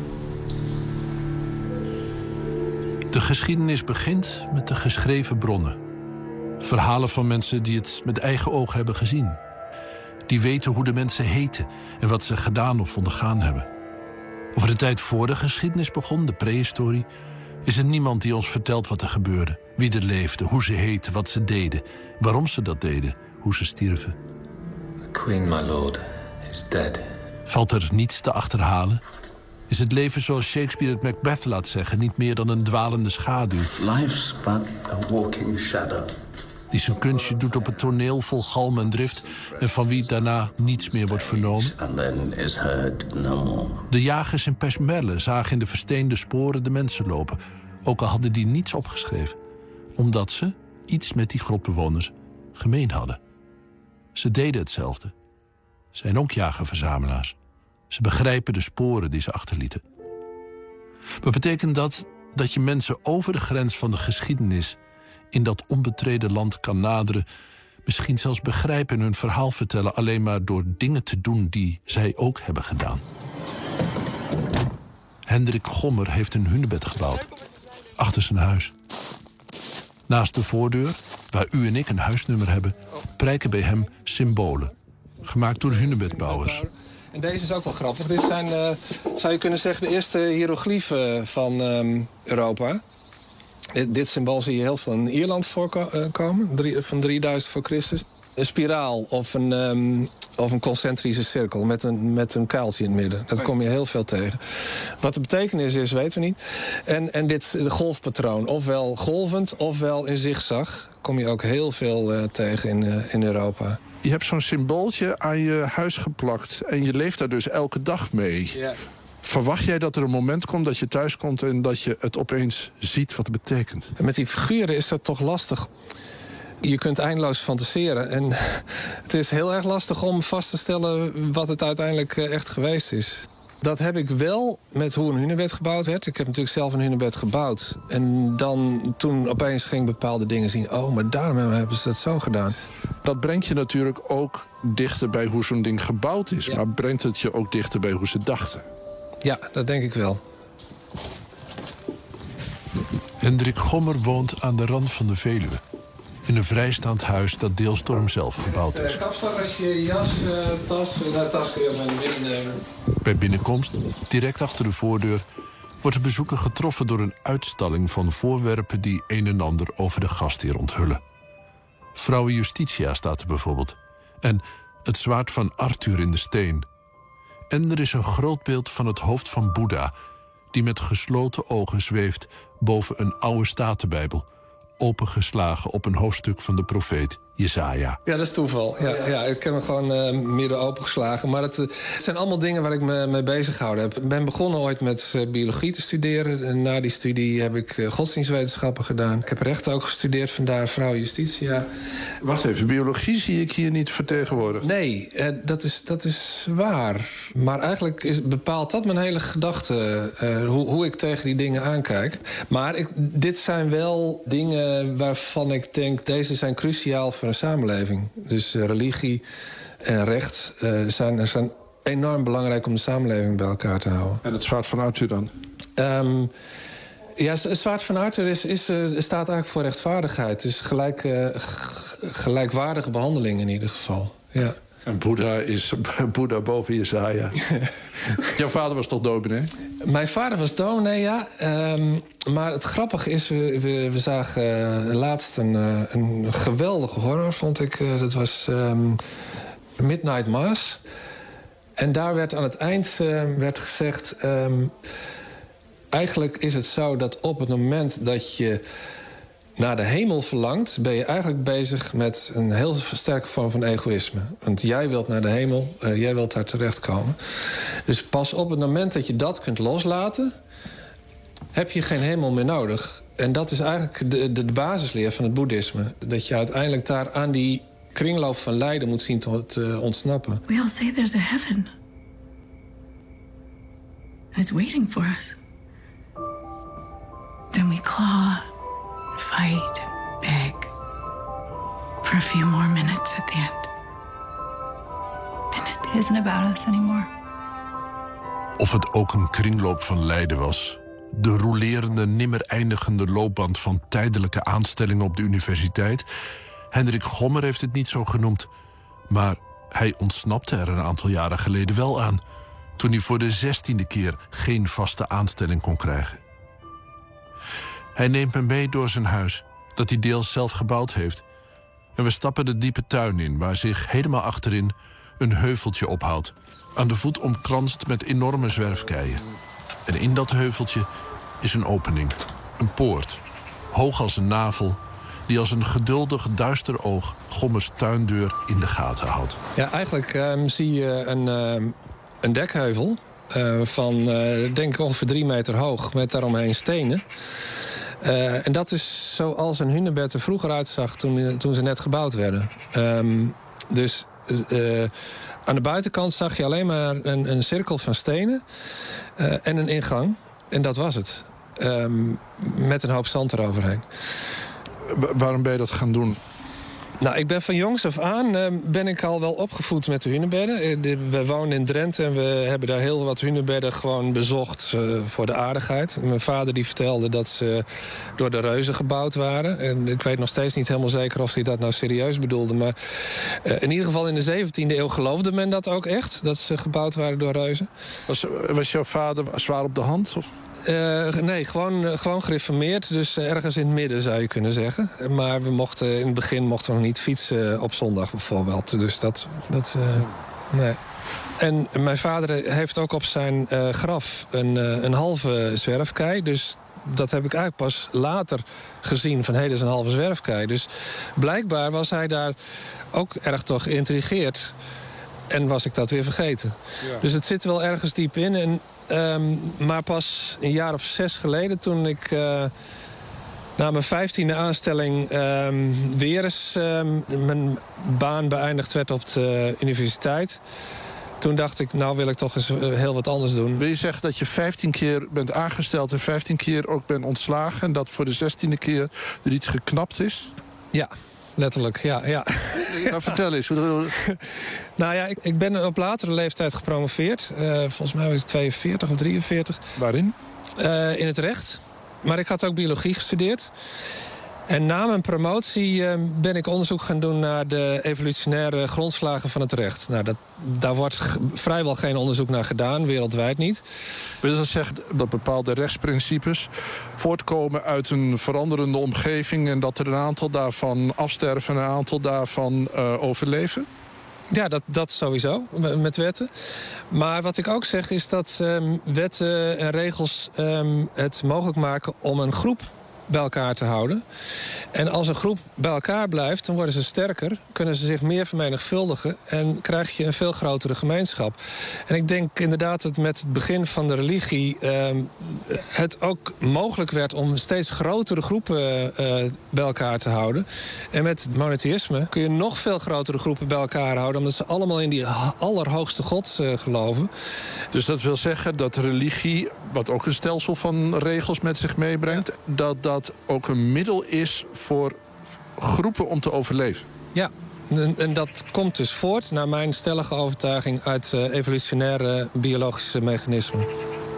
Speaker 16: De geschiedenis begint met de geschreven bronnen. Verhalen van mensen die het met eigen ogen hebben gezien. Die weten hoe de mensen heten en wat ze gedaan of ondergaan hebben. Over de tijd voor de geschiedenis begon, de prehistorie, is er niemand die ons vertelt wat er gebeurde. Wie er leefde, hoe ze heten, wat ze deden, waarom ze dat deden, hoe ze stierven.
Speaker 19: The Queen, my lord, is dead.
Speaker 16: Valt er niets te achterhalen? Is het leven zoals Shakespeare het Macbeth laat zeggen niet meer dan een dwalende schaduw?
Speaker 19: Life's but a walking shadow.
Speaker 16: Die zijn kunstje doet op het toneel vol galm en drift en van wie daarna niets meer wordt vernomen.
Speaker 19: And then is heard no more.
Speaker 16: De jagers in Peshmerle zagen in de versteende sporen de mensen lopen, ook al hadden die niets opgeschreven, omdat ze iets met die grotbewoners gemeen hadden. Ze deden hetzelfde. Zijn ook jager-verzamelaars. Ze begrijpen de sporen die ze achterlieten. Wat betekent dat je mensen over de grens van de geschiedenis in dat onbetreden land kan naderen, misschien zelfs begrijpen en hun verhaal vertellen alleen maar door dingen te doen die zij ook hebben gedaan. Hendrik Gommer heeft een hunebed gebouwd, achter zijn huis. Naast de voordeur, waar u en ik een huisnummer hebben, prijken bij hem symbolen, gemaakt door hunebedbouwers.
Speaker 20: En deze is ook wel grappig. Dit zijn, zou je kunnen zeggen, de eerste hiërogliefen van Europa. Dit symbool zie je heel veel in Ierland voorkomen, van 3000 voor Christus. Een spiraal of een concentrische cirkel met een kuiltje in het midden. Dat kom je heel veel tegen. Wat de betekenis is, weten we niet. En dit golfpatroon, ofwel golvend, ofwel in zigzag, kom je ook heel veel tegen in Europa.
Speaker 21: Je hebt zo'n symbooltje aan je huis geplakt en je leeft daar dus elke dag mee.
Speaker 20: Ja.
Speaker 21: Verwacht jij dat er een moment komt dat je thuis komt en dat je het opeens ziet wat het betekent?
Speaker 20: Met die figuren is dat toch lastig. Je kunt eindeloos fantaseren. En het is heel erg lastig om vast te stellen wat het uiteindelijk echt geweest is. Dat heb ik wel met hoe een hunebed gebouwd werd. Ik heb natuurlijk zelf een hunebed gebouwd. En dan toen opeens ging ik bepaalde dingen zien. Oh, maar daarom hebben ze dat zo gedaan.
Speaker 21: Dat brengt je natuurlijk ook dichter bij hoe zo'n ding gebouwd is. Ja. Maar brengt het je ook dichter bij hoe ze dachten?
Speaker 20: Ja, dat denk ik wel.
Speaker 16: Hendrik Gommer woont aan de rand van de Veluwe. In een vrijstaand huis dat deels door hem zelf gebouwd is.
Speaker 20: Kapstok als je jas, tas... tas kun je ook mee binnennemen.
Speaker 16: Bij binnenkomst, direct achter de voordeur, wordt de bezoeker getroffen door een uitstalling van voorwerpen die een en ander over de gastheer onthullen. Vrouwe Justitia staat er bijvoorbeeld. En het zwaard van Arthur in de steen. En er is een groot beeld van het hoofd van Boeddha, die met gesloten ogen zweeft boven een oude Statenbijbel, opengeslagen op een hoofdstuk van de profeet Jesaja.
Speaker 20: Ja, dat is toeval. Ja, ik heb hem gewoon midden opengeslagen. Maar het zijn allemaal dingen waar ik me mee bezig gehouden heb. Ik ben begonnen ooit met biologie te studeren. En na die studie heb ik godsdienstwetenschappen gedaan. Ik heb rechten ook gestudeerd, vandaar vrouw Justitia.
Speaker 21: Wacht even, biologie zie ik hier niet vertegenwoordigd.
Speaker 20: Nee, dat is waar. Maar eigenlijk bepaalt dat mijn hele gedachte, hoe ik tegen die dingen aankijk. Maar dit zijn wel dingen waarvan ik denk, deze zijn cruciaal voor een samenleving. Dus religie en recht zijn enorm belangrijk om de samenleving bij elkaar te houden.
Speaker 21: En het zwaard van Arthur dan?
Speaker 20: Ja, het zwaard van Arthur staat eigenlijk voor rechtvaardigheid. Dus gelijkwaardige behandeling in ieder geval. Ja.
Speaker 21: En Boeddha is Boeddha boven Jesaja. Jouw vader was toch dominee?
Speaker 20: Mijn vader was dominee, ja. Maar het grappige is, we zagen laatst een geweldige horror, vond ik. Dat was Midnight Mass. En daar werd aan het eind werd gezegd, eigenlijk is het zo dat op het moment dat je naar de hemel verlangt, ben je eigenlijk bezig met een heel sterke vorm van egoïsme. Want jij wilt naar de hemel, jij wilt daar terechtkomen. Dus pas op het moment dat je dat kunt loslaten, heb je geen hemel meer nodig. En dat is eigenlijk de basisleer van het boeddhisme. Dat je uiteindelijk daar aan die kringloop van lijden moet zien te ontsnappen.
Speaker 22: We all say there's a heaven.
Speaker 5: is waiting for us. Then we claw, fight, beg for a few more minutes at the end. And it isn't about us anymore.
Speaker 16: Of het ook een kringloop van lijden was. De rolerende, nimmer eindigende loopband van tijdelijke aanstellingen op de universiteit. Hendrik Gommer heeft het niet zo genoemd. Maar hij ontsnapte er een aantal jaren geleden wel aan, toen hij voor de 16e keer geen vaste aanstelling kon krijgen. Hij neemt me mee door zijn huis, dat hij deels zelf gebouwd heeft. En we stappen de diepe tuin in, waar zich helemaal achterin een heuveltje ophoudt. Aan de voet omkranst met enorme zwerfkeien. En in dat heuveltje is een opening, een poort, hoog als een navel, die als een geduldig duister oog Gommers tuindeur in de gaten houdt.
Speaker 20: Ja, eigenlijk zie je een dekheuvel van denk ik ongeveer 3 meter hoog met daaromheen stenen. En dat is zoals een hunebed er vroeger uitzag toen ze net gebouwd werden. Dus aan de buitenkant zag je alleen maar een cirkel van stenen en een ingang. En dat was het. Met een hoop zand eroverheen.
Speaker 21: Waarom ben je dat gaan doen?
Speaker 20: Nou, ik ben van jongs af aan ben ik al wel opgevoed met de hunebedden. We wonen in Drenthe en we hebben daar heel wat hunebedden gewoon bezocht voor de aardigheid. Mijn vader die vertelde dat ze door de reuzen gebouwd waren. En ik weet nog steeds niet helemaal zeker of hij dat nou serieus bedoelde. Maar in ieder geval in de 17e eeuw geloofde men dat ook echt. Dat ze gebouwd waren door reuzen.
Speaker 21: Was jouw vader zwaar op de hand? Of?
Speaker 20: Nee, gewoon gereformeerd. Dus ergens in het midden zou je kunnen zeggen. Maar in het begin mochten we nog niet fietsen op zondag bijvoorbeeld. Dus nee. En mijn vader heeft ook op zijn graf een halve zwerfkei. Dus dat heb ik eigenlijk pas later gezien. Van, dat is een halve zwerfkei. Dus blijkbaar was hij daar ook erg toch geïntrigeerd. En was ik dat weer vergeten. Ja. Dus het zit wel ergens diep in. Maar pas een jaar of 6 geleden, toen ik na mijn 15e aanstelling weer eens mijn baan beëindigd werd op de universiteit. Toen dacht ik, nou wil ik toch eens heel wat anders doen.
Speaker 21: Wil je zeggen dat je 15 keer bent aangesteld en 15 keer ook bent ontslagen, en dat voor de 16e keer er iets geknapt is?
Speaker 20: Ja. Letterlijk, ja.
Speaker 21: Nou, vertel eens.
Speaker 20: Nou ja, ik ben op latere leeftijd gepromoveerd. Volgens mij was ik 42 of 43.
Speaker 21: Waarin?
Speaker 20: In het recht. Maar ik had ook biologie gestudeerd. En na mijn promotie ben ik onderzoek gaan doen naar de evolutionaire grondslagen van het recht. Nou, daar wordt vrijwel geen onderzoek naar gedaan, wereldwijd niet.
Speaker 21: Wil je dat zeggen dat bepaalde rechtsprincipes voortkomen uit een veranderende omgeving en dat er een aantal daarvan afsterven en een aantal daarvan overleven?
Speaker 20: Ja, dat sowieso, met wetten. Maar wat ik ook zeg is dat wetten en regels het mogelijk maken om een groep bij elkaar te houden. En als een groep bij elkaar blijft, dan worden ze sterker, kunnen ze zich meer vermenigvuldigen en krijg je een veel grotere gemeenschap. En ik denk inderdaad dat met het begin van de religie het ook mogelijk werd om steeds grotere groepen bij elkaar te houden. En met het monotheïsme kun je nog veel grotere groepen bij elkaar houden, omdat ze allemaal in die allerhoogste God geloven.
Speaker 21: Dus dat wil zeggen dat religie, wat ook een stelsel van regels met zich meebrengt, dat ook een middel is voor groepen om te overleven.
Speaker 20: Ja, en dat komt dus voort, naar mijn stellige overtuiging, uit evolutionaire biologische mechanismen.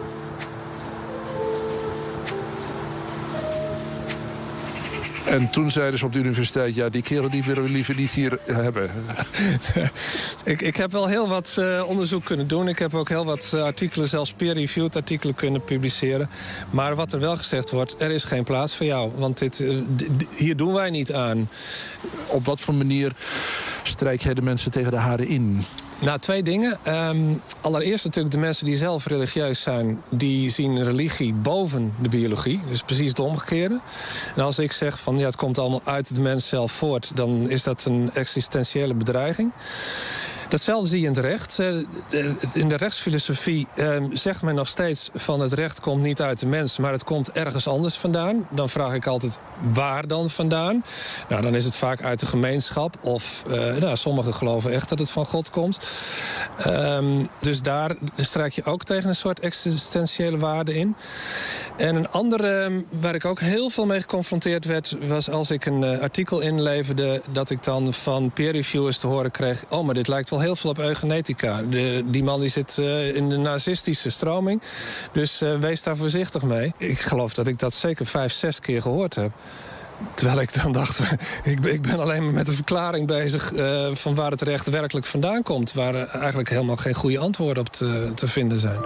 Speaker 21: En toen zeiden ze op de universiteit, ja, die kerel die willen we liever niet hier hebben.
Speaker 20: Ik heb wel heel wat onderzoek kunnen doen. Ik heb ook heel wat artikelen, zelfs peer-reviewed artikelen kunnen publiceren. Maar wat er wel gezegd wordt, er is geen plaats voor jou. Want hier doen wij niet aan.
Speaker 21: Op wat voor manier strijk jij de mensen tegen de haren in?
Speaker 20: Nou, 2 dingen. Allereerst natuurlijk de mensen die zelf religieus zijn, die zien religie boven de biologie. Dus precies het omgekeerde. En als ik zeg van ja, het komt allemaal uit de mens zelf voort, dan is dat een existentiële bedreiging. Datzelfde zie je in het recht. In de rechtsfilosofie zegt men nog steeds van het recht komt niet uit de mens, maar het komt ergens anders vandaan. Dan vraag ik altijd waar dan vandaan. Nou, dan is het vaak uit de gemeenschap of sommigen geloven echt dat het van God komt. Dus daar strijk je ook tegen een soort existentiële waarde in. En een andere waar ik ook heel veel mee geconfronteerd werd, was als ik een artikel inleverde, dat ik dan van peer reviewers te horen kreeg: oh, maar dit lijkt wel heel veel op eugenetica. Die man die zit in de nazistische stroming, dus wees daar voorzichtig mee. Ik geloof dat ik dat zeker 5-6 keer gehoord heb. Terwijl ik dan dacht, ik ben alleen maar met een verklaring bezig van waar het recht werkelijk vandaan komt, waar eigenlijk helemaal geen goede antwoorden op te vinden zijn.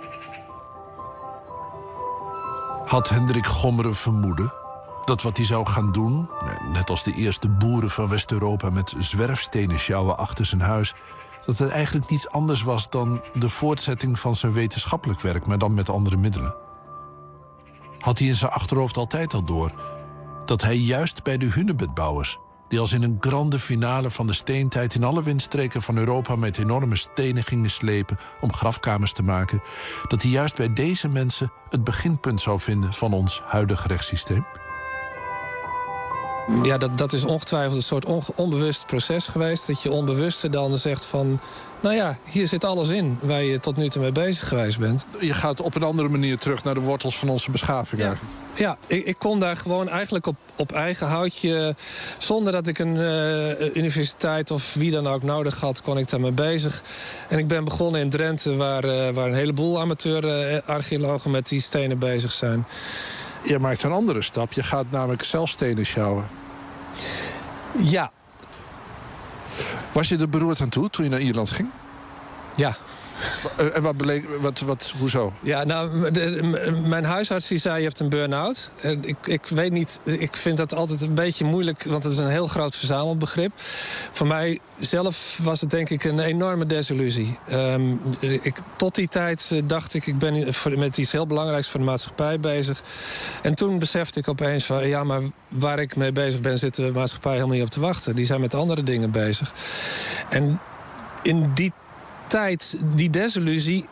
Speaker 16: Had Hendrik Gommer een vermoeden dat wat hij zou gaan doen, net als de eerste boeren van West-Europa met zwerfstenen sjouwen achter zijn huis, dat het eigenlijk niets anders was dan de voortzetting van zijn wetenschappelijk werk, maar dan met andere middelen? Had hij in zijn achterhoofd altijd al door dat hij juist bij de hunebedbouwers, die als in een grande finale van de steentijd in alle windstreken van Europa met enorme stenen gingen slepen om grafkamers te maken, dat hij juist bij deze mensen het beginpunt zou vinden van ons huidige rechtssysteem?
Speaker 20: Ja, dat is ongetwijfeld een soort onbewust proces geweest. Dat je onbewuste dan zegt van, nou ja, hier zit alles in waar je tot nu toe mee bezig geweest bent.
Speaker 21: Je gaat op een andere manier terug naar de wortels van onze beschaving.
Speaker 20: Ja. Ja, ik kon daar gewoon eigenlijk op eigen houtje, zonder dat ik een universiteit of wie dan ook nodig had, kon ik daarmee bezig. En ik ben begonnen in Drenthe, waar een heleboel amateur-archeologen met die stenen bezig zijn.
Speaker 21: Je maakt een andere stap. Je gaat namelijk zelf stenen sjouwen.
Speaker 20: Ja.
Speaker 21: Was je er beroerd aan toe toen je naar Ierland ging?
Speaker 20: Ja.
Speaker 21: En hoezo?
Speaker 20: Ja, nou, mijn huisarts die zei, je hebt een burn-out. Ik weet niet, ik vind dat altijd een beetje moeilijk, want het is een heel groot verzamelbegrip. Voor mij zelf was het denk ik een enorme desillusie. Tot die tijd dacht ik ben met iets heel belangrijks voor de maatschappij bezig. En toen besefte ik opeens van, ja, maar waar ik mee bezig ben, zit de maatschappij helemaal niet op te wachten. Die zijn met andere dingen bezig. En in die tijd, die desillusie,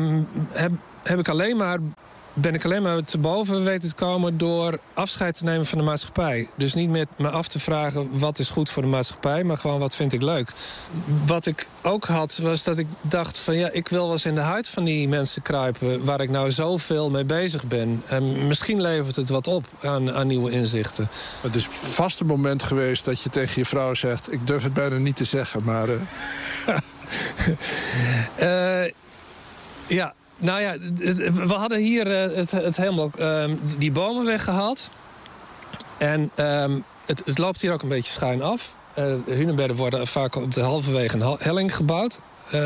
Speaker 20: ben ik alleen maar te boven weten te komen door afscheid te nemen van de maatschappij. Dus niet meer me af te vragen wat is goed voor de maatschappij, maar gewoon wat vind ik leuk. Wat ik ook had, was dat ik dacht van ja, ik wil wel eens in de huid van die mensen kruipen waar ik nou zoveel mee bezig ben. En misschien levert het wat op aan nieuwe inzichten.
Speaker 21: Het is vast een moment geweest dat je tegen je vrouw zegt, ik durf het bijna niet te zeggen, maar
Speaker 20: ja, nou ja, we hadden hier het helemaal die bomen weggehaald. En het loopt hier ook een beetje schuin af. De hunebedden worden vaak op de halverwege een helling gebouwd.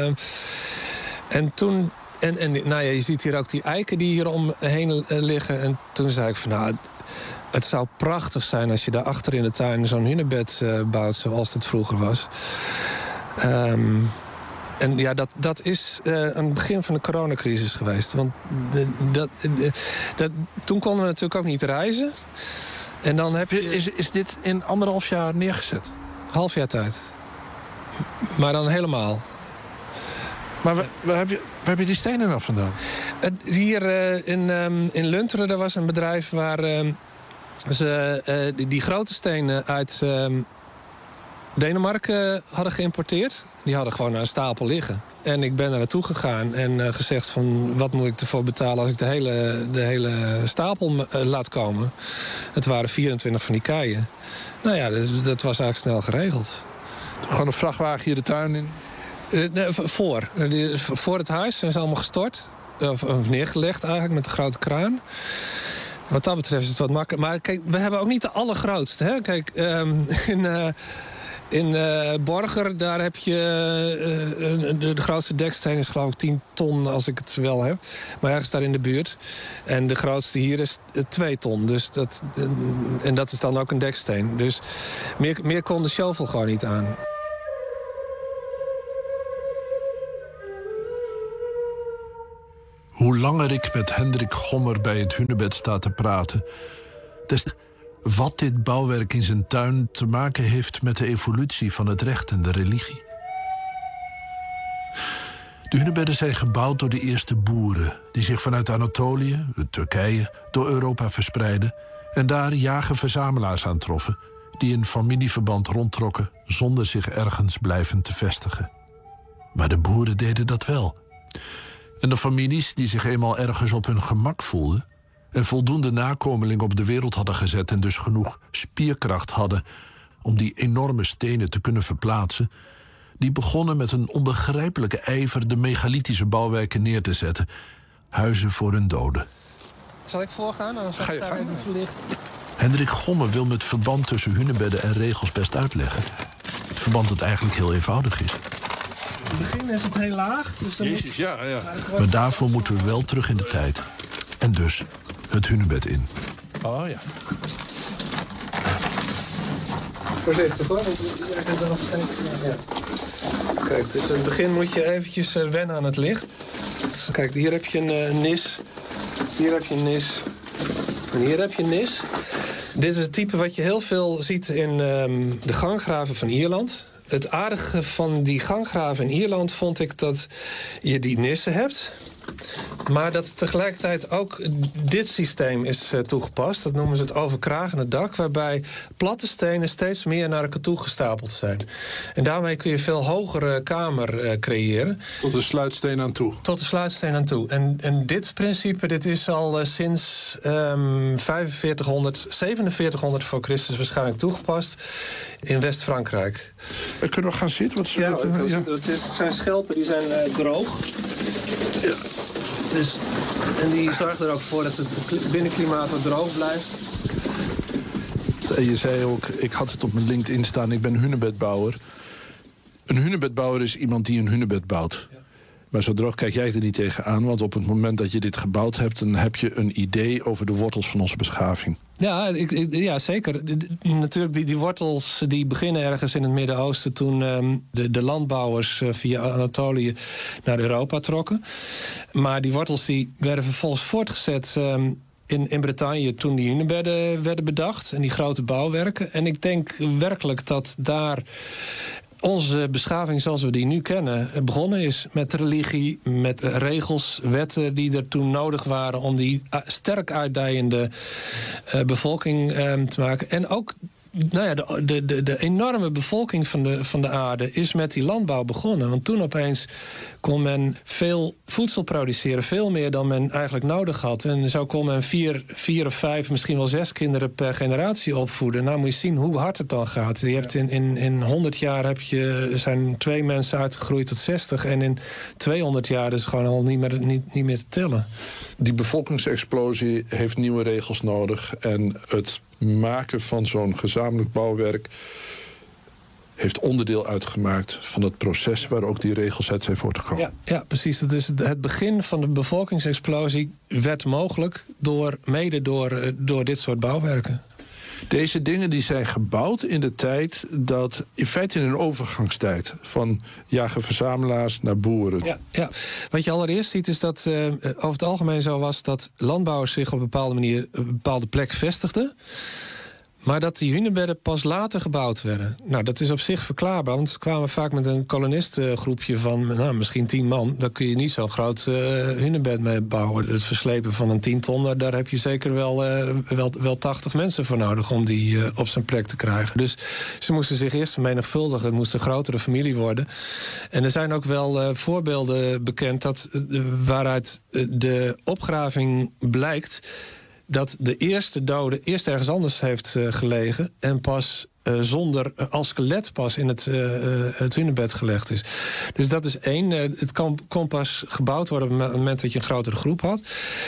Speaker 20: En toen, nou ja, je ziet hier ook die eiken die hier omheen liggen. En toen zei ik van nou, het zou prachtig zijn als je daar achter in de tuin zo'n hunebed bouwt zoals het vroeger was. En ja, dat is aan het begin van de coronacrisis geweest. Want toen konden we natuurlijk ook niet reizen. En dan heb je...
Speaker 21: Is dit in 1,5 jaar neergezet?
Speaker 20: Half jaar tijd. Maar dan helemaal.
Speaker 21: Maar waar heb je die stenen dan vandaan?
Speaker 20: Hier in Lunteren, daar was een bedrijf waar ze die grote stenen uit Denemarken hadden geïmporteerd. Die hadden gewoon een stapel liggen. En ik ben daar naartoe gegaan en gezegd van wat moet ik ervoor betalen als ik de hele stapel laat komen. Het waren 24 van die keien. Nou ja, dat was eigenlijk snel geregeld.
Speaker 21: Gewoon een vrachtwagen hier de tuin in?
Speaker 20: Voor het huis zijn ze allemaal gestort. Of neergelegd eigenlijk met de grote kraan. Wat dat betreft is het wat makkelijker. Maar kijk, we hebben ook niet de allergrootste. Hè? Kijk, in Borger, daar heb je de grootste deksteen is geloof ik 10 ton als ik het wel heb. Maar ergens daar in de buurt. En de grootste hier is 2 ton. Dus dat is dan ook een deksteen. Dus meer kon de shovel gewoon niet aan.
Speaker 16: Hoe langer ik met Hendrik Gommer bij het hunebed sta te praten, wat dit bouwwerk in zijn tuin te maken heeft met de evolutie van het recht en de religie. De hunebedden zijn gebouwd door de eerste boeren die zich vanuit Anatolië, Turkije, door Europa verspreidden en daar jager-verzamelaars aantroffen die in familieverband rondtrokken zonder zich ergens blijvend te vestigen. Maar de boeren deden dat wel. En de families die zich eenmaal ergens op hun gemak voelden en voldoende nakomelingen op de wereld hadden gezet en dus genoeg spierkracht hadden om die enorme stenen te kunnen verplaatsen, die begonnen met een onbegrijpelijke ijver de megalithische bouwwerken neer te zetten. Huizen voor hun doden.
Speaker 20: Zal ik voorgaan? Dan zal ik daar even verlicht.
Speaker 16: Hendrik Gomme wil me het verband tussen hunebedden en regels best uitleggen. Het verband dat eigenlijk heel eenvoudig is.
Speaker 20: In het begin is het heel laag. Dus dan
Speaker 21: Jezus, ja.
Speaker 16: Maar daarvoor moeten we wel terug in de tijd. En dus het hunebed in.
Speaker 21: Oh ja.
Speaker 20: Voorzichtig hoor, want jij bent er nog steeds. Ja. Kijk, dus in het begin moet je eventjes wennen aan het licht. Dus kijk, hier heb je een nis. Hier heb je een nis. En hier heb je een nis. Dit is het type wat je heel veel ziet in de ganggraven van Ierland. Het aardige van die ganggraven in Ierland vond ik dat je die nissen hebt, maar dat tegelijkertijd ook dit systeem is toegepast. Dat noemen ze het overkragende dak, waarbij platte stenen steeds meer naar elkaar toe gestapeld zijn. En daarmee kun je veel hogere kamer creëren.
Speaker 21: Tot de sluitsteen aan toe.
Speaker 20: Tot de sluitsteen aan toe. En dit principe, dit is al sinds 4700 voor Christus waarschijnlijk toegepast in West-Frankrijk.
Speaker 21: Kunnen we gaan zitten?
Speaker 20: Het zijn schelpen die zijn droog. Ja. Dus, en die zorgt er ook voor dat het binnenklimaat wat droog blijft.
Speaker 16: En je zei ook, ik had het op mijn LinkedIn staan, ik ben hunebedbouwer. Een hunebedbouwer is iemand die een hunebed bouwt. Ja. Maar zo droog kijk jij er niet tegenaan, want op het moment dat je dit gebouwd hebt, dan heb je een idee over de wortels van onze beschaving.
Speaker 20: Ja, zeker. Natuurlijk, die wortels die beginnen ergens in het Midden-Oosten toen de landbouwers via Anatolië naar Europa trokken. Maar die wortels die werden vervolgens voortgezet in Bretagne toen die hunebedden werden bedacht en die grote bouwwerken. En ik denk werkelijk dat daar onze beschaving zoals we die nu kennen begonnen is met religie, met regels, wetten die er toen nodig waren om die sterk uitdijende bevolking te maken. En ook de enorme bevolking van de aarde is met die landbouw begonnen. Want toen opeens kon men veel voedsel produceren, veel meer dan men eigenlijk nodig had. En zo kon men 4 of 5, misschien wel 6 kinderen per generatie opvoeden. Nou moet je zien hoe hard het dan gaat. Je hebt in 100 jaar zijn 2 mensen uitgegroeid tot 60. En in 200 jaar is het gewoon al niet meer te tellen.
Speaker 21: Die bevolkingsexplosie heeft nieuwe regels nodig. En het maken van zo'n gezamenlijk bouwwerk heeft onderdeel uitgemaakt van het proces waar ook die regels uit zijn voortgekomen.
Speaker 20: Ja, precies. Dat is het begin van de bevolkingsexplosie werd mogelijk mede door dit soort bouwwerken.
Speaker 21: Deze dingen die zijn gebouwd in de tijd dat, in feite in een overgangstijd, van jager-verzamelaars naar boeren.
Speaker 20: Ja. Wat je allereerst ziet is dat over het algemeen zo was dat landbouwers zich op een bepaalde manier op een bepaalde plek vestigden, maar dat die hunebedden pas later gebouwd werden. Nou, dat is op zich verklaarbaar, want ze kwamen vaak met een kolonistengroepje van misschien 10 man. Daar kun je niet zo'n groot hunebed mee bouwen. Het verslepen van een 10 ton, daar heb je zeker wel 80 mensen voor nodig om die op zijn plek te krijgen. Dus ze moesten zich eerst vermenigvuldigen. Het moest een grotere familie worden. En er zijn ook wel voorbeelden bekend waaruit de opgraving blijkt dat de eerste dode eerst ergens anders heeft gelegen en pas als skelet pas in het hunebed gelegd is. Dus dat is 1. Het kon pas gebouwd worden op het moment dat je een grotere groep had.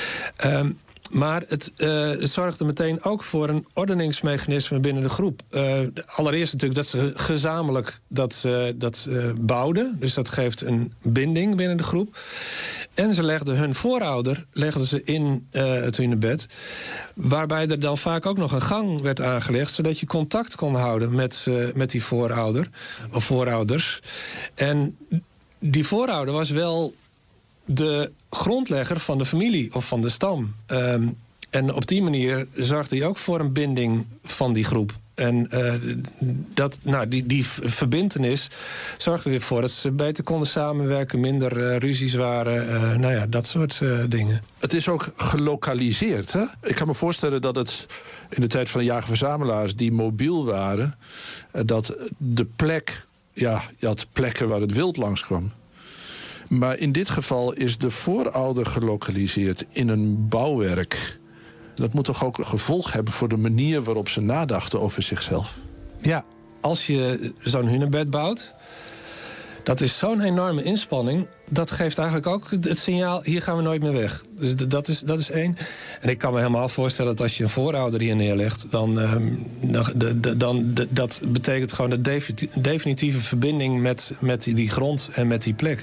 Speaker 20: Maar het zorgde meteen ook voor een ordeningsmechanisme binnen de groep. Allereerst natuurlijk dat ze gezamenlijk dat bouwden. Dus dat geeft een binding binnen de groep. En ze legden hun voorouder in het hunebed. Waarbij er dan vaak ook nog een gang werd aangelegd, zodat je contact kon houden met die voorouder of voorouders. En die voorouder was wel de grondlegger van de familie of van de stam. En op die manier zorgde hij ook voor een binding van die groep. En die verbintenis zorgde er weer voor dat ze beter konden samenwerken, minder ruzies waren, dat soort dingen.
Speaker 21: Het is ook gelokaliseerd, hè? Ik kan me voorstellen dat het in de tijd van de jager-verzamelaars die mobiel waren, dat de plek, je had plekken waar het wild langskwam. Maar in dit geval is de voorouder gelokaliseerd in een bouwwerk. Dat moet toch ook een gevolg hebben voor de manier waarop ze nadachten over zichzelf? Ja, als je zo'n hunebed bouwt, dat is zo'n enorme inspanning. Dat geeft eigenlijk ook het signaal, hier gaan we nooit meer weg. Dus dat is één. En ik kan me helemaal voorstellen dat als je een voorouder hier neerlegt, dan dat betekent gewoon de definitieve verbinding met die grond en met die plek.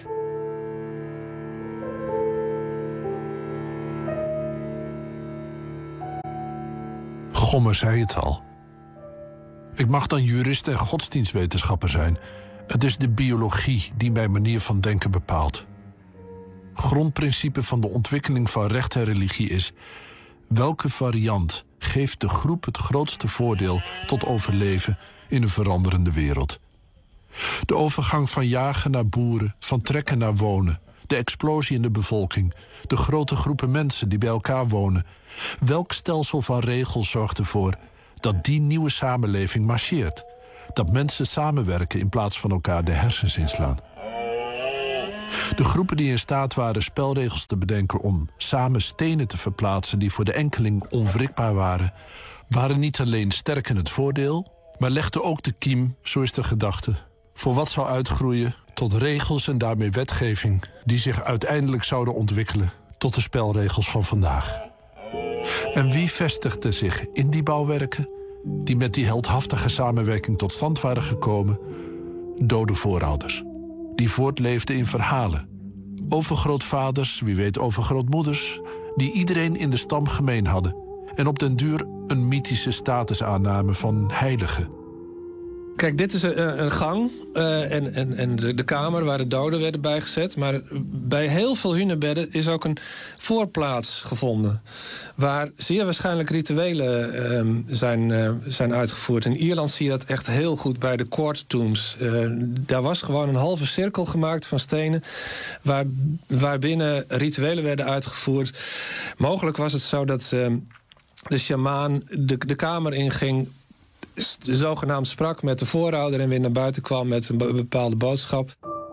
Speaker 16: Gommer zei het al. Ik mag dan jurist en godsdienstwetenschapper zijn. Het is de biologie die mijn manier van denken bepaalt. Grondprincipe van de ontwikkeling van recht en religie is: welke variant geeft de groep het grootste voordeel tot overleven in een veranderende wereld? De overgang van jagen naar boeren, van trekken naar wonen, de explosie in de bevolking, de grote groepen mensen die bij elkaar wonen. Welk stelsel van regels zorgt ervoor dat die nieuwe samenleving marcheert? Dat mensen samenwerken in plaats van elkaar de hersens inslaan. De groepen die in staat waren spelregels te bedenken om samen stenen te verplaatsen die voor de enkeling onwrikbaar waren niet alleen sterk in het voordeel, maar legden ook de kiem, zo is de gedachte, voor wat zou uitgroeien tot regels en daarmee wetgeving die zich uiteindelijk zouden ontwikkelen tot de spelregels van vandaag. En wie vestigde zich in die bouwwerken die met die heldhaftige samenwerking tot stand waren gekomen? Dode voorouders, die voortleefden in verhalen. Overgrootvaders, wie weet overgrootmoeders, die iedereen in de stam gemeen hadden en op den duur een mythische status aannamen van heiligen.
Speaker 20: Kijk, dit is een gang en de kamer waar de doden werden bijgezet. Maar bij heel veel hunebedden is ook een voorplaats gevonden, waar zeer waarschijnlijk rituelen zijn uitgevoerd. In Ierland zie je dat echt heel goed bij de court tombs. Daar was gewoon een halve cirkel gemaakt van stenen, waarbinnen rituelen werden uitgevoerd. Mogelijk was het zo dat de sjamaan de kamer inging, zogenaamd sprak met de voorouder en weer naar buiten kwam met een bepaalde boodschap.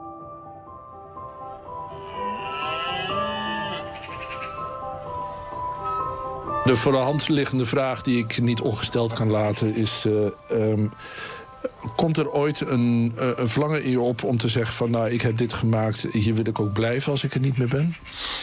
Speaker 21: De voor de hand liggende vraag die ik niet ongesteld kan laten is: komt er ooit een verlangen in je op om te zeggen van, nou, ik heb dit gemaakt, hier wil ik ook blijven als ik er niet meer ben?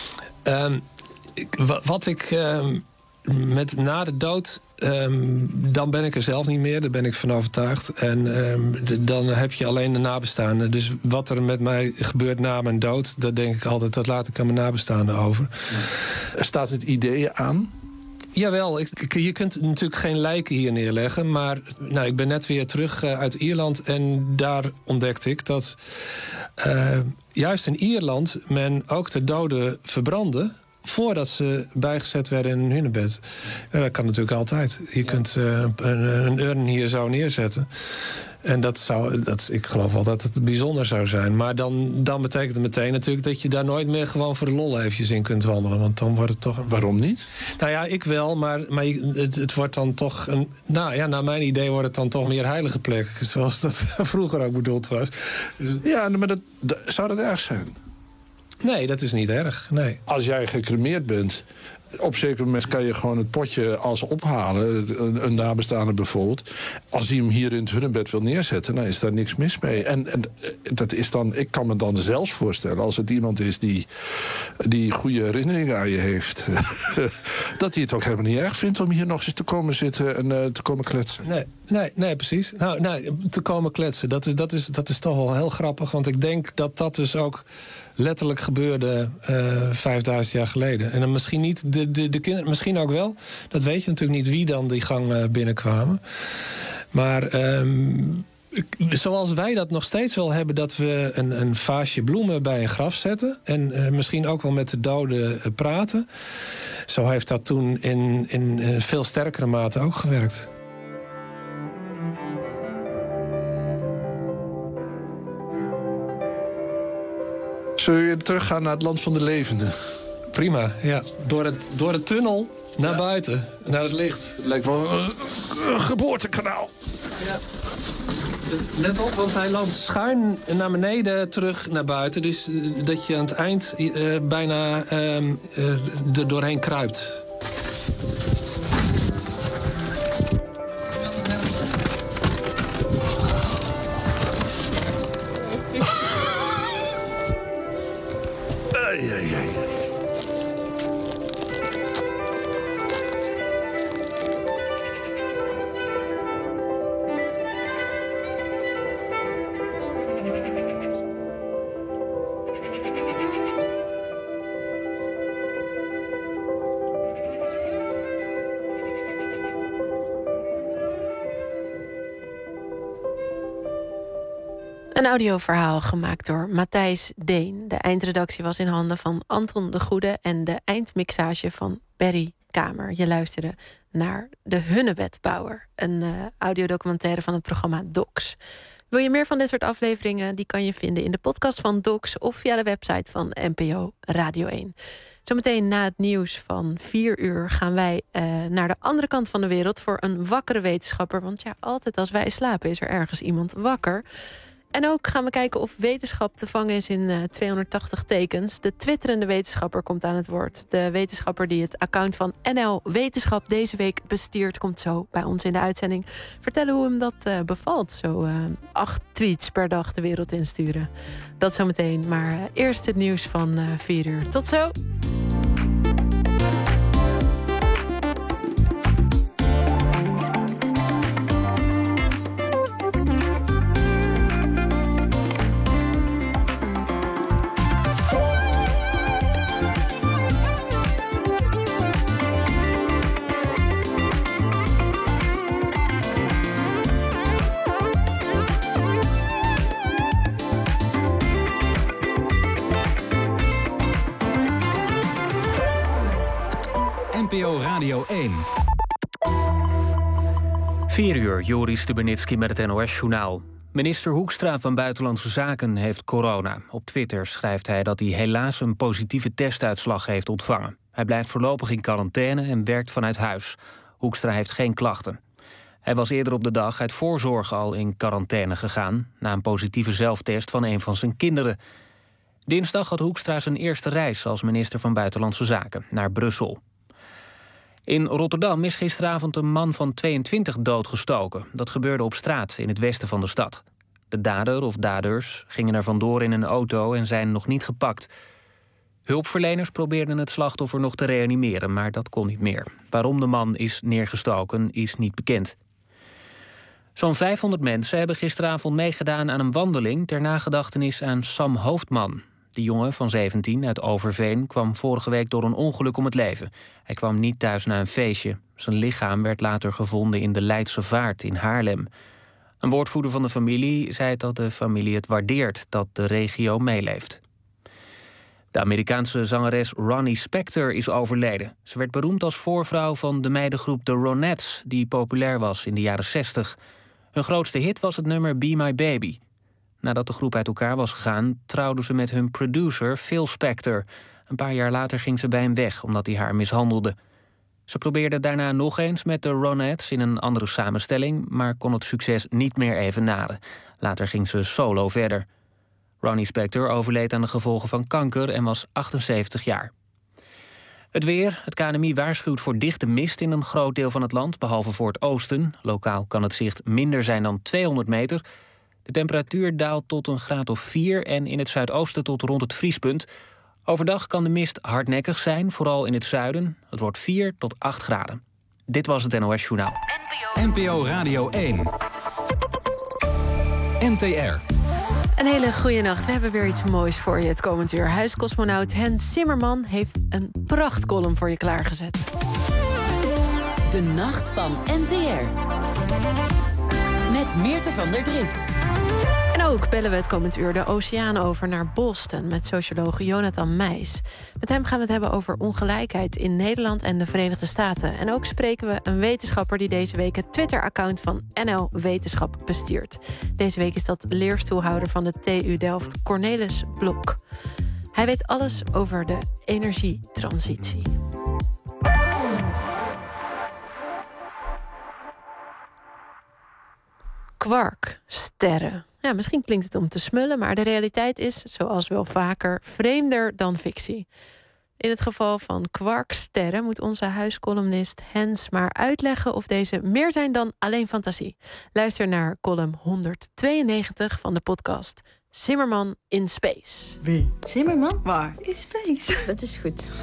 Speaker 21: Met na de dood, dan ben ik er zelf niet meer. Daar ben ik van overtuigd. En dan heb je alleen de nabestaanden. Dus wat er met mij gebeurt na mijn dood, dat denk ik altijd, dat laat ik aan mijn nabestaanden over. Staat het idee aan?
Speaker 20: Jawel, je kunt natuurlijk geen lijken hier neerleggen. Maar ik ben net weer terug uit Ierland. En daar ontdekte ik dat juist in Ierland men ook de doden verbrandde voordat ze bijgezet werden in een hunebed. Ja, dat kan natuurlijk altijd. Je kunt een urn hier zo neerzetten. En ik geloof wel dat het bijzonder zou zijn. Maar dan betekent het meteen natuurlijk dat je daar nooit meer gewoon voor de lol eventjes in kunt wandelen. Want dan wordt het toch...
Speaker 21: Waarom niet?
Speaker 20: Nou ja, ik wel, maar het wordt dan toch naar mijn idee wordt het dan toch meer heilige plek. Zoals dat vroeger ook bedoeld was.
Speaker 21: Ja, maar zou dat erg zijn?
Speaker 20: Nee, dat is niet erg, nee.
Speaker 21: Als jij gecremeerd bent, op een zeker moment kan je gewoon het potje als ophalen, een nabestaande bijvoorbeeld. Als hij hem hier in het hunebed wil neerzetten, dan is daar niks mis mee. En dat is dan, ik kan me dan zelfs voorstellen, als het iemand is die goede herinneringen aan je heeft, dat hij het ook helemaal niet erg vindt om hier nog eens te komen zitten en te komen kletsen.
Speaker 20: Nee, precies. Nou, te komen kletsen, dat is toch wel heel grappig, want ik denk dat dat dus ook letterlijk gebeurde 5000 jaar geleden. En dan misschien niet de kinderen, misschien ook wel. Dat weet je natuurlijk niet wie dan die gang binnenkwamen. Maar zoals wij dat nog steeds wel hebben, dat we een vaasje bloemen bij een graf zetten en misschien ook wel met de doden praten. Zo heeft dat toen in veel sterkere mate ook gewerkt.
Speaker 21: Zullen we teruggaan naar het land van de levenden?
Speaker 20: Prima, ja. Door het tunnel naar buiten, naar het licht.
Speaker 21: Het lijkt wel een geboortekanaal.
Speaker 20: Ja. Let op, want hij loopt schuin naar beneden terug naar buiten. Dus dat je aan het eind bijna er doorheen kruipt.
Speaker 3: Een audioverhaal gemaakt door Matthijs Deen. De eindredactie was in handen van Anton de Goede en de eindmixage van Berry Kamer. Je luisterde naar De Hunnebedbouwer, een audiodocumentaire van het programma Docs. Wil je meer van dit soort afleveringen? Die kan je vinden in de podcast van Docs of via de website van NPO Radio 1. Zometeen na het nieuws van 4 uur gaan wij naar de andere kant van de wereld voor een wakkere wetenschapper. Want ja, altijd als wij slapen is er ergens iemand wakker. En ook gaan we kijken of wetenschap te vangen is in 280 tekens. De twitterende wetenschapper komt aan het woord. De wetenschapper die het account van NL Wetenschap deze week bestiert, komt zo bij ons in de uitzending vertellen hoe hem dat bevalt. Zo 8 tweets per dag de wereld insturen. Dat zometeen, maar eerst het nieuws van 4 uur. Tot zo!
Speaker 2: NPO Radio 1.
Speaker 1: 4 uur, Joris Stubenitski met het NOS-journaal. Minister Hoekstra van Buitenlandse Zaken heeft corona. Op Twitter schrijft hij dat hij helaas een positieve testuitslag heeft ontvangen. Hij blijft voorlopig in quarantaine en werkt vanuit huis. Hoekstra heeft geen klachten. Hij was eerder op de dag uit voorzorg al in quarantaine gegaan, na een positieve zelftest van een van zijn kinderen. Dinsdag had Hoekstra zijn eerste reis als minister van Buitenlandse Zaken naar Brussel. In Rotterdam is gisteravond een man van 22 doodgestoken. Dat gebeurde op straat in het westen van de stad. De dader of daders gingen er vandoor in een auto en zijn nog niet gepakt. Hulpverleners probeerden het slachtoffer nog te reanimeren, maar dat kon niet meer. Waarom de man is neergestoken is niet bekend. Zo'n 500 mensen hebben gisteravond meegedaan aan een wandeling ter nagedachtenis aan Sam Hoofdman. De jongen van 17 uit Overveen kwam vorige week door een ongeluk om het leven. Hij kwam niet thuis na een feestje. Zijn lichaam werd later gevonden in de Leidse Vaart in Haarlem. Een woordvoerder van de familie zei dat de familie het waardeert dat de regio meeleeft. De Amerikaanse zangeres Ronnie Spector is overleden. Ze werd beroemd als voorvrouw van de meidengroep The Ronettes, die populair was in de jaren 60. Hun grootste hit was het nummer Be My Baby. Nadat de groep uit elkaar was gegaan, trouwde ze met hun producer Phil Spector. Een paar jaar later ging ze bij hem weg, omdat hij haar mishandelde. Ze probeerde daarna nog eens met de Ronettes in een andere samenstelling, maar kon het succes niet meer evenaren. Later ging ze solo verder. Ronnie Spector overleed aan de gevolgen van kanker en was 78 jaar. Het weer. Het KNMI waarschuwt voor dichte mist in een groot deel van het land, behalve voor het oosten. Lokaal kan het zicht minder zijn dan 200 meter. De temperatuur daalt tot een graad of 4 en in het zuidoosten tot rond het vriespunt. Overdag kan de mist hardnekkig zijn, vooral in het zuiden. Het wordt 4 tot 8 graden. Dit was het NOS Journaal.
Speaker 2: NPO Radio 1. NTR.
Speaker 3: Een hele goede nacht. We hebben weer iets moois voor je het komend uur. Huiscosmonaut Hens Zimmerman heeft een prachtcolumn voor je klaargezet.
Speaker 4: De Nacht van NTR. Met Meerte van der Drift.
Speaker 3: En ook bellen we het komend uur de oceaan over naar Boston met socioloog Jonathan Meijs. Met hem gaan we het hebben over ongelijkheid in Nederland en de Verenigde Staten. En ook spreken we een wetenschapper die deze week het Twitter-account van NL Wetenschap bestiert. Deze week is dat leerstoelhouder van de TU Delft, Cornelis Blok. Hij weet alles over de energietransitie. Quarksterren. Ja, misschien klinkt het om te smullen, maar de realiteit is, zoals wel vaker, vreemder dan fictie. In het geval van quarksterren moet onze huiscolumnist Hens maar uitleggen of deze meer zijn dan alleen fantasie. Luister naar column 192 van de podcast Zimmerman in Space.
Speaker 6: Wie? Zimmerman? Waar? In Space. Dat is goed.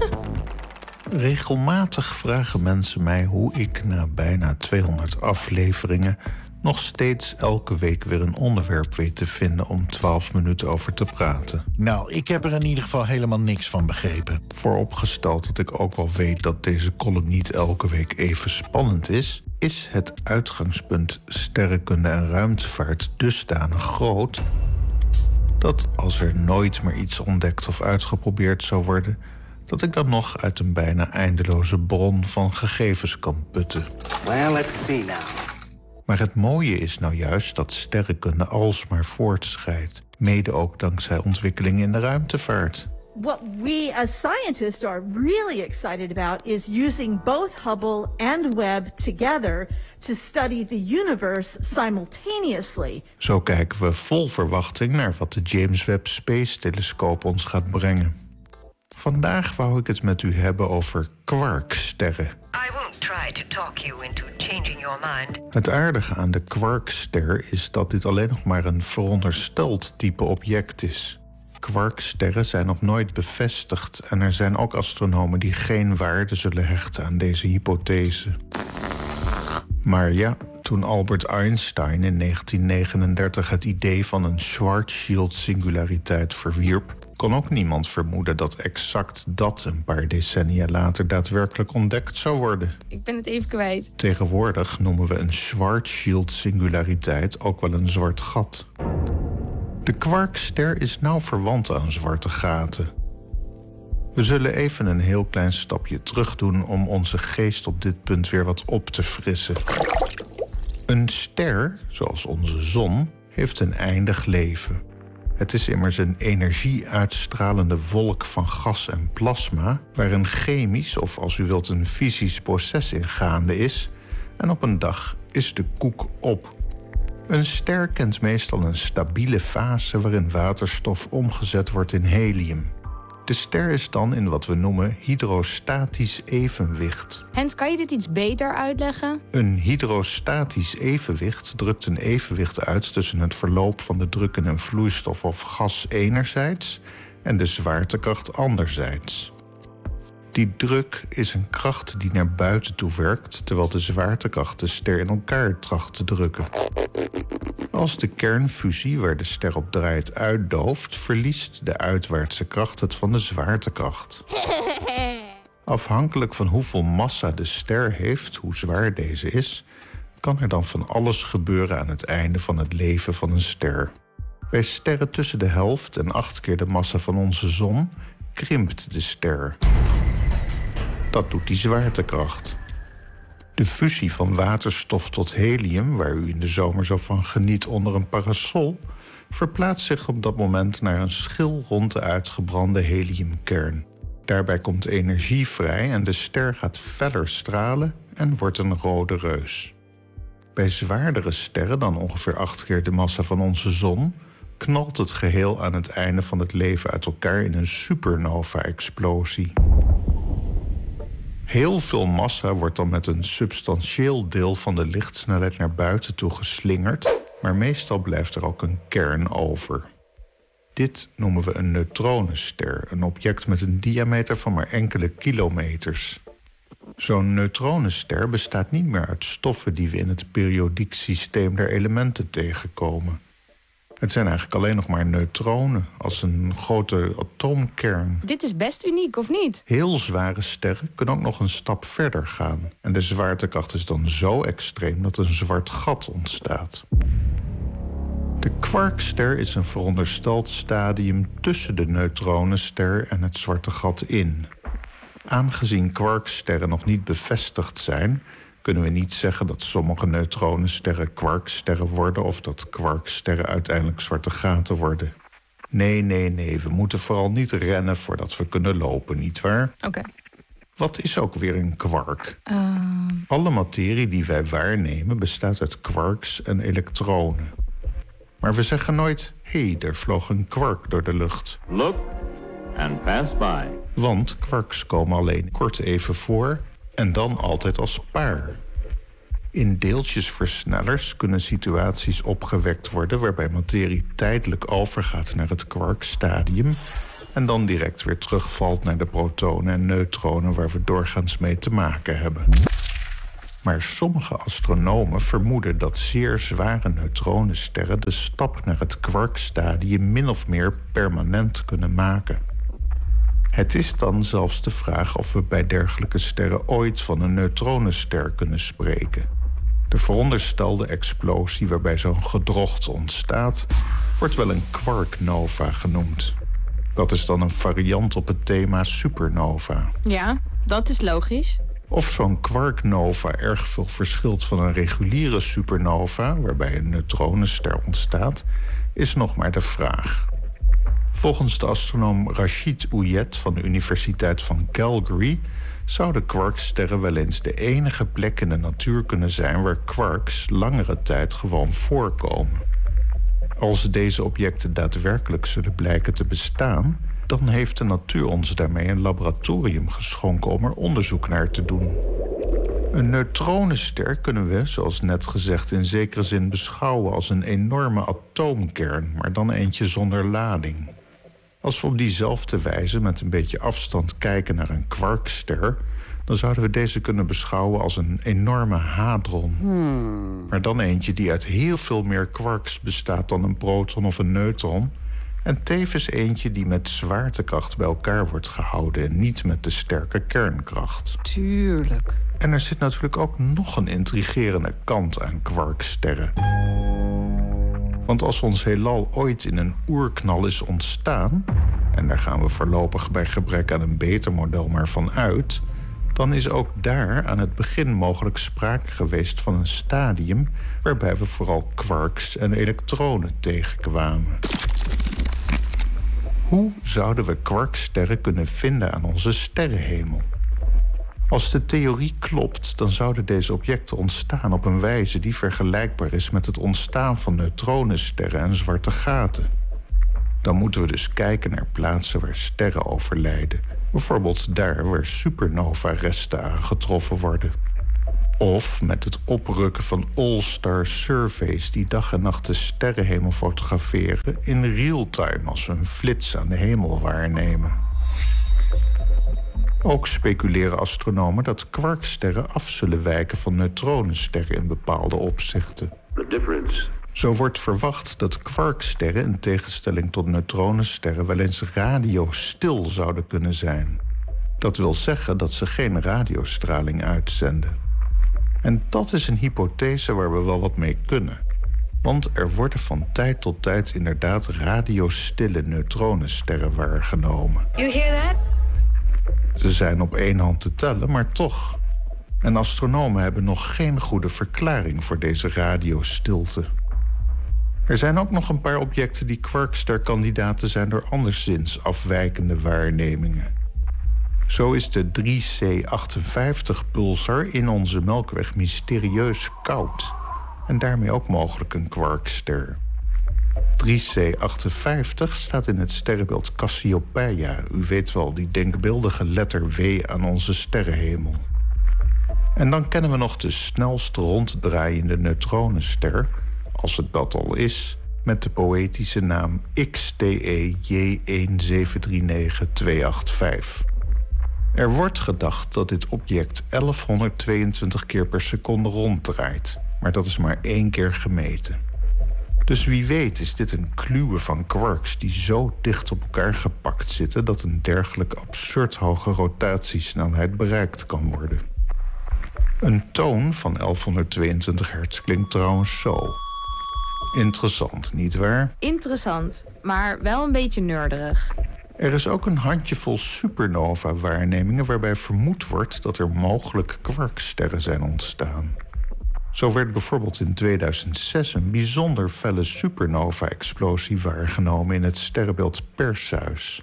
Speaker 22: Regelmatig vragen mensen mij hoe ik na bijna 200 afleveringen nog steeds elke week weer een onderwerp weet te vinden om 12 minuten over te praten.
Speaker 23: Nou, ik heb er in ieder geval helemaal niks van begrepen.
Speaker 22: Vooropgesteld dat ik ook wel weet dat deze column niet elke week even spannend is het uitgangspunt sterrenkunde en ruimtevaart dusdanig groot dat als er nooit meer iets ontdekt of uitgeprobeerd zou worden, dat ik dan nog uit een bijna eindeloze bron van gegevens kan putten.
Speaker 24: Well, let's see now.
Speaker 22: Maar het mooie is nou juist dat sterrenkunde alsmaar voortschrijdt, mede ook dankzij ontwikkelingen in de ruimtevaart.
Speaker 6: What we as scientists are really excited about is using both Hubble and Webb together to study the universe simultaneously.
Speaker 22: Zo kijken we vol verwachting naar wat de James Webb Space Telescoop ons gaat brengen. Vandaag wou ik het met u hebben over quarksterren.
Speaker 25: I won't try to talk you into changing your mind.
Speaker 22: Het aardige aan de quarkster is dat dit alleen nog maar een verondersteld type object is. Quarksterren zijn nog nooit bevestigd en er zijn ook astronomen die geen waarde zullen hechten aan deze hypothese. Maar ja, toen Albert Einstein in 1939 het idee van een Schwarzschild-singulariteit verwierp, kon ook niemand vermoeden dat exact dat een paar decennia later daadwerkelijk ontdekt zou worden.
Speaker 26: Ik ben het even kwijt.
Speaker 22: Tegenwoordig noemen we een Schwarzschild-singulariteit ook wel een zwart gat. De quarkster is nauw verwant aan zwarte gaten. We zullen even een heel klein stapje terug doen om onze geest op dit punt weer wat op te frissen. Een ster, zoals onze zon, heeft een eindig leven. Het is immers een energie-uitstralende wolk van gas en plasma, waar een chemisch, of als u wilt een fysisch proces in gaande is, en op een dag is de koek op. Een ster kent meestal een stabiele fase waarin waterstof omgezet wordt in helium. De ster is dan in wat we noemen hydrostatisch evenwicht.
Speaker 26: Hens, kan je dit iets beter uitleggen?
Speaker 22: Een hydrostatisch evenwicht drukt een evenwicht uit tussen het verloop van de druk in een vloeistof of gas enerzijds en de zwaartekracht anderzijds. Die druk is een kracht die naar buiten toe werkt, terwijl de zwaartekracht de ster in elkaar tracht te drukken. Als de kernfusie waar de ster op draait uitdooft, verliest de uitwaartse kracht het van de zwaartekracht. Afhankelijk van hoeveel massa de ster heeft, hoe zwaar deze is, kan er dan van alles gebeuren aan het einde van het leven van een ster. Bij sterren tussen de helft en 8 keer de massa van onze zon krimpt de ster. Dat doet die zwaartekracht. De fusie van waterstof tot helium, waar u in de zomer zo van geniet onder een parasol, verplaatst zich op dat moment naar een schil rond de uitgebrande heliumkern. Daarbij komt energie vrij en de ster gaat feller stralen en wordt een rode reus. Bij zwaardere sterren dan ongeveer 8 keer de massa van onze zon knalt het geheel aan het einde van het leven uit elkaar in een supernova-explosie. Heel veel massa wordt dan met een substantieel deel van de lichtsnelheid naar buiten toe geslingerd, maar meestal blijft er ook een kern over. Dit noemen we een neutronenster, een object met een diameter van maar enkele kilometers. Zo'n neutronenster bestaat niet meer uit stoffen die we in het periodiek systeem der elementen tegenkomen. Het zijn eigenlijk alleen nog maar neutronen, als een grote atoomkern.
Speaker 26: Dit is best uniek, of niet?
Speaker 22: Heel zware sterren kunnen ook nog een stap verder gaan. En de zwaartekracht is dan zo extreem dat een zwart gat ontstaat. De quarkster is een verondersteld stadium tussen de neutronenster en het zwarte gat in. Aangezien quarksterren nog niet bevestigd zijn, kunnen we niet zeggen dat sommige neutronensterren quarksterren worden of dat quarksterren uiteindelijk zwarte gaten worden. Nee, we moeten vooral niet rennen voordat we kunnen lopen, nietwaar?
Speaker 26: Oké.
Speaker 22: Wat is ook weer een quark? Alle materie die wij waarnemen bestaat uit quarks en elektronen. Maar we zeggen nooit, hé, er vloog een quark door de lucht.
Speaker 7: Look and pass by.
Speaker 22: Want quarks komen alleen kort even voor en dan altijd als paar. In deeltjesversnellers kunnen situaties opgewekt worden waarbij materie tijdelijk overgaat naar het quarkstadium en dan direct weer terugvalt naar de protonen en neutronen waar we doorgaans mee te maken hebben. Maar sommige astronomen vermoeden dat zeer zware neutronensterren de stap naar het quarkstadium min of meer permanent kunnen maken. Het is dan zelfs de vraag of we bij dergelijke sterren ooit van een neutronenster kunnen spreken. De veronderstelde explosie waarbij zo'n gedrocht ontstaat, wordt wel een quarknova genoemd. Dat is dan een variant op het thema supernova.
Speaker 26: Ja, dat is logisch.
Speaker 22: Of zo'n quarknova erg veel verschilt van een reguliere supernova, waarbij een neutronenster ontstaat, is nog maar de vraag. Volgens de astronoom Rashid Uyed van de Universiteit van Calgary zouden quarksterren wel eens de enige plek in de natuur kunnen zijn waar quarks langere tijd gewoon voorkomen. Als deze objecten daadwerkelijk zullen blijken te bestaan, dan heeft de natuur ons daarmee een laboratorium geschonken om er onderzoek naar te doen. Een neutronenster kunnen we, zoals net gezegd, in zekere zin beschouwen als een enorme atoomkern, maar dan eentje zonder lading. Als we op diezelfde wijze met een beetje afstand kijken naar een quarkster, dan zouden we deze kunnen beschouwen als een enorme hadron. Maar dan eentje die uit heel veel meer quarks bestaat dan een proton of een neutron, en tevens eentje die met zwaartekracht bij elkaar wordt gehouden en niet met de sterke kernkracht.
Speaker 26: Tuurlijk.
Speaker 22: En er zit natuurlijk ook nog een intrigerende kant aan quarksterren. Want als ons heelal ooit in een oerknal is ontstaan, en daar gaan we voorlopig bij gebrek aan een beter model maar van uit, dan is ook daar aan het begin mogelijk sprake geweest van een stadium waarbij we vooral quarks en elektronen tegenkwamen. Hoe zouden we quarksterren kunnen vinden aan onze sterrenhemel? Als de theorie klopt, dan zouden deze objecten ontstaan op een wijze die vergelijkbaar is met het ontstaan van neutronensterren en zwarte gaten. Dan moeten we dus kijken naar plaatsen waar sterren overlijden. Bijvoorbeeld daar waar supernova-resten aangetroffen worden. Of met het oprukken van all-star surveys die dag en nacht de sterrenhemel fotograferen in real-time als we een flits aan de hemel waarnemen. Ook speculeren astronomen dat quarksterren af zullen wijken van neutronensterren in bepaalde opzichten. Zo wordt verwacht dat quarksterren in tegenstelling tot neutronensterren wel eens radiostil zouden kunnen zijn. Dat wil zeggen dat ze geen radiostraling uitzenden. En dat is een hypothese waar we wel wat mee kunnen. Want er worden van tijd tot tijd inderdaad radiostille neutronensterren waargenomen.
Speaker 25: You hear that?
Speaker 22: Ze zijn op één hand te tellen, maar toch. En astronomen hebben nog geen goede verklaring voor deze radiostilte. Er zijn ook nog een paar objecten die quarksterkandidaten zijn door anderszins afwijkende waarnemingen. Zo is de 3C58-pulsar in onze Melkweg mysterieus koud. En daarmee ook mogelijk een quarkster. 3C58 staat in het sterrenbeeld Cassiopeia. U weet wel, die denkbeeldige letter W aan onze sterrenhemel. En dan kennen we nog de snelst ronddraaiende neutronenster, als het dat al is, met de poëtische naam XTE J1739285. Er wordt gedacht dat dit object 1122 keer per seconde ronddraait, maar dat is maar 1 keer gemeten. Dus wie weet is dit een kluwe van quarks die zo dicht op elkaar gepakt zitten dat een dergelijke absurd hoge rotatiesnelheid bereikt kan worden. Een toon van 1122 hertz klinkt trouwens zo. Interessant, nietwaar?
Speaker 26: Interessant, maar wel een beetje nerderig.
Speaker 22: Er is ook een handjevol supernova-waarnemingen waarbij vermoed wordt dat er mogelijk quarksterren zijn ontstaan. Zo werd bijvoorbeeld in 2006 een bijzonder felle supernova-explosie waargenomen in het sterrenbeeld Perseus.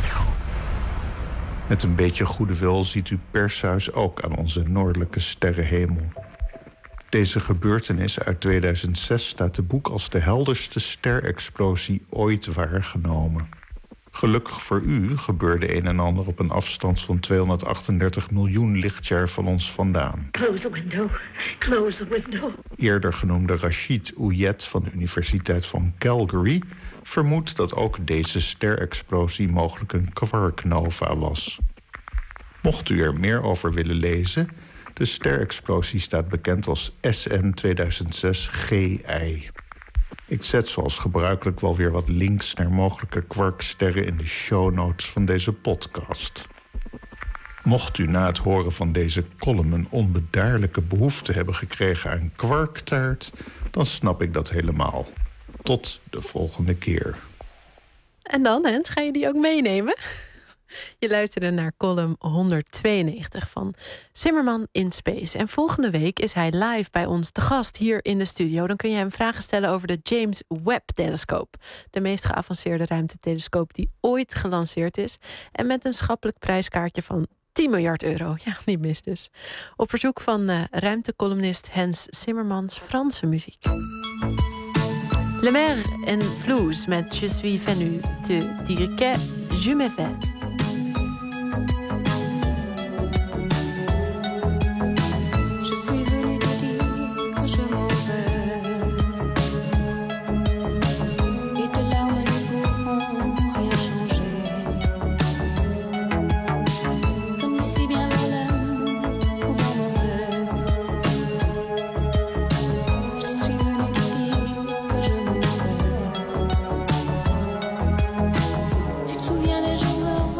Speaker 22: Met een beetje goede wil ziet u Perseus ook aan onze noordelijke sterrenhemel. Deze gebeurtenis uit 2006 staat te boek als de helderste sterexplosie ooit waargenomen. Gelukkig voor u gebeurde een en ander op een afstand van 238 miljoen lichtjaar van ons vandaan.
Speaker 25: Close the window. Close the window.
Speaker 22: Eerder genoemde Rashid Ouyet van de Universiteit van Calgary vermoedt dat ook deze sterexplosie mogelijk een quarknova was. Mocht u er meer over willen lezen, de sterexplosie staat bekend als SN 2006 GI. Ik zet zoals gebruikelijk wel weer wat links naar mogelijke kwarksterren in de show notes van deze podcast. Mocht u na het horen van deze column een onbedaarlijke behoefte hebben gekregen aan kwarktaart, dan snap ik dat helemaal. Tot de volgende keer.
Speaker 3: En dan, Hens, ga je die ook meenemen? Je luisterde naar column 192 van Zimmerman in Space. En volgende week is hij live bij ons te gast hier in de studio. Dan kun je hem vragen stellen over de James Webb-telescoop. De meest geavanceerde ruimtetelescoop die ooit gelanceerd is. En met een schappelijk prijskaartje van 10 miljard euro. Ja, niet mis dus. Op verzoek van ruimtecolumnist Hens Zimmermans Franse muziek. Le Maire en Flouz met Je suis venu te dire que je me vais.
Speaker 9: Tu te souviens des jours heureux?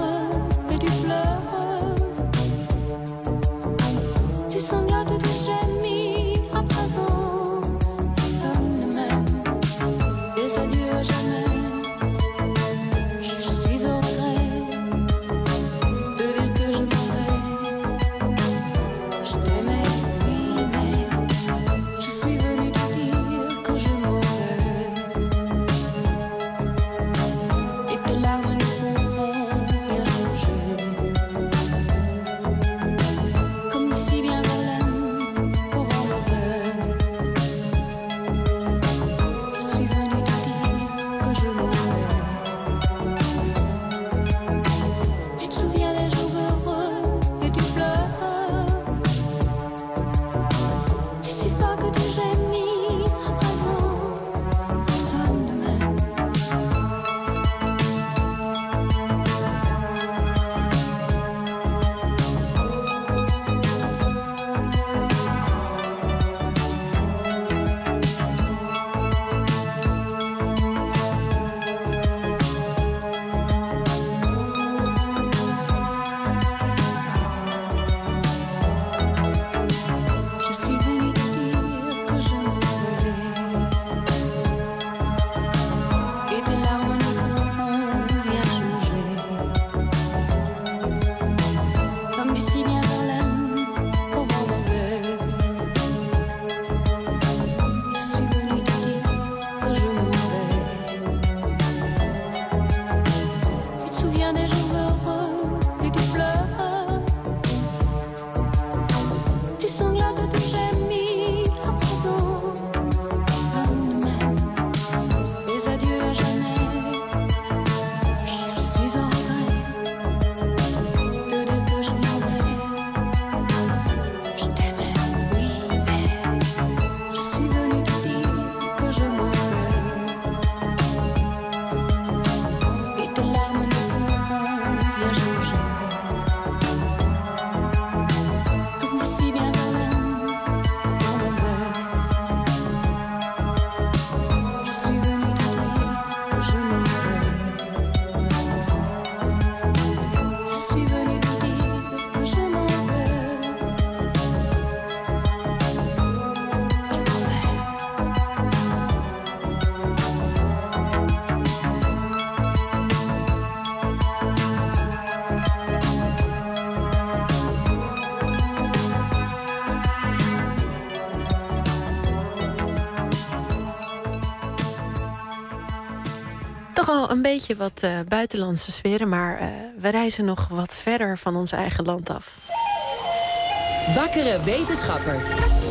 Speaker 3: beetje wat buitenlandse sferen, maar we reizen nog wat verder van ons eigen land af.
Speaker 4: Wakkere wetenschapper.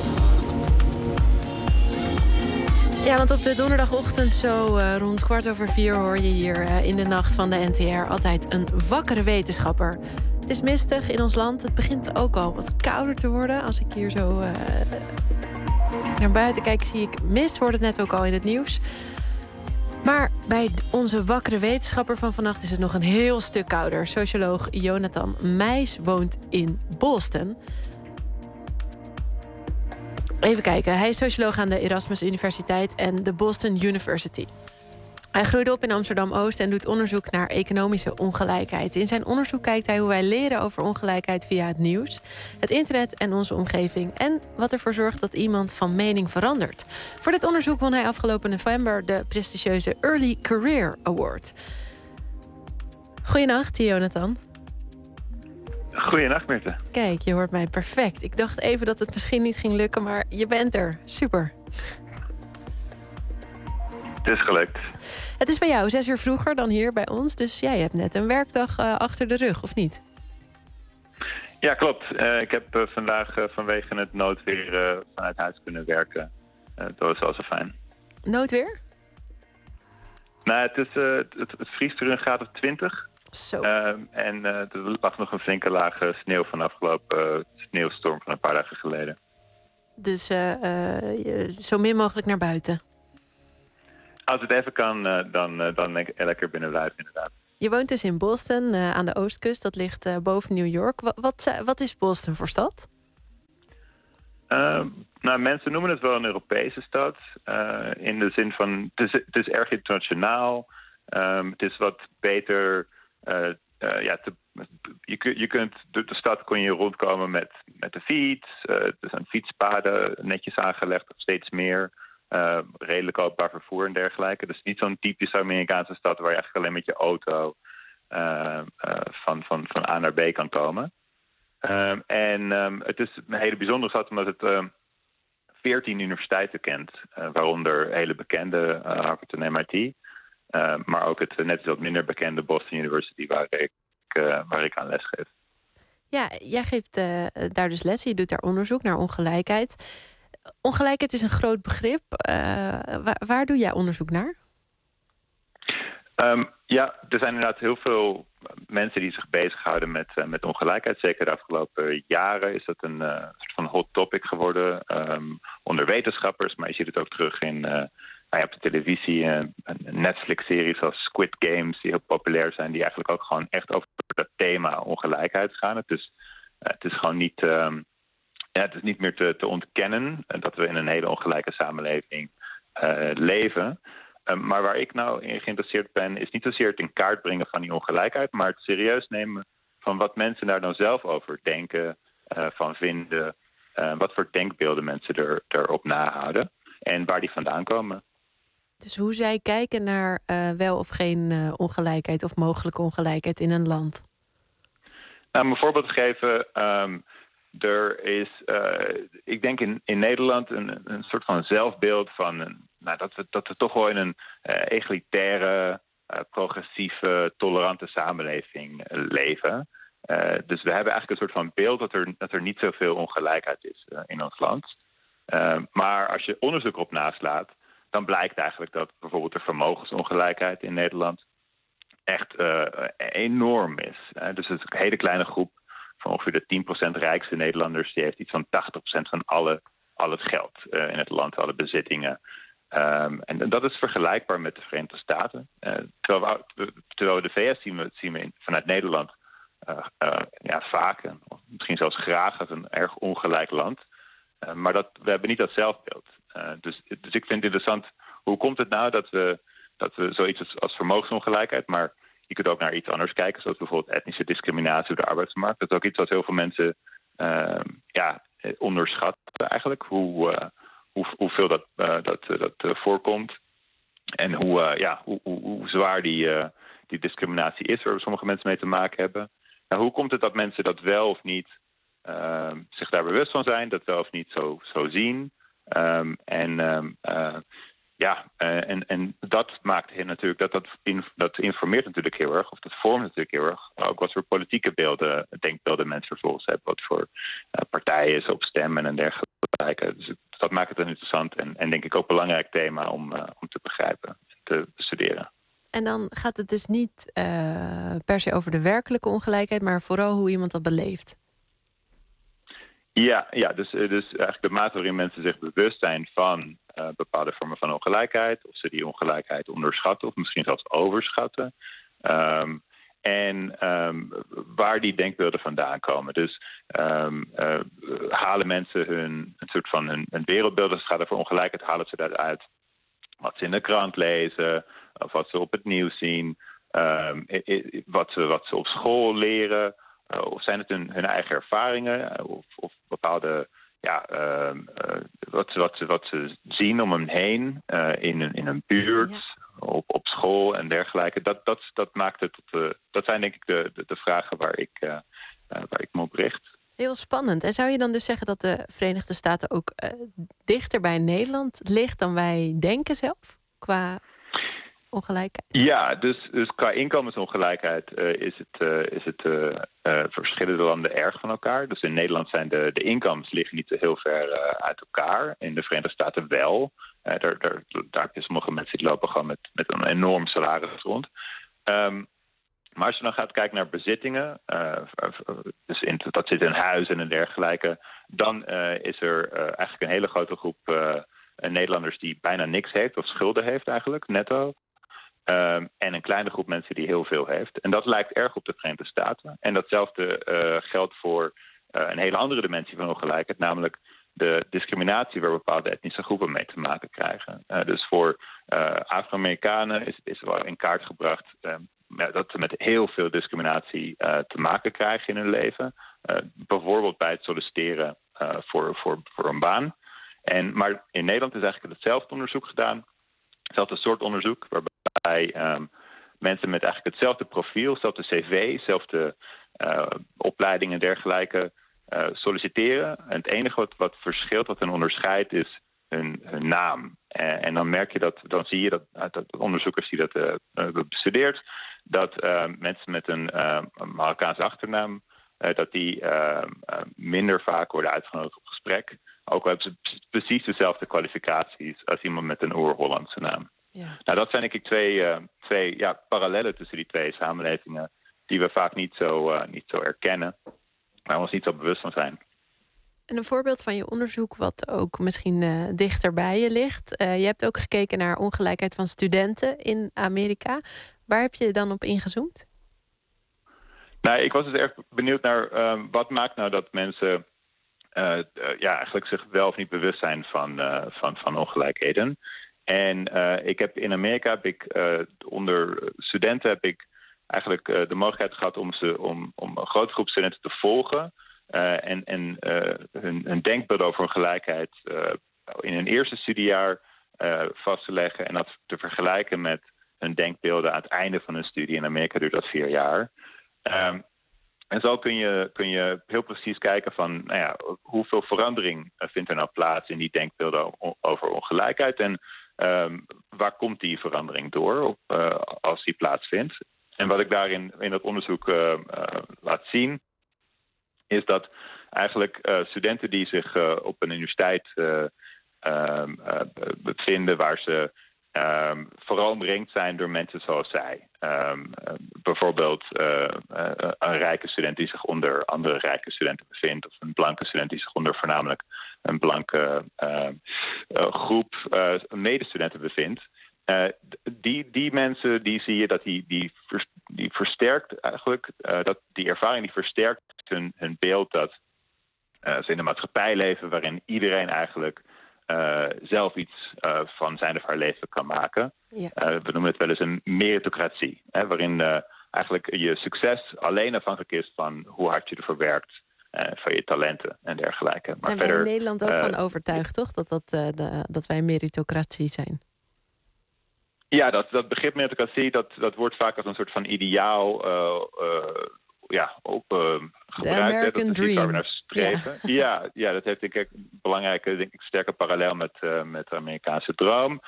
Speaker 3: Ja, want op de donderdagochtend zo rond 3:15 hoor je hier in de nacht van de NTR altijd een wakkere wetenschapper. Het is mistig in ons land. Het begint ook al wat kouder te worden. Als ik hier zo naar buiten kijk, zie ik mist. Hoorde het net ook al in het nieuws. Maar bij onze wakkere wetenschapper van vannacht is het nog een heel stuk kouder. Socioloog Jonathan Meijs woont in Boston. Even kijken, hij is socioloog aan de Erasmus Universiteit en de Boston University. Hij groeide op in Amsterdam-Oost en doet onderzoek naar economische ongelijkheid. In zijn onderzoek kijkt hij hoe wij leren over ongelijkheid via het nieuws, het internet en onze omgeving, en wat ervoor zorgt dat iemand van mening verandert. Voor dit onderzoek won hij afgelopen november de prestigieuze Early Career Award. Goedenacht, Jonathan.
Speaker 9: Goedenacht, Mirte.
Speaker 3: Kijk, je hoort mij perfect. Ik dacht even dat het misschien niet ging lukken, maar je bent er. Super.
Speaker 9: Het is gelukt.
Speaker 3: Het is bij jou 6 uur vroeger dan hier bij ons. Dus jij hebt net een werkdag achter de rug, of niet?
Speaker 9: Ja, klopt. Ik heb vandaag vanwege het noodweer vanuit huis kunnen werken. Dat was wel zo fijn.
Speaker 3: Noodweer?
Speaker 9: Nou, het vriest er een graad of 20.
Speaker 3: Zo.
Speaker 9: En er lag nog een flinke laag sneeuw van de afgelopen sneeuwstorm van een paar dagen geleden.
Speaker 3: Dus zo min mogelijk naar buiten?
Speaker 9: Als het even kan, dan lekker binnen blijven, inderdaad.
Speaker 3: Je woont dus in Boston, aan de oostkust. Dat ligt boven New York. Wat is Boston voor stad?
Speaker 9: Nou, mensen noemen het wel een Europese stad. In de zin van, het is erg internationaal. Het is wat beter... De stad kon je rondkomen met de fiets. Er zijn fietspaden netjes aangelegd, of steeds meer. Redelijk openbaar vervoer en dergelijke. Dus niet zo'n typische Amerikaanse stad waar je eigenlijk alleen met je auto van A naar B kan komen. Het is een hele bijzondere stad omdat het 14 universiteiten kent. Waaronder hele bekende Harvard en MIT. Maar ook het net wat minder bekende Boston University waar ik aan les geef.
Speaker 3: Ja, jij geeft daar dus les. Je doet daar onderzoek naar ongelijkheid. Ongelijkheid is een groot begrip. Waar doe jij onderzoek naar?
Speaker 9: Er zijn inderdaad heel veel mensen die zich bezighouden met ongelijkheid. Zeker de afgelopen jaren is dat een soort van hot topic geworden onder wetenschappers. Maar je ziet het ook terug in op de televisie. Netflix-series als Squid Games die heel populair zijn. Die eigenlijk ook gewoon echt over het thema ongelijkheid gaan. Het is gewoon niet... het is niet meer te ontkennen dat we in een hele ongelijke samenleving leven. Maar waar ik nou in geïnteresseerd ben, is niet zozeer het in kaart brengen van die ongelijkheid, maar het serieus nemen van wat mensen daar dan zelf over denken, van vinden, wat voor denkbeelden mensen erop nahouden en waar die vandaan komen.
Speaker 3: Dus hoe zij kijken naar wel of geen ongelijkheid of mogelijke ongelijkheid in een land?
Speaker 9: Nou, om een voorbeeld te geven... Er is, ik denk in Nederland een soort van zelfbeeld van dat we toch wel in een egalitaire, progressieve, tolerante samenleving leven. Dus we hebben eigenlijk een soort van beeld dat er niet zoveel ongelijkheid is in ons land. Maar als je onderzoek erop naslaat, dan blijkt eigenlijk dat bijvoorbeeld de vermogensongelijkheid in Nederland echt enorm is. Dus het is een hele kleine groep van ongeveer de 10% rijkste Nederlanders, die heeft iets van 80% van al het geld in het land, alle bezittingen. En dat is vergelijkbaar met de Verenigde Staten. Terwijl we de VS zien we vanuit Nederland vaak, of misschien zelfs graag, als een erg ongelijk land. Maar we hebben niet dat zelfbeeld. Dus ik vind het interessant, hoe komt het nou dat we zoiets als vermogensongelijkheid, maar je kunt ook naar iets anders kijken, zoals bijvoorbeeld etnische discriminatie op de arbeidsmarkt. Dat is ook iets wat heel veel mensen onderschatten eigenlijk. Hoeveel dat voorkomt. En hoe zwaar die discriminatie is, waar sommige mensen mee te maken hebben. Nou, hoe komt het dat mensen dat wel of niet zich daar bewust van zijn, dat wel of niet zo zien? en dat maakt natuurlijk dat informeert natuurlijk heel erg, of dat vormt natuurlijk heel erg ook wat voor politieke denkbeelden mensen vervolgens hebben, wat voor partijen ze op stemmen en dergelijke. Dus dat maakt het een interessant en denk ik ook belangrijk thema om te begrijpen, te bestuderen.
Speaker 3: En dan gaat het dus niet per se over de werkelijke ongelijkheid, maar vooral hoe iemand dat beleeft.
Speaker 9: Ja, dus eigenlijk de mate waarin mensen zich bewust zijn van bepaalde vormen van ongelijkheid, of ze die ongelijkheid onderschatten of misschien zelfs overschatten. En waar die denkbeelden vandaan komen. Dus halen mensen een soort van hun wereldbeeld, als het gaat over ongelijkheid, halen ze daaruit wat ze in de krant lezen, of wat ze op het nieuws zien, wat ze op school leren. Of zijn het hun eigen ervaringen of bepaalde wat ze zien om hen heen in een buurt, op school en dergelijke. Dat maakt het dat zijn denk ik de vragen waar ik me op richt.
Speaker 3: Heel spannend. En zou je dan dus zeggen dat de Verenigde Staten ook dichter bij Nederland ligt dan wij denken zelf qua ongelijkheid? Ja, dus qua inkomensongelijkheid
Speaker 9: verschillen de landen erg van elkaar. Dus in Nederland zijn de inkomens liggen niet heel ver uit elkaar. In de Verenigde Staten wel. Daar heb je sommige mensen die lopen gewoon met een enorm salaris rond. Maar als je dan gaat kijken naar bezittingen, dus dat zit in huizen en dergelijke, dan is er eigenlijk een hele grote groep Nederlanders die bijna niks heeft of schulden heeft eigenlijk, netto. En een kleine groep mensen die heel veel heeft. En dat lijkt erg op de Verenigde Staten. En datzelfde geldt voor een hele andere dimensie van ongelijkheid, namelijk de discriminatie waar bepaalde etnische groepen mee te maken krijgen. Dus voor Afro-Amerikanen is wel in kaart gebracht dat ze met heel veel discriminatie te maken krijgen in hun leven. Bijvoorbeeld bij het solliciteren voor een baan. Maar in Nederland is eigenlijk hetzelfde onderzoek gedaan. Hetzelfde soort onderzoek, waarbij mensen met eigenlijk hetzelfde profiel, hetzelfde cv, hetzelfde opleiding en dergelijke solliciteren. En het enige wat verschilt, wat hen onderscheidt, is hun naam. En dan merk je dan zie je dat onderzoekers die dat hebben bestudeerd, dat mensen met een Marokkaanse achternaam, dat die minder vaak worden uitgenodigd op gesprek. Ook al hebben ze precies dezelfde kwalificaties als iemand met een Oer-Hollandse naam. Ja. Nou, dat zijn denk ik twee parallellen tussen die twee samenlevingen die we vaak niet zo erkennen, waar we ons niet zo bewust van zijn.
Speaker 3: En een voorbeeld van je onderzoek wat ook misschien dichter bij je ligt. Je hebt ook gekeken naar ongelijkheid van studenten in Amerika. Waar heb je dan op ingezoomd?
Speaker 9: Nou, ik was dus erg benieuwd naar wat maakt nou dat mensen eigenlijk zich wel of niet bewust zijn van ongelijkheden. En in Amerika onder studenten heb ik eigenlijk de mogelijkheid gehad om een grote groep studenten te volgen. En hun denkbeeld over ongelijkheid in hun eerste studiejaar vast te leggen. En dat te vergelijken met hun denkbeelden aan het einde van hun studie. In Amerika duurt dat 4 jaar. En zo kun je heel precies kijken van hoeveel verandering vindt er nou plaats in die denkbeelden over ongelijkheid. En waar komt die verandering door als die plaatsvindt. En wat ik daarin in dat onderzoek laat zien, is dat eigenlijk studenten die zich op een universiteit bevinden waar ze vooral omringd zijn door mensen zoals zij. Bijvoorbeeld een rijke student die zich onder andere rijke studenten bevindt, of een blanke student die zich onder voornamelijk een blanke groep medestudenten bevindt. Die mensen, die zie je dat die versterkt eigenlijk, dat die ervaring die versterkt hun beeld dat ze in een maatschappij leven waarin iedereen eigenlijk zelf iets van zijn of haar leven kan maken. Ja. We noemen het wel eens een meritocratie, waarin eigenlijk je succes alleen afhankelijk is van hoe hard je ervoor werkt, van je talenten en dergelijke.
Speaker 3: Zijn wij in Nederland ook van overtuigd, toch? Dat wij een meritocratie zijn?
Speaker 9: Ja, dat begrip meritocratie, dat wordt vaak als een soort van ideaal gebruikt. Dat is
Speaker 3: dream.
Speaker 9: iets waar we naar streven. Ja, dat heeft denk ik een belangrijke, sterke parallel met de Amerikaanse droom.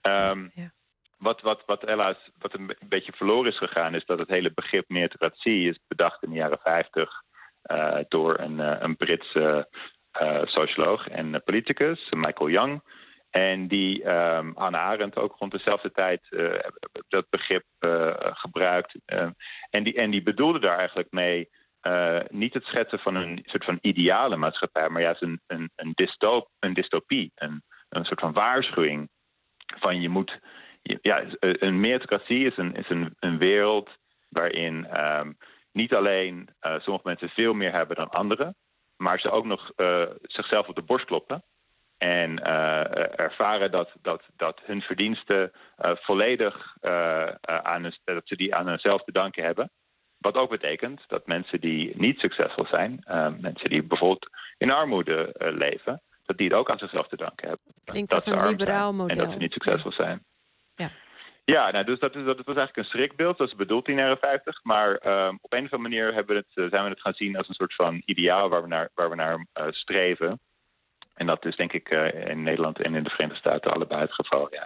Speaker 9: Wat een beetje verloren is gegaan, is dat het hele begrip meritocratie is bedacht in de jaren 50 door een Britse socioloog en politicus, Michael Young. En die Hannah Arendt ook rond dezelfde tijd dat begrip gebruikt. En die bedoelde daar eigenlijk mee niet het schetsen van een soort van ideale maatschappij, maar juist een dystopie. Een soort van waarschuwing van een meritocratie is een wereld waarin niet alleen sommige mensen veel meer hebben dan anderen, maar ze ook nog zichzelf op de borst kloppen. En ervaren dat hun verdiensten volledig dat ze die aan hunzelf te danken hebben. Wat ook betekent dat mensen die niet succesvol zijn, mensen die bijvoorbeeld in armoede leven, dat die het ook aan zichzelf te danken hebben.
Speaker 3: Klinkt als een liberaal model.
Speaker 9: En dat ze niet succesvol zijn.
Speaker 3: Ja,
Speaker 9: Dus dat was eigenlijk een schrikbeeld, dat is bedoeld in de jaren 50. Maar op een of andere manier zijn we het gaan zien als een soort van ideaal waar we naar streven. En dat is denk ik in Nederland en in de Verenigde Staten allebei het geval, ja.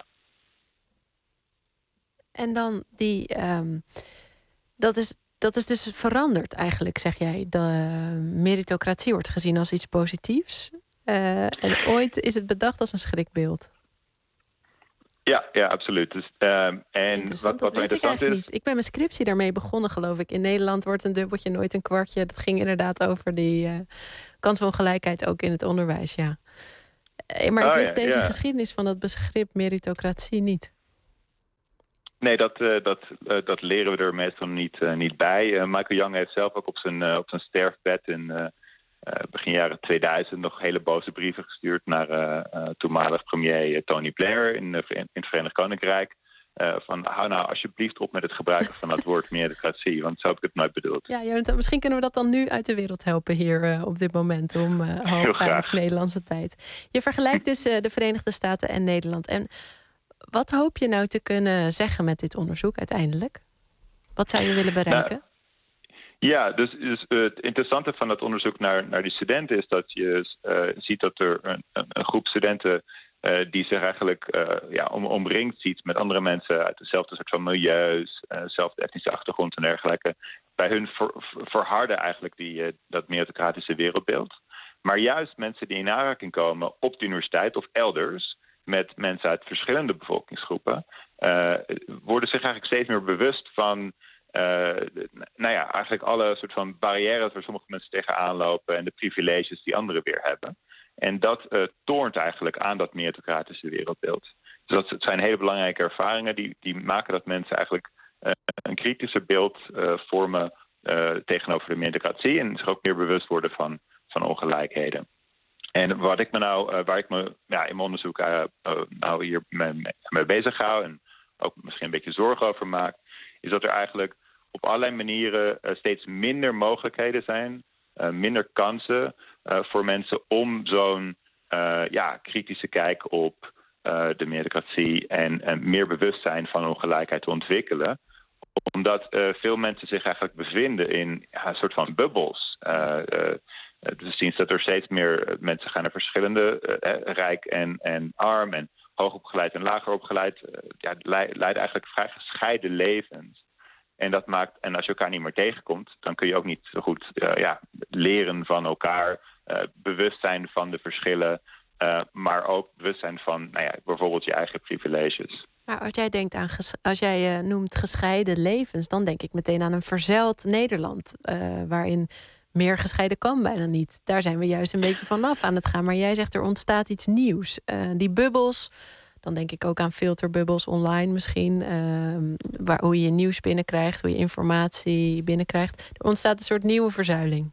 Speaker 3: En dan dat is dus veranderd eigenlijk, zeg jij. De meritocratie wordt gezien als iets positiefs. En ooit is het bedacht als een schrikbeeld.
Speaker 9: Ja, absoluut. Dus, en wat interessant is...
Speaker 3: Niet. Ik ben mijn scriptie daarmee begonnen, geloof ik. In Nederland wordt een dubbeltje nooit een kwartje. Dat ging inderdaad over die kansongelijkheid ook in het onderwijs, ja. Maar ik wist deze geschiedenis van het begrip meritocratie niet.
Speaker 9: Nee, dat leren we er meestal niet bij. Michael Young heeft zelf ook op zijn sterfbed in begin jaren 2000 nog hele boze brieven gestuurd naar toenmalig premier Tony Blair in het Verenigd Koninkrijk. Van hou nou alsjeblieft op met het gebruiken van dat woord meritocratie, want zo heb ik het nooit bedoeld.
Speaker 3: Ja, Jonathan, misschien kunnen we dat dan nu uit de wereld helpen hier op dit moment om 4:30 Nederlandse tijd. Je vergelijkt dus de Verenigde Staten en Nederland. En wat hoop je nou te kunnen zeggen met dit onderzoek uiteindelijk? Wat zou je willen bereiken?
Speaker 9: Dus het interessante van dat onderzoek naar die studenten is dat je ziet dat er een groep studenten die zich eigenlijk omringd ziet met andere mensen uit dezelfde soort van milieus, dezelfde etnische achtergrond en dergelijke. Bij hun verharden eigenlijk dat meritocratische wereldbeeld. Maar juist mensen die in aanraking komen op de universiteit of elders met mensen uit verschillende bevolkingsgroepen, worden zich eigenlijk steeds meer bewust van eigenlijk alle soort van barrières waar sommige mensen tegenaan lopen en de privileges die anderen weer hebben. En dat toont eigenlijk aan dat meritocratische wereldbeeld. Dus dat zijn hele belangrijke ervaringen die maken dat mensen eigenlijk een kritischer beeld vormen tegenover de meritocratie en zich ook meer bewust worden van ongelijkheden. En waar ik me in mijn onderzoek hier mee bezig hou en ook misschien een beetje zorgen over maak, is dat er eigenlijk op allerlei manieren steeds minder mogelijkheden zijn, minder kansen voor mensen om zo'n kritische kijk op de meritocratie en meer bewustzijn van ongelijkheid te ontwikkelen. Omdat veel mensen zich eigenlijk bevinden in een soort van bubbels. Dus zien dat er steeds meer mensen gaan naar verschillende rijk en arm en hoogopgeleid en lager opgeleid. Leiden eigenlijk vrij gescheiden levens. En dat maakt, en als je elkaar niet meer tegenkomt, dan kun je ook niet zo goed leren van elkaar, bewust zijn van de verschillen, maar ook bewust zijn van bijvoorbeeld je eigen privileges.
Speaker 3: Nou, als jij noemt gescheiden levens, dan denk ik meteen aan een verzeild Nederland, waarin meer gescheiden kan bijna niet. Daar zijn we juist een beetje vanaf aan het gaan. Maar jij zegt er ontstaat iets nieuws. Die bubbels, dan denk ik ook aan filterbubbels online misschien. Hoe je nieuws binnenkrijgt, hoe je informatie binnenkrijgt. Er ontstaat een soort nieuwe verzuiling.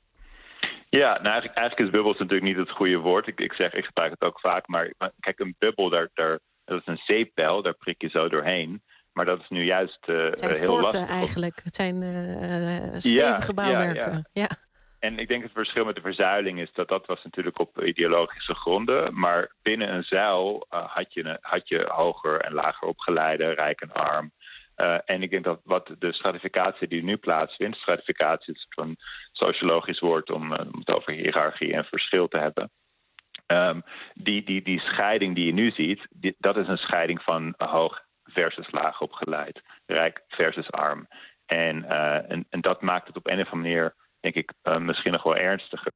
Speaker 3: Ja,
Speaker 9: nou eigenlijk is bubbels natuurlijk niet het goede woord. Ik gebruik het ook vaak. Maar kijk, een bubbel, dat is een zeepbel, daar prik je zo doorheen. Maar dat is nu juist
Speaker 3: het zijn
Speaker 9: heel lastig.
Speaker 3: Eigenlijk. Het zijn stevige bouwwerken. Ja.
Speaker 9: En ik denk het verschil met de verzuiling is dat was natuurlijk op ideologische gronden. Maar binnen een zuil had je hoger en lager opgeleide, rijk en arm. En ik denk dat wat de stratificatie die nu plaatsvindt, stratificatie is een sociologisch woord om het over hiërarchie en verschil te hebben. Die scheiding die je nu ziet, dat is een scheiding van hoog versus laag opgeleid, rijk versus arm. En dat maakt het op een of andere manier, denk ik, misschien nog wel ernstiger.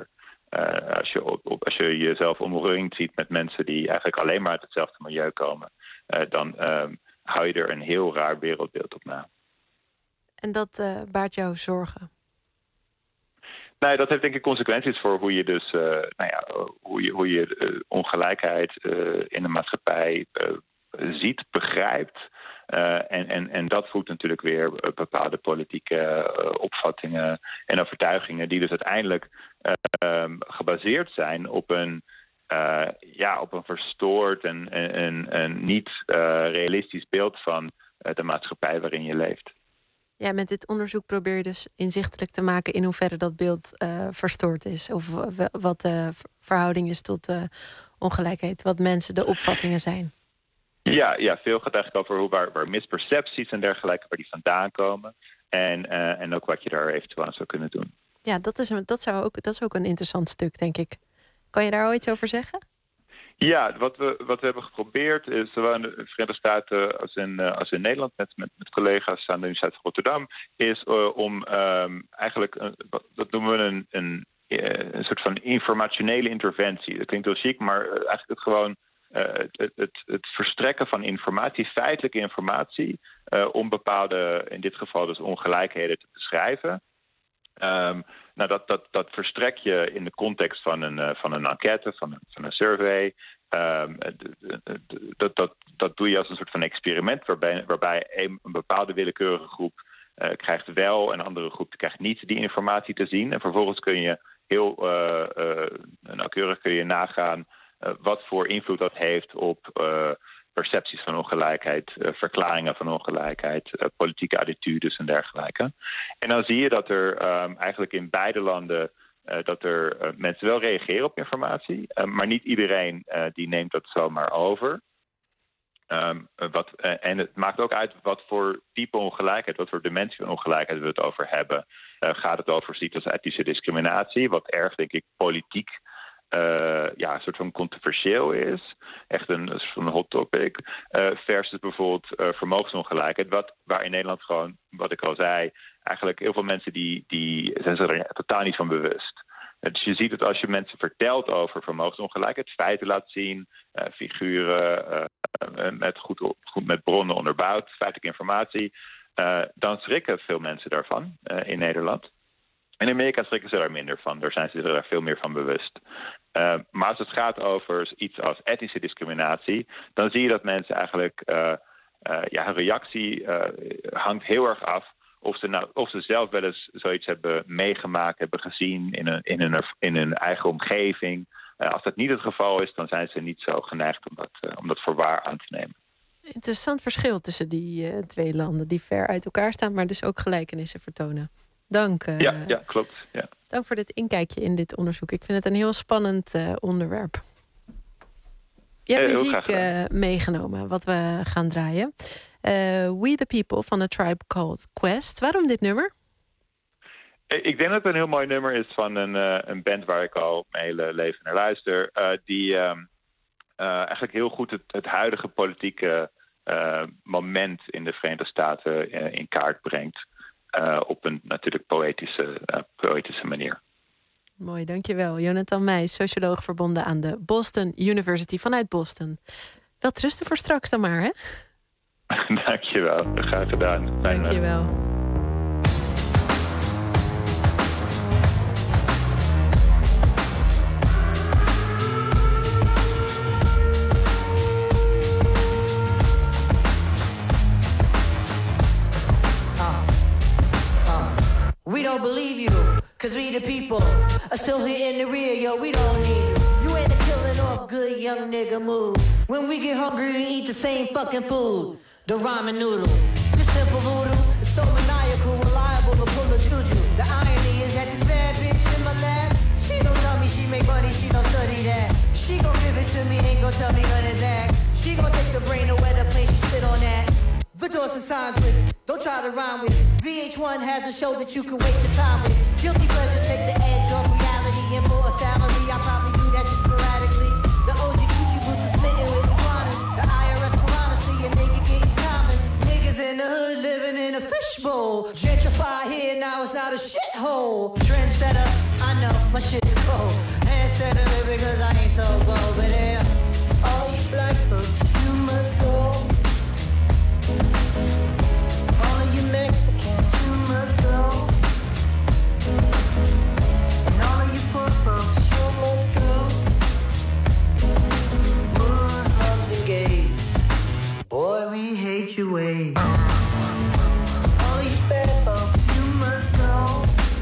Speaker 9: Als je jezelf omringd ziet met mensen die eigenlijk alleen maar uit hetzelfde milieu komen, dan hou je er een heel raar wereldbeeld op na.
Speaker 3: En dat baart jou zorgen?
Speaker 9: Nee, dat heeft denk ik consequenties voor hoe je dus hoe je ongelijkheid in de maatschappij ziet, begrijpt. En dat voedt natuurlijk weer bepaalde politieke opvattingen en overtuigingen die dus uiteindelijk gebaseerd zijn op een verstoord en niet realistisch beeld van de maatschappij waarin je leeft.
Speaker 3: Ja, met dit onderzoek probeer je dus inzichtelijk te maken in hoeverre dat beeld verstoord is. Of wat de verhouding is tot ongelijkheid, wat mensen de opvattingen zijn.
Speaker 9: Ja, veel gaat eigenlijk over waar mispercepties en dergelijke, waar die vandaan komen. En ook wat je daar eventueel aan zou kunnen doen.
Speaker 3: Ja, dat is ook een interessant stuk, denk ik. Kan je daar al iets over zeggen?
Speaker 9: Ja, wat we hebben geprobeerd is, zowel in de Verenigde Staten als in Nederland met collega's aan de Universiteit van Rotterdam, is om eigenlijk, dat noemen we een soort van informationele interventie. Dat klinkt heel chic, maar eigenlijk het gewoon het verstrekken van informatie, feitelijke informatie, om bepaalde, in dit geval dus ongelijkheden te beschrijven. Dat verstrek je in de context van een enquête, van een survey. Dat doe je als een soort van experiment waarbij een bepaalde willekeurige groep krijgt wel en een andere groep krijgt niet die informatie te zien. En vervolgens kun je heel nauwkeurig nagaan wat voor invloed dat heeft op percepties van ongelijkheid, verklaringen van ongelijkheid, politieke attitudes en dergelijke. En dan zie je dat er eigenlijk in beide landen dat er mensen wel reageren op informatie, maar niet iedereen die neemt dat zomaar over. En het maakt ook uit wat voor type ongelijkheid, wat voor dimensie van ongelijkheid we het over hebben. Gaat het over zoiets als etnische discriminatie, wat erg, denk ik, politiek een soort van controversieel is. Echt een soort van hot topic. Versus bijvoorbeeld vermogensongelijkheid. Waar in Nederland gewoon, wat ik al zei, eigenlijk heel veel mensen die zijn zich er totaal niet van bewust. Dus je ziet het als je mensen vertelt over vermogensongelijkheid, feiten laat zien, figuren met bronnen onderbouwd, feitelijke informatie, dan schrikken veel mensen daarvan in Nederland. In Amerika schrikken ze daar minder van. Daar zijn ze er veel meer van bewust. Maar als het gaat over iets als etnische discriminatie, dan zie je dat mensen eigenlijk hun reactie hangt heel erg af of ze zelf wel eens zoiets hebben meegemaakt, hebben gezien in hun eigen omgeving. Als dat niet het geval is, dan zijn ze niet zo geneigd om dat voor waar aan te nemen.
Speaker 3: Interessant verschil tussen die twee landen die ver uit elkaar staan, maar dus ook gelijkenissen vertonen. Dank.
Speaker 9: Ja, klopt. Ja.
Speaker 3: Dank voor dit inkijkje in dit onderzoek. Ik vind het een heel spannend onderwerp. Je hebt muziek meegenomen, wat we gaan draaien. We the People van A Tribe Called Quest. Waarom dit nummer?
Speaker 9: Ik denk dat het een heel mooi nummer is van een band waar ik al mijn hele leven naar luister. Die eigenlijk heel goed het huidige politieke moment in de Verenigde Staten in kaart brengt. Op een natuurlijk poëtische manier.
Speaker 3: Mooi, dankjewel. Jonathan Meijs, socioloog verbonden aan de Boston University vanuit Boston. Wel trusten voor straks dan maar, hè?
Speaker 9: Dankjewel, graag gedaan.
Speaker 3: Dankjewel.
Speaker 10: We don't believe you, cause we the people are still here in the rear, yo, we don't need you. You ain't a killing off good young nigga move. When we get hungry, we eat the same fucking food, the ramen noodle. This simple voodoo is so maniacal, reliable to pull a juju. The irony is that this bad bitch in my lap, she don't tell me she make money, she don't study that. She gon' give it to me, ain't gon' tell me none of that. She gon' take the brain away the place she spit on that. The doors and signs to rhyme with. VH1 has a show that you can waste your time with. Guilty pleasures take the edge off reality, and for a salary, I probably do that just sporadically. The OG Gucci boots are smitten with iguanas. The IRS piranha see a nigga getting common. Niggas in the hood living in a fishbowl. Gentrify here, now it's not a shithole. Trendsetter, I know, my shit's cold. Handsetter, because I ain't so bold. But yeah, all you black folks, you must go. All of you Mexicans, you must go. And all of you poor folks, you must go. Muslims and gays, boy, we hate your ways. So all you bad folks, you must go.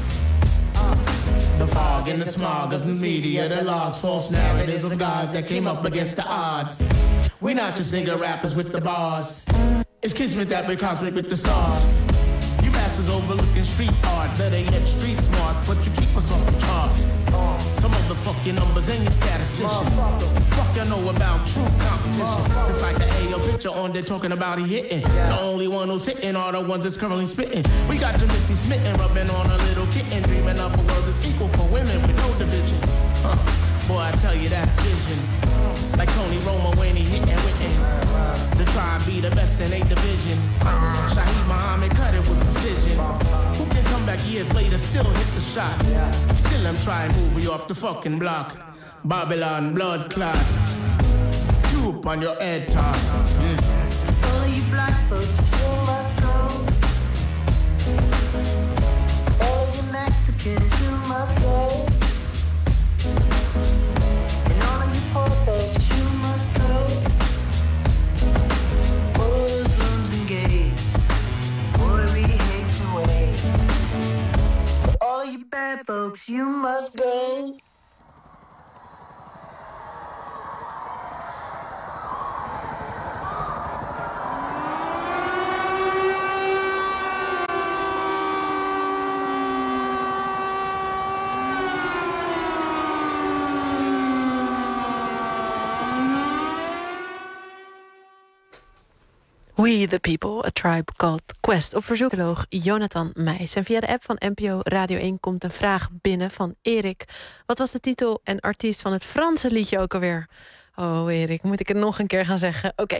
Speaker 8: The fog and the smog of news media, the logs, false narratives of guys that came up against the odds. We're not just nigga rappers with the bars. It's kismet that we cosmic with the stars. You bastards overlooking street art, better yet street smart, but you keep us off the charts. Some of the fuck your numbers and your statisticians. Fuck you know about true competition. Just like the AO picture on there talking about he hitting. The only one who's hitting are the ones that's currently spitting. We got your Missy smitten, rubbing on a little kitten, dreaming up a world that's equal for women with no division. Boy, I tell you that's vision. Like Tony Romo when he hitting Whitney. The tribe be the best in 8 division. Shaheed Muhammad cut it with precision. Who can come back years later, still hit the shot? Still I'm trying to move you off the fucking block. Babylon blood clot. You up on your head top.
Speaker 10: All of you black folks, you must go. All of you Mexicans, you must go. And all of you poor folks, you must go. Muslims and gays, boy, we hate your ways. So all of you bad folks, you must go.
Speaker 3: We the People, A Tribe Called Quest. Op verzoekoloog Jonathan Meijs. En via de app van NPO Radio 1 komt een vraag binnen van Erik. Wat was de titel en artiest van het Franse liedje ook alweer? Oh Erik, moet ik het nog een keer gaan zeggen? Oké.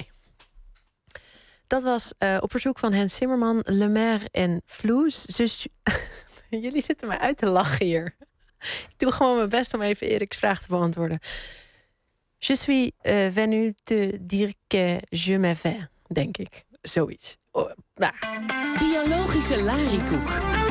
Speaker 3: Dat was op verzoek van Hans Zimmerman, Le Maire en Floes. Jullie zitten mij uit te lachen hier. Ik doe gewoon mijn best om even Eriks vraag te beantwoorden. Je suis venu te dire que je me vais. Denk ik. Zoiets.
Speaker 4: Biologische lariekoek.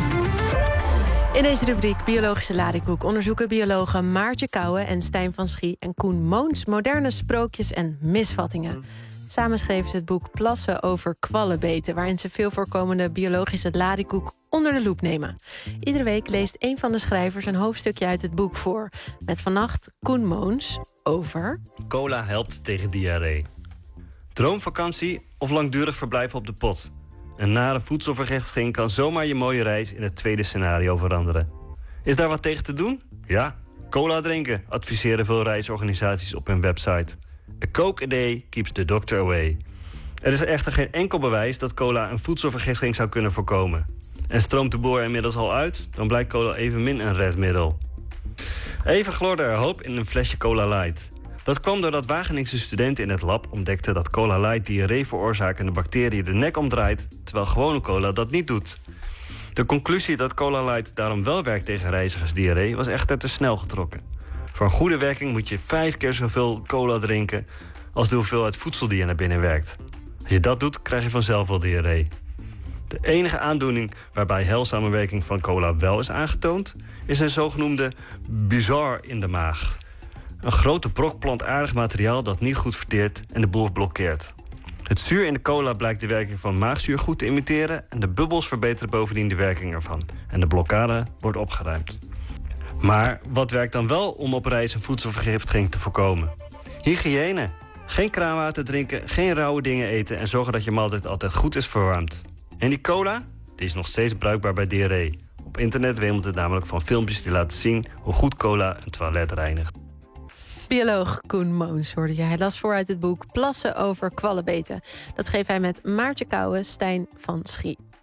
Speaker 3: In deze rubriek Biologische lariekoek onderzoeken biologen Maartje Kouwe en Stijn van Schie en Koen Moons moderne sprookjes en misvattingen. Samen schreven ze het boek Plassen over kwallenbeten, waarin ze veel voorkomende biologische lariekoek onder de loep nemen. Iedere week leest een van de schrijvers een hoofdstukje uit het boek voor. Met vannacht Koen Moons over...
Speaker 11: Cola helpt tegen diarree. Droomvakantie of langdurig verblijf op de pot. Een nare voedselvergiftiging kan zomaar je mooie reis in het tweede scenario veranderen. Is daar wat tegen te doen? Ja, cola drinken, adviseren veel reisorganisaties op hun website. A Coke a day keeps the doctor away. Er is echter geen enkel bewijs dat cola een voedselvergiftiging zou kunnen voorkomen. En stroomt de boor inmiddels al uit, dan blijkt cola evenmin een redmiddel. Even glorde er hoop in een flesje Cola Light. Dat kwam doordat Wageningse studenten in het lab ontdekten dat Cola Light diarree veroorzakende bacteriën de nek omdraait, terwijl gewone cola dat niet doet. De conclusie dat Cola Light daarom wel werkt tegen reizigersdiarree was echter te snel getrokken. Voor een goede werking moet je 5 keer zoveel cola drinken als de hoeveelheid voedsel die je naar binnen werkt. Als je dat doet, krijg je vanzelf wel diarree. De enige aandoening waarbij heilzame werking van cola wel is aangetoond, is een zogenoemde bizar in de maag. Een grote brok plantaardig materiaal dat niet goed verteert en de boel blokkeert. Het zuur in de cola blijkt de werking van maagzuur goed te imiteren en de bubbels verbeteren bovendien de werking ervan. En de blokkade wordt opgeruimd. Maar wat werkt dan wel om op reis een voedselvergiftiging te voorkomen? Hygiëne. Geen kraanwater drinken, geen rauwe dingen eten en zorgen dat je maaltijd altijd goed is verwarmd. En die cola? Die is nog steeds bruikbaar bij diarree. Op internet wemelt het namelijk van filmpjes die laten zien hoe goed cola een toilet reinigt.
Speaker 3: Bioloog Koen Moons hoorde je. Hij las voor uit het boek Plassen over kwallenbeten. Dat schreef hij met Maartje Kouwe, Stijn van Schie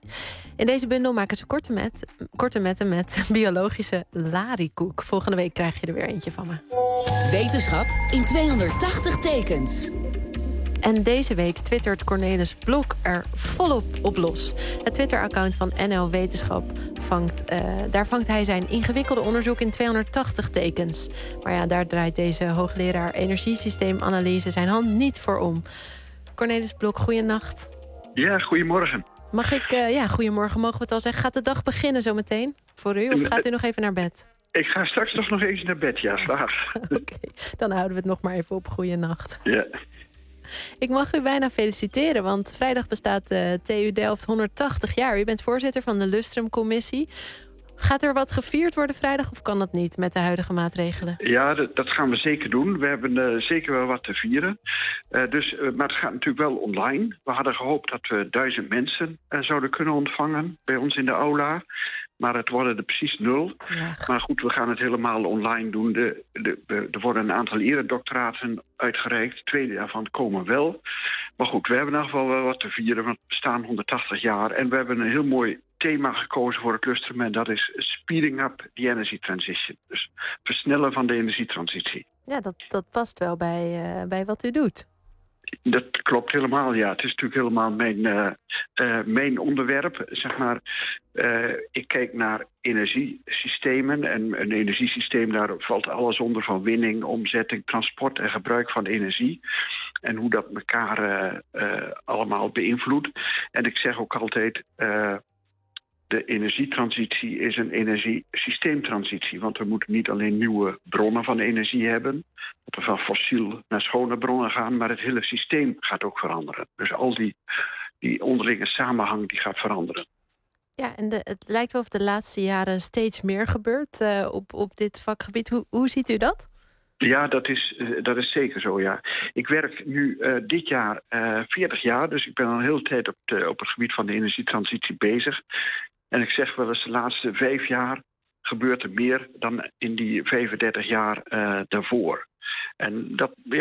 Speaker 3: In deze bundel maken ze korte metten met biologische larikoek. Volgende week krijg je er weer eentje van me.
Speaker 4: Wetenschap in 280 tekens.
Speaker 3: En deze week twittert Cornelis Blok er volop op los. Het Twitter-account van NL Wetenschap vangt hij zijn ingewikkelde onderzoek in 280 tekens. Maar ja, daar draait deze hoogleraar energiesysteemanalyse zijn hand niet voor om. Cornelis Blok, goeienacht.
Speaker 12: Ja, goedemorgen.
Speaker 3: Mag ik, goedemorgen, mogen we het al zeggen. Gaat de dag beginnen zometeen voor u of gaat u nog even naar bed?
Speaker 12: Ik ga straks nog eens naar bed, ja, graag.
Speaker 3: Oké, dan houden we het nog maar even op. Goeienacht.
Speaker 12: Ja.
Speaker 3: Ik mag u bijna feliciteren, want vrijdag bestaat TU Delft 180 jaar. U bent voorzitter van de Lustrum-commissie. Gaat er wat gevierd worden vrijdag of kan dat niet met de huidige maatregelen?
Speaker 12: Ja, dat gaan we zeker doen. We hebben zeker wel wat te vieren. Maar het gaat natuurlijk wel online. We hadden gehoopt dat we 1000 mensen zouden kunnen ontvangen bij ons in de aula. Maar het worden er precies 0. Ja. Maar goed, we gaan het helemaal online doen. Er worden een aantal eredoctoraten uitgereikt. 2 daarvan komen wel. Maar goed, we hebben in ieder geval wel wat te vieren. Want we bestaan 180 jaar. En we hebben een heel mooi thema gekozen voor het Lustrum. En dat is speeding up the energy transition. Dus versnellen van de energietransitie.
Speaker 3: Ja, dat past wel bij wat u doet.
Speaker 12: Dat klopt helemaal, ja. Het is natuurlijk helemaal mijn onderwerp. Zeg maar, ik kijk naar energiesystemen. En een energiesysteem, daar valt alles onder van winning, omzetting, transport en gebruik van energie. En hoe dat elkaar allemaal beïnvloedt. En ik zeg ook altijd, de energietransitie is een energiesysteemtransitie. Want we moeten niet alleen nieuwe bronnen van energie hebben, dat we van fossiel naar schone bronnen gaan, maar het hele systeem gaat ook veranderen. Dus al die onderlinge samenhang die gaat veranderen.
Speaker 3: Ja, en het lijkt wel of de laatste jaren steeds meer gebeurt op dit vakgebied. Hoe ziet u dat?
Speaker 12: Ja, dat is zeker zo, ja. Ik werk nu dit jaar 40 jaar, dus ik ben al een hele tijd op het gebied van de energietransitie bezig. En ik zeg wel eens, de laatste 5 jaar gebeurt er meer dan in die 35 jaar daarvoor. En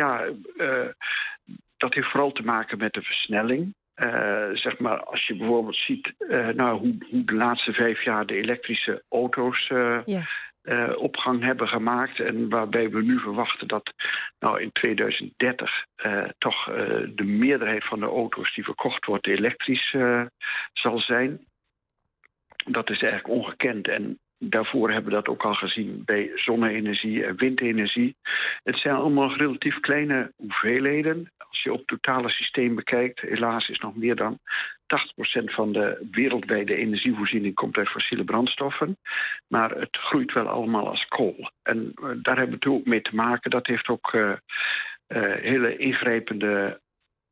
Speaker 12: dat heeft vooral te maken met de versnelling. Zeg maar, als je bijvoorbeeld ziet hoe de laatste 5 jaar de elektrische auto's opgang hebben gemaakt. En waarbij we nu verwachten dat in 2030 toch de meerderheid van de auto's die verkocht wordt elektrisch zal zijn. Dat is eigenlijk ongekend. En daarvoor hebben we dat ook al gezien bij zonne-energie en windenergie. Het zijn allemaal relatief kleine hoeveelheden. Als je op het totale systeem bekijkt, helaas is nog meer dan 80% van de wereldwijde energievoorziening komt uit fossiele brandstoffen. Maar het groeit wel allemaal als kool. En daar hebben we het ook mee te maken. Dat heeft ook hele ingrijpende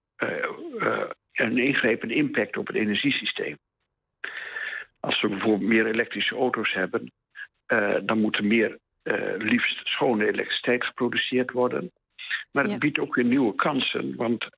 Speaker 12: impact op het energiesysteem. Als we bijvoorbeeld meer elektrische auto's hebben, dan moet er meer liefst schone elektriciteit geproduceerd worden. Maar het biedt ook weer nieuwe kansen, want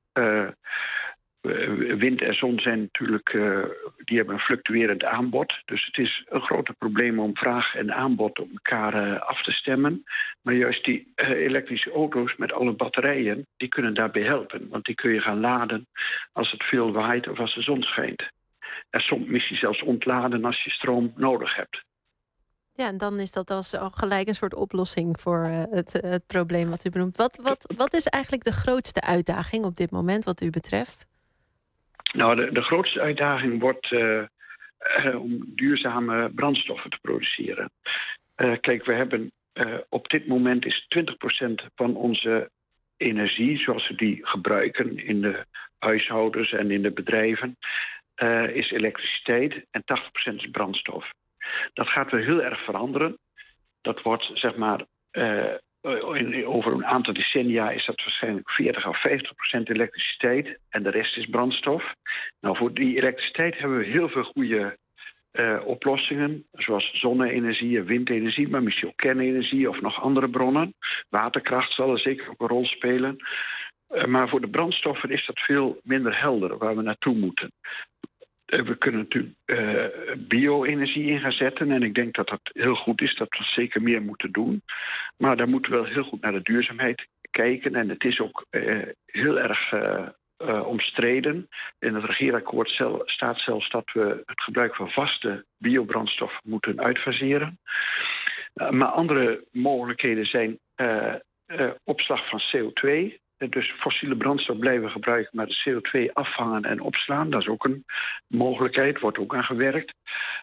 Speaker 12: wind en zon zijn natuurlijk, die hebben een fluctuerend aanbod. Dus het is een groot probleem om vraag en aanbod op elkaar af te stemmen. Maar juist die elektrische auto's met alle batterijen, die kunnen daarbij helpen. Want die kun je gaan laden als het veel waait of als de zon schijnt. En soms mis je zelfs ontladen als je stroom nodig hebt.
Speaker 3: Ja, en dan is dat al gelijk een soort oplossing voor het probleem wat u benoemt. Wat is eigenlijk de grootste uitdaging op dit moment wat u betreft?
Speaker 12: Nou, de grootste uitdaging wordt om duurzame brandstoffen te produceren. Kijk, we hebben op dit moment is 20% van onze energie, zoals we die gebruiken in de huishoudens en in de bedrijven, is elektriciteit en 80% is brandstof. Dat gaat weer heel erg veranderen. Dat wordt, zeg maar, over een aantal decennia is dat waarschijnlijk 40 of 50% elektriciteit en de rest is brandstof. Nou, voor die elektriciteit hebben we heel veel goede oplossingen, zoals zonne-energie en windenergie, maar misschien ook kernenergie of nog andere bronnen. Waterkracht zal er zeker ook een rol spelen. Maar voor de brandstoffen is dat veel minder helder waar we naartoe moeten. We kunnen natuurlijk bio-energie in gaan zetten. En ik denk dat dat heel goed is, dat we zeker meer moeten doen. Maar daar moeten we wel heel goed naar de duurzaamheid kijken. En het is ook heel erg omstreden. In het regeerakkoord staat zelfs dat we het gebruik van vaste biobrandstof moeten uitfaseren. Maar andere mogelijkheden zijn opslag van CO2. Dus fossiele brandstof blijven gebruiken, maar de CO2 afvangen en opslaan. Dat is ook een mogelijkheid, wordt ook aan gewerkt.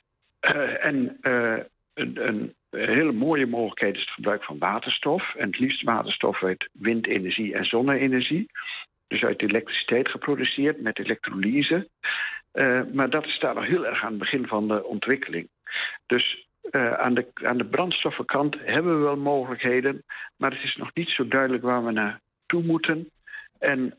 Speaker 12: Een hele mooie mogelijkheid is het gebruik van waterstof. En het liefst waterstof uit windenergie en zonne-energie. Dus uit elektriciteit geproduceerd met elektrolyse. Maar dat staat nog heel erg aan het begin van de ontwikkeling. Dus aan de brandstoffenkant hebben we wel mogelijkheden. Maar het is nog niet zo duidelijk waar we naartoe moeten. En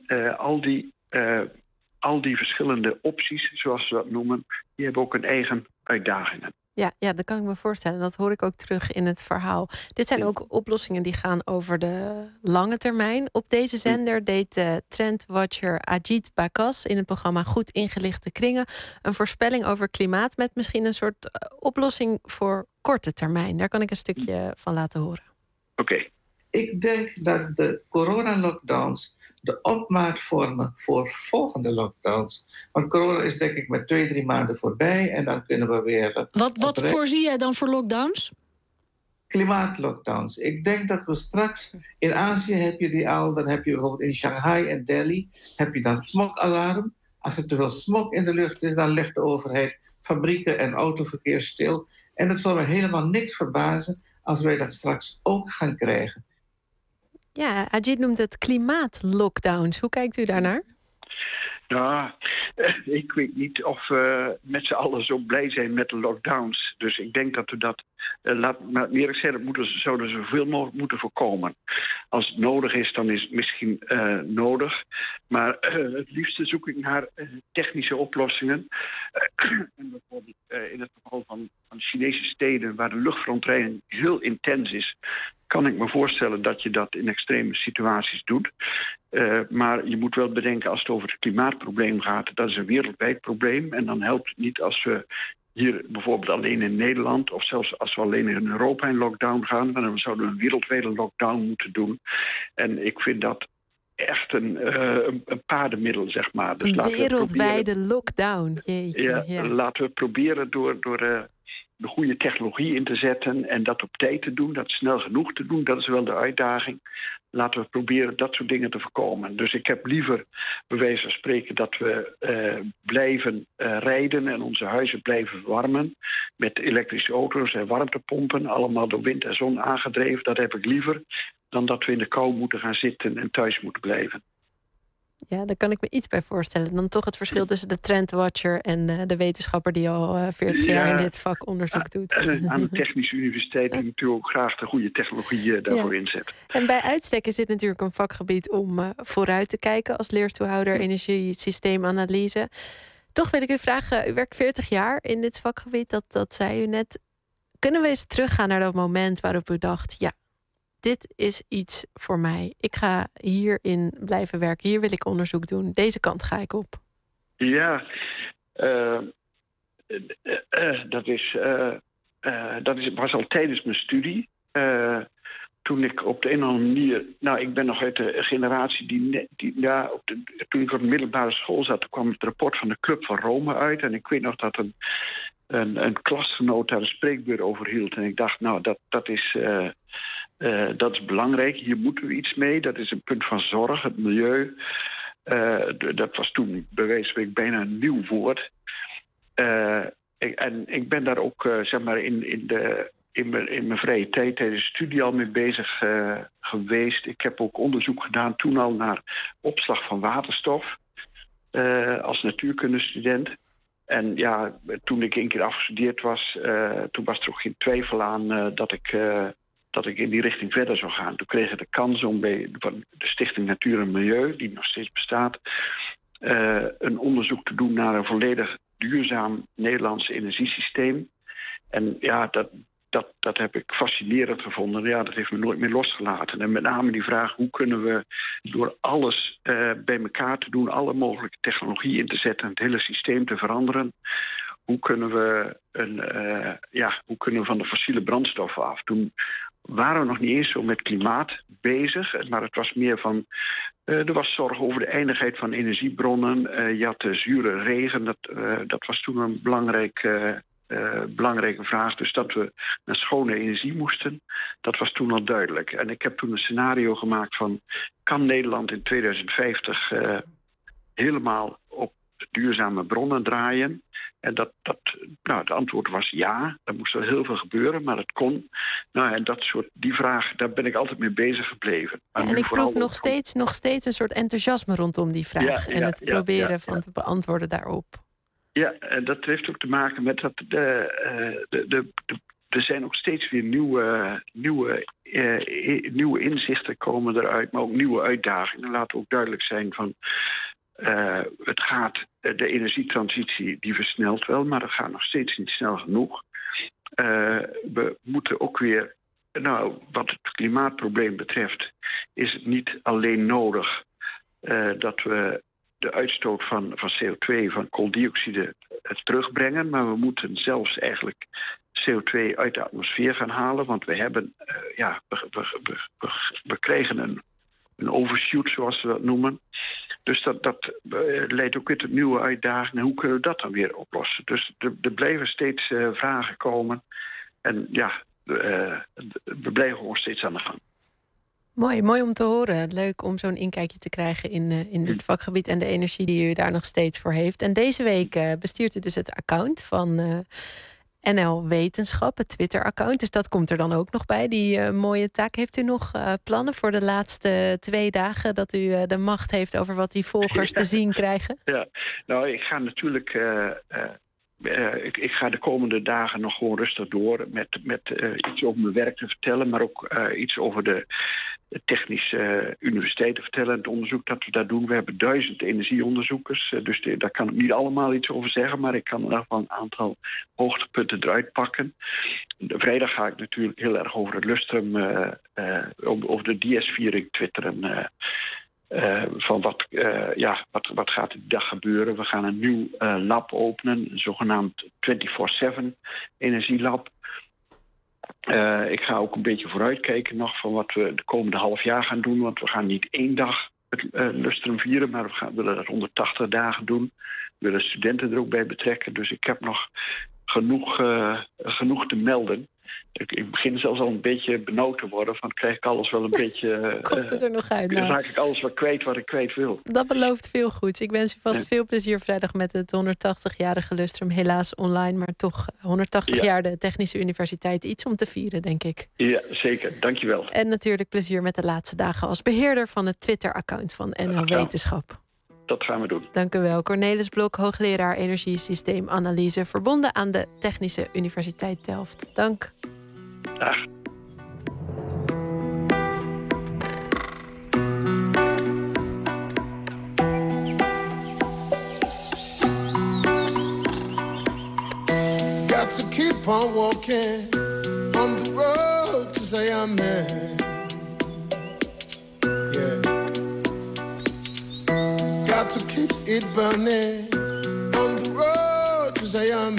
Speaker 12: al die verschillende opties, zoals we dat noemen, die hebben ook een eigen uitdagingen.
Speaker 3: Ja, dat kan ik me voorstellen. Dat hoor ik ook terug in het verhaal. Dit zijn ook oplossingen die gaan over de lange termijn. Op deze zender deed trendwatcher Ajit Bakas in het programma Goed Ingelichte Kringen een voorspelling over klimaat met misschien een soort oplossing voor korte termijn. Daar kan ik een stukje van laten horen.
Speaker 12: Oké.
Speaker 13: Ik denk dat de coronalockdowns de opmaat vormen voor volgende lockdowns. Want corona is denk ik met 2-3 maanden voorbij en dan kunnen we weer...
Speaker 14: Wat voorzie jij dan voor lockdowns?
Speaker 13: Klimaatlockdowns. Ik denk dat we straks... In Azië heb je die al, dan heb je bijvoorbeeld in Shanghai en Delhi... heb je dan smogalarm. Als er te veel smog in de lucht is, dan legt de overheid fabrieken en autoverkeer stil. En het zal me helemaal niks verbazen als wij dat straks ook gaan krijgen.
Speaker 3: Ja, Ajit noemt het klimaatlockdowns. Hoe kijkt u daarnaar?
Speaker 12: Nou, ik weet niet of we met z'n allen zo blij zijn met de lockdowns. Dus ik denk dat we dat, laat me eerlijk zeggen, zouden we zoveel mogelijk moeten voorkomen. Als het nodig is, dan is het misschien nodig. Maar het liefste zoek ik naar technische oplossingen. En bijvoorbeeld in het geval van Chinese steden waar de luchtverontreiniging heel intens is, kan ik me voorstellen dat je dat in extreme situaties doet. Maar je moet wel bedenken als het over het klimaatprobleem gaat, dat is een wereldwijd probleem. En dan helpt het niet als we hier bijvoorbeeld alleen in Nederland, of zelfs als we alleen in Europa in lockdown gaan, dan zouden we een wereldwijde lockdown moeten doen. En ik vind dat echt een paardenmiddel, zeg maar. Dus
Speaker 3: een wereldwijde lockdown, jeetje.
Speaker 12: Ja, laten we proberen door de goede technologie in te zetten en dat op tijd te doen, dat snel genoeg te doen, dat is wel de uitdaging. Laten we proberen dat soort dingen te voorkomen. Dus ik heb liever, bij wijze van spreken, dat we blijven rijden en onze huizen blijven verwarmen met elektrische auto's en warmtepompen, allemaal door wind en zon aangedreven. Dat heb ik liever dan dat we in de kou moeten gaan zitten en thuis moeten blijven.
Speaker 3: Ja, daar kan ik me iets bij voorstellen. Dan toch het verschil tussen de trendwatcher en de wetenschapper die al 40 jaar in dit vak onderzoek doet.
Speaker 12: Aan de Technische Universiteit die natuurlijk ook graag de goede technologie daarvoor inzet.
Speaker 3: En bij uitstek is dit natuurlijk een vakgebied om vooruit te kijken als leerstoehouder energie-systeemanalyse. Toch wil ik u vragen, u werkt 40 jaar in dit vakgebied, dat zei u net. Kunnen we eens teruggaan naar dat moment waarop u dacht, ja, dit is iets voor mij. Ik ga hierin blijven werken. Hier wil ik onderzoek doen. Deze kant ga ik op.
Speaker 12: Ja, dat was al tijdens mijn studie. Toen ik op de een of andere manier... Nou, ik ben nog uit de generatie toen ik op de middelbare school zat, toen kwam het rapport van de Club van Rome uit. En ik weet nog dat een klasgenoot daar een spreekbeurt over hield. En ik dacht, nou, dat is belangrijk, hier moeten we iets mee. Dat is een punt van zorg, het milieu. Dat was toen bij wijze van spreken bijna een nieuw woord. En ik ben daar ook zeg maar in mijn vrije tijd tijdens de studie al mee bezig geweest. Ik heb ook onderzoek gedaan toen al naar opslag van waterstof als natuurkundestudent. En ja, toen ik 1 keer afgestudeerd was, toen was er ook geen twijfel aan dat ik in die richting verder zou gaan. Toen kreeg ik de kans om bij de Stichting Natuur en Milieu, die nog steeds bestaat, een onderzoek te doen naar een volledig duurzaam Nederlands energiesysteem. En ja, dat heb ik fascinerend gevonden. Ja, dat heeft me nooit meer losgelaten. En met name die vraag, hoe kunnen we door alles bij elkaar te doen, alle mogelijke technologie in te zetten en het hele systeem te veranderen, hoe kunnen we van de fossiele brandstoffen af? Toen waren we nog niet eens zo met klimaat bezig, maar het was meer van Er was zorg over de eindigheid van energiebronnen. Je had de zure regen, dat was toen een belangrijke vraag. Dus dat we naar schone energie moesten, dat was toen al duidelijk. En ik heb toen een scenario gemaakt van... kan Nederland in 2050 helemaal op duurzame bronnen draaien? En het antwoord was ja. Er moest wel heel veel gebeuren, maar het kon. En die vraag, daar ben ik altijd mee bezig gebleven.
Speaker 3: Ja, en ik proef nog steeds een soort enthousiasme rondom die vraag. En het proberen van te beantwoorden daarop. Ja,
Speaker 12: en dat heeft ook te maken met dat er zijn ook steeds weer nieuwe inzichten komen eruit, maar ook nieuwe uitdagingen. Laat ook duidelijk zijn van de energietransitie die versnelt wel, maar het gaat nog steeds niet snel genoeg. We moeten ook weer, wat het klimaatprobleem betreft, is het niet alleen nodig dat we de uitstoot van CO2, van kooldioxide, terugbrengen. Maar we moeten zelfs eigenlijk CO2 uit de atmosfeer gaan halen. Want we hebben, we krijgen een overshoot, zoals we dat noemen. Dus dat leidt ook weer tot nieuwe uitdagingen. Hoe kunnen we dat dan weer oplossen? Dus er blijven steeds vragen komen. En we blijven gewoon steeds aan de gang.
Speaker 3: Mooi om te horen. Leuk om zo'n inkijkje te krijgen in dit vakgebied en de energie die u daar nog steeds voor heeft. En deze week bestuurt u dus het account van NL Wetenschap, het Twitter-account. Dus dat komt er dan ook nog bij, die mooie taak. Heeft u nog plannen voor de laatste 2 dagen dat u de macht heeft over wat die volgers te zien krijgen?
Speaker 12: Ja, ik ga natuurlijk... Ik ga de komende dagen nog gewoon rustig door met iets over mijn werk te vertellen, maar ook iets over de technische universiteit te vertellen. Het onderzoek dat we daar doen. We hebben 1000 energieonderzoekers, dus daar kan ik niet allemaal iets over zeggen, maar ik kan in ieder geval een aantal hoogtepunten eruit pakken. Vrijdag ga ik natuurlijk heel erg over het lustrum, over de DS-viering twitteren. Van wat gaat die dag gebeuren. We gaan een nieuw lab openen, een zogenaamd 24/7 energielab. Ik ga ook een beetje vooruitkijken nog van wat we de komende half jaar gaan doen. Want we gaan niet 1 dag het lustrum vieren, maar we willen dat 180 dagen doen. We willen studenten er ook bij betrekken. Dus ik heb nog genoeg te melden. Ik begin zelfs al een beetje benauwd te worden. Van krijg ik alles wel een beetje...
Speaker 3: Komt het er nog uit?
Speaker 12: Dan raak ik alles wel kwijt wat ik kwijt wil.
Speaker 3: Dat belooft veel goeds. Ik wens u vast veel plezier vrijdag met het 180-jarige lustrum. Helaas online, maar toch 180 jaar de Technische Universiteit. Iets om te vieren, denk ik.
Speaker 12: Ja, zeker. Dankjewel.
Speaker 3: En natuurlijk plezier met de laatste dagen als beheerder van het Twitter-account van NL Wetenschap.
Speaker 12: Dat gaan we doen.
Speaker 3: Dank u wel. Cornelis Blok, hoogleraar Energiesysteemanalyse, verbonden aan de Technische Universiteit Delft. Dank.
Speaker 12: Dag.
Speaker 8: Got to keep on walking on the road to Zion. Yeah. Got to keep it burning on the road to Zion.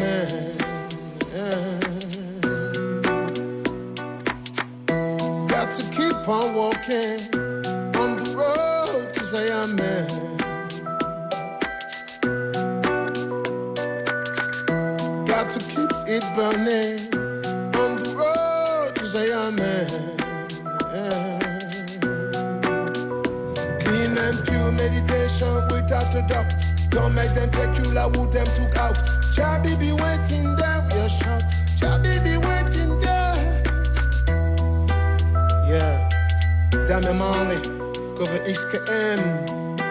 Speaker 8: Got to keep on walking on the road to Zion. Got to keep it burning on the road to Zion. Clean and pure meditation without a doubt. Don't make them take you like who them took out. Chabi be waiting there with your shop. Chabi be waiting there. Yeah, damn Mali, cover XKM.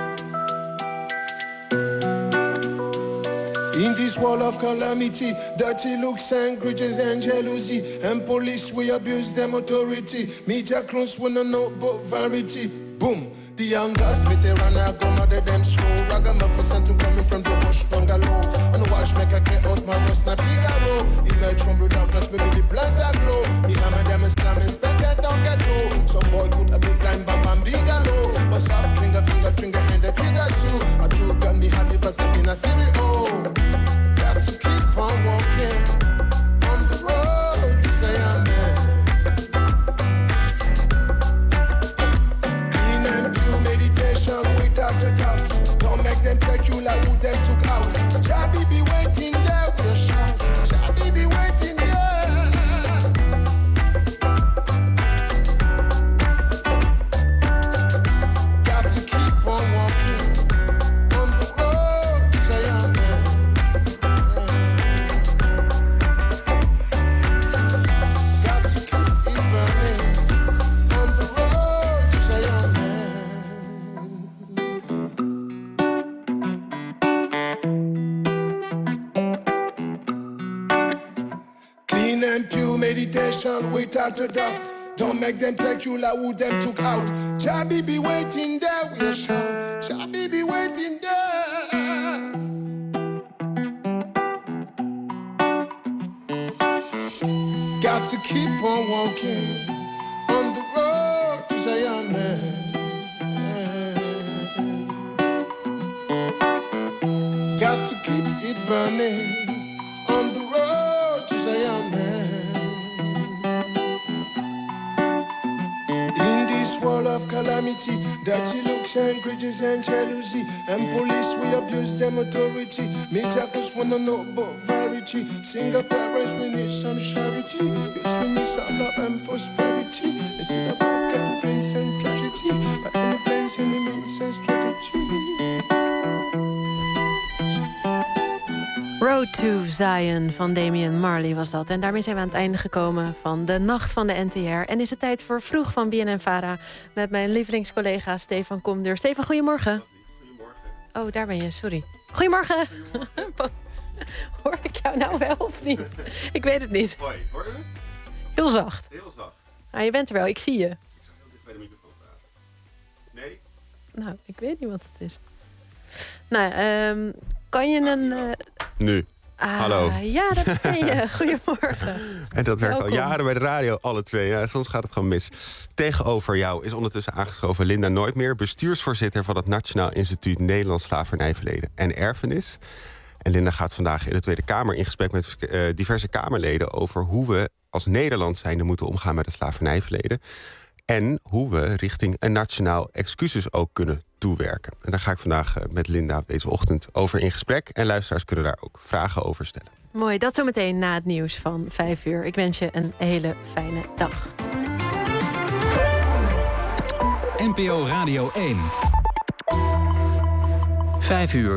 Speaker 8: In this world of calamity, dirty looks and grudges and jealousy, and police we abuse them authority. Media clones wanna know about variety. Boom, the young guys with the runner go mother them slow. Ragamuffins and to coming from the bush bungalow. And watch make a clear out my voice na Figaro. Emerge from the darkness, baby the blood and glow. Me hammer them and slam and spec that don't get low. Some boy put a big blind bam bam bigalow. But soft trigger hand the trigger too. I two got me happy but I'm in a stereo. Got to keep on walking on the road to Zion. Clean and pure meditation you meditation without a doubt. Don't make them take you like who them took out. Chabi be waiting there, we'll shout. Chabi be waiting there. Got to keep on walking on the road to Zion, man. Got to keep it burning on the road to Zion, man. In this world of calamity, dirty looks and grudges and jealousy, and police we abuse them authority. Miracles wanna know about variety. Single parents we need some charity. Yes, we need some love and prosperity. It's in the broken dreams and tragedy, but any place, any means and strategy.
Speaker 3: Road to Zion van Damian Marley was dat. En daarmee zijn we aan het einde gekomen van de Nacht van de NTR. En is het tijd voor Vroeg van BNN-Vara met mijn lievelingscollega Stefan Komdeur. Stefan, goedemorgen.
Speaker 5: Goedemorgen.
Speaker 3: Oh, daar ben je, sorry. Goedemorgen. Hoor ik jou nou wel of niet? Ik weet het niet.
Speaker 5: Hoi, hoor je me?
Speaker 3: Heel zacht.
Speaker 5: Heel zacht.
Speaker 3: Nou, je bent er wel, ik zie je.
Speaker 5: Ik zou heel dicht bij de microfoon praten. Nee?
Speaker 3: Nou, ik weet niet wat het is. Nou, kan je een...
Speaker 5: Nu. Hallo.
Speaker 3: Ja, dat ben je. Goedemorgen.
Speaker 5: En dat werkt
Speaker 3: Welkom.
Speaker 5: al jaren bij de radio, alle twee. Ja, soms gaat het gewoon mis. Tegenover jou is ondertussen aangeschoven Linda Nooitmeer, bestuursvoorzitter van het Nationaal Instituut Nederlands Slavernijverleden en Erfenis. En Linda gaat vandaag in de Tweede Kamer in gesprek met diverse Kamerleden over hoe we als Nederland zijnde moeten omgaan met het slavernijverleden. En hoe we richting een nationaal excuses ook kunnen toewerken. En daar ga ik vandaag met Linda deze ochtend over in gesprek. En luisteraars kunnen daar ook vragen over stellen.
Speaker 3: Mooi, dat zometeen na het nieuws van 5 uur. Ik wens je een hele fijne dag.
Speaker 2: NPO Radio 1.
Speaker 1: 5 uur.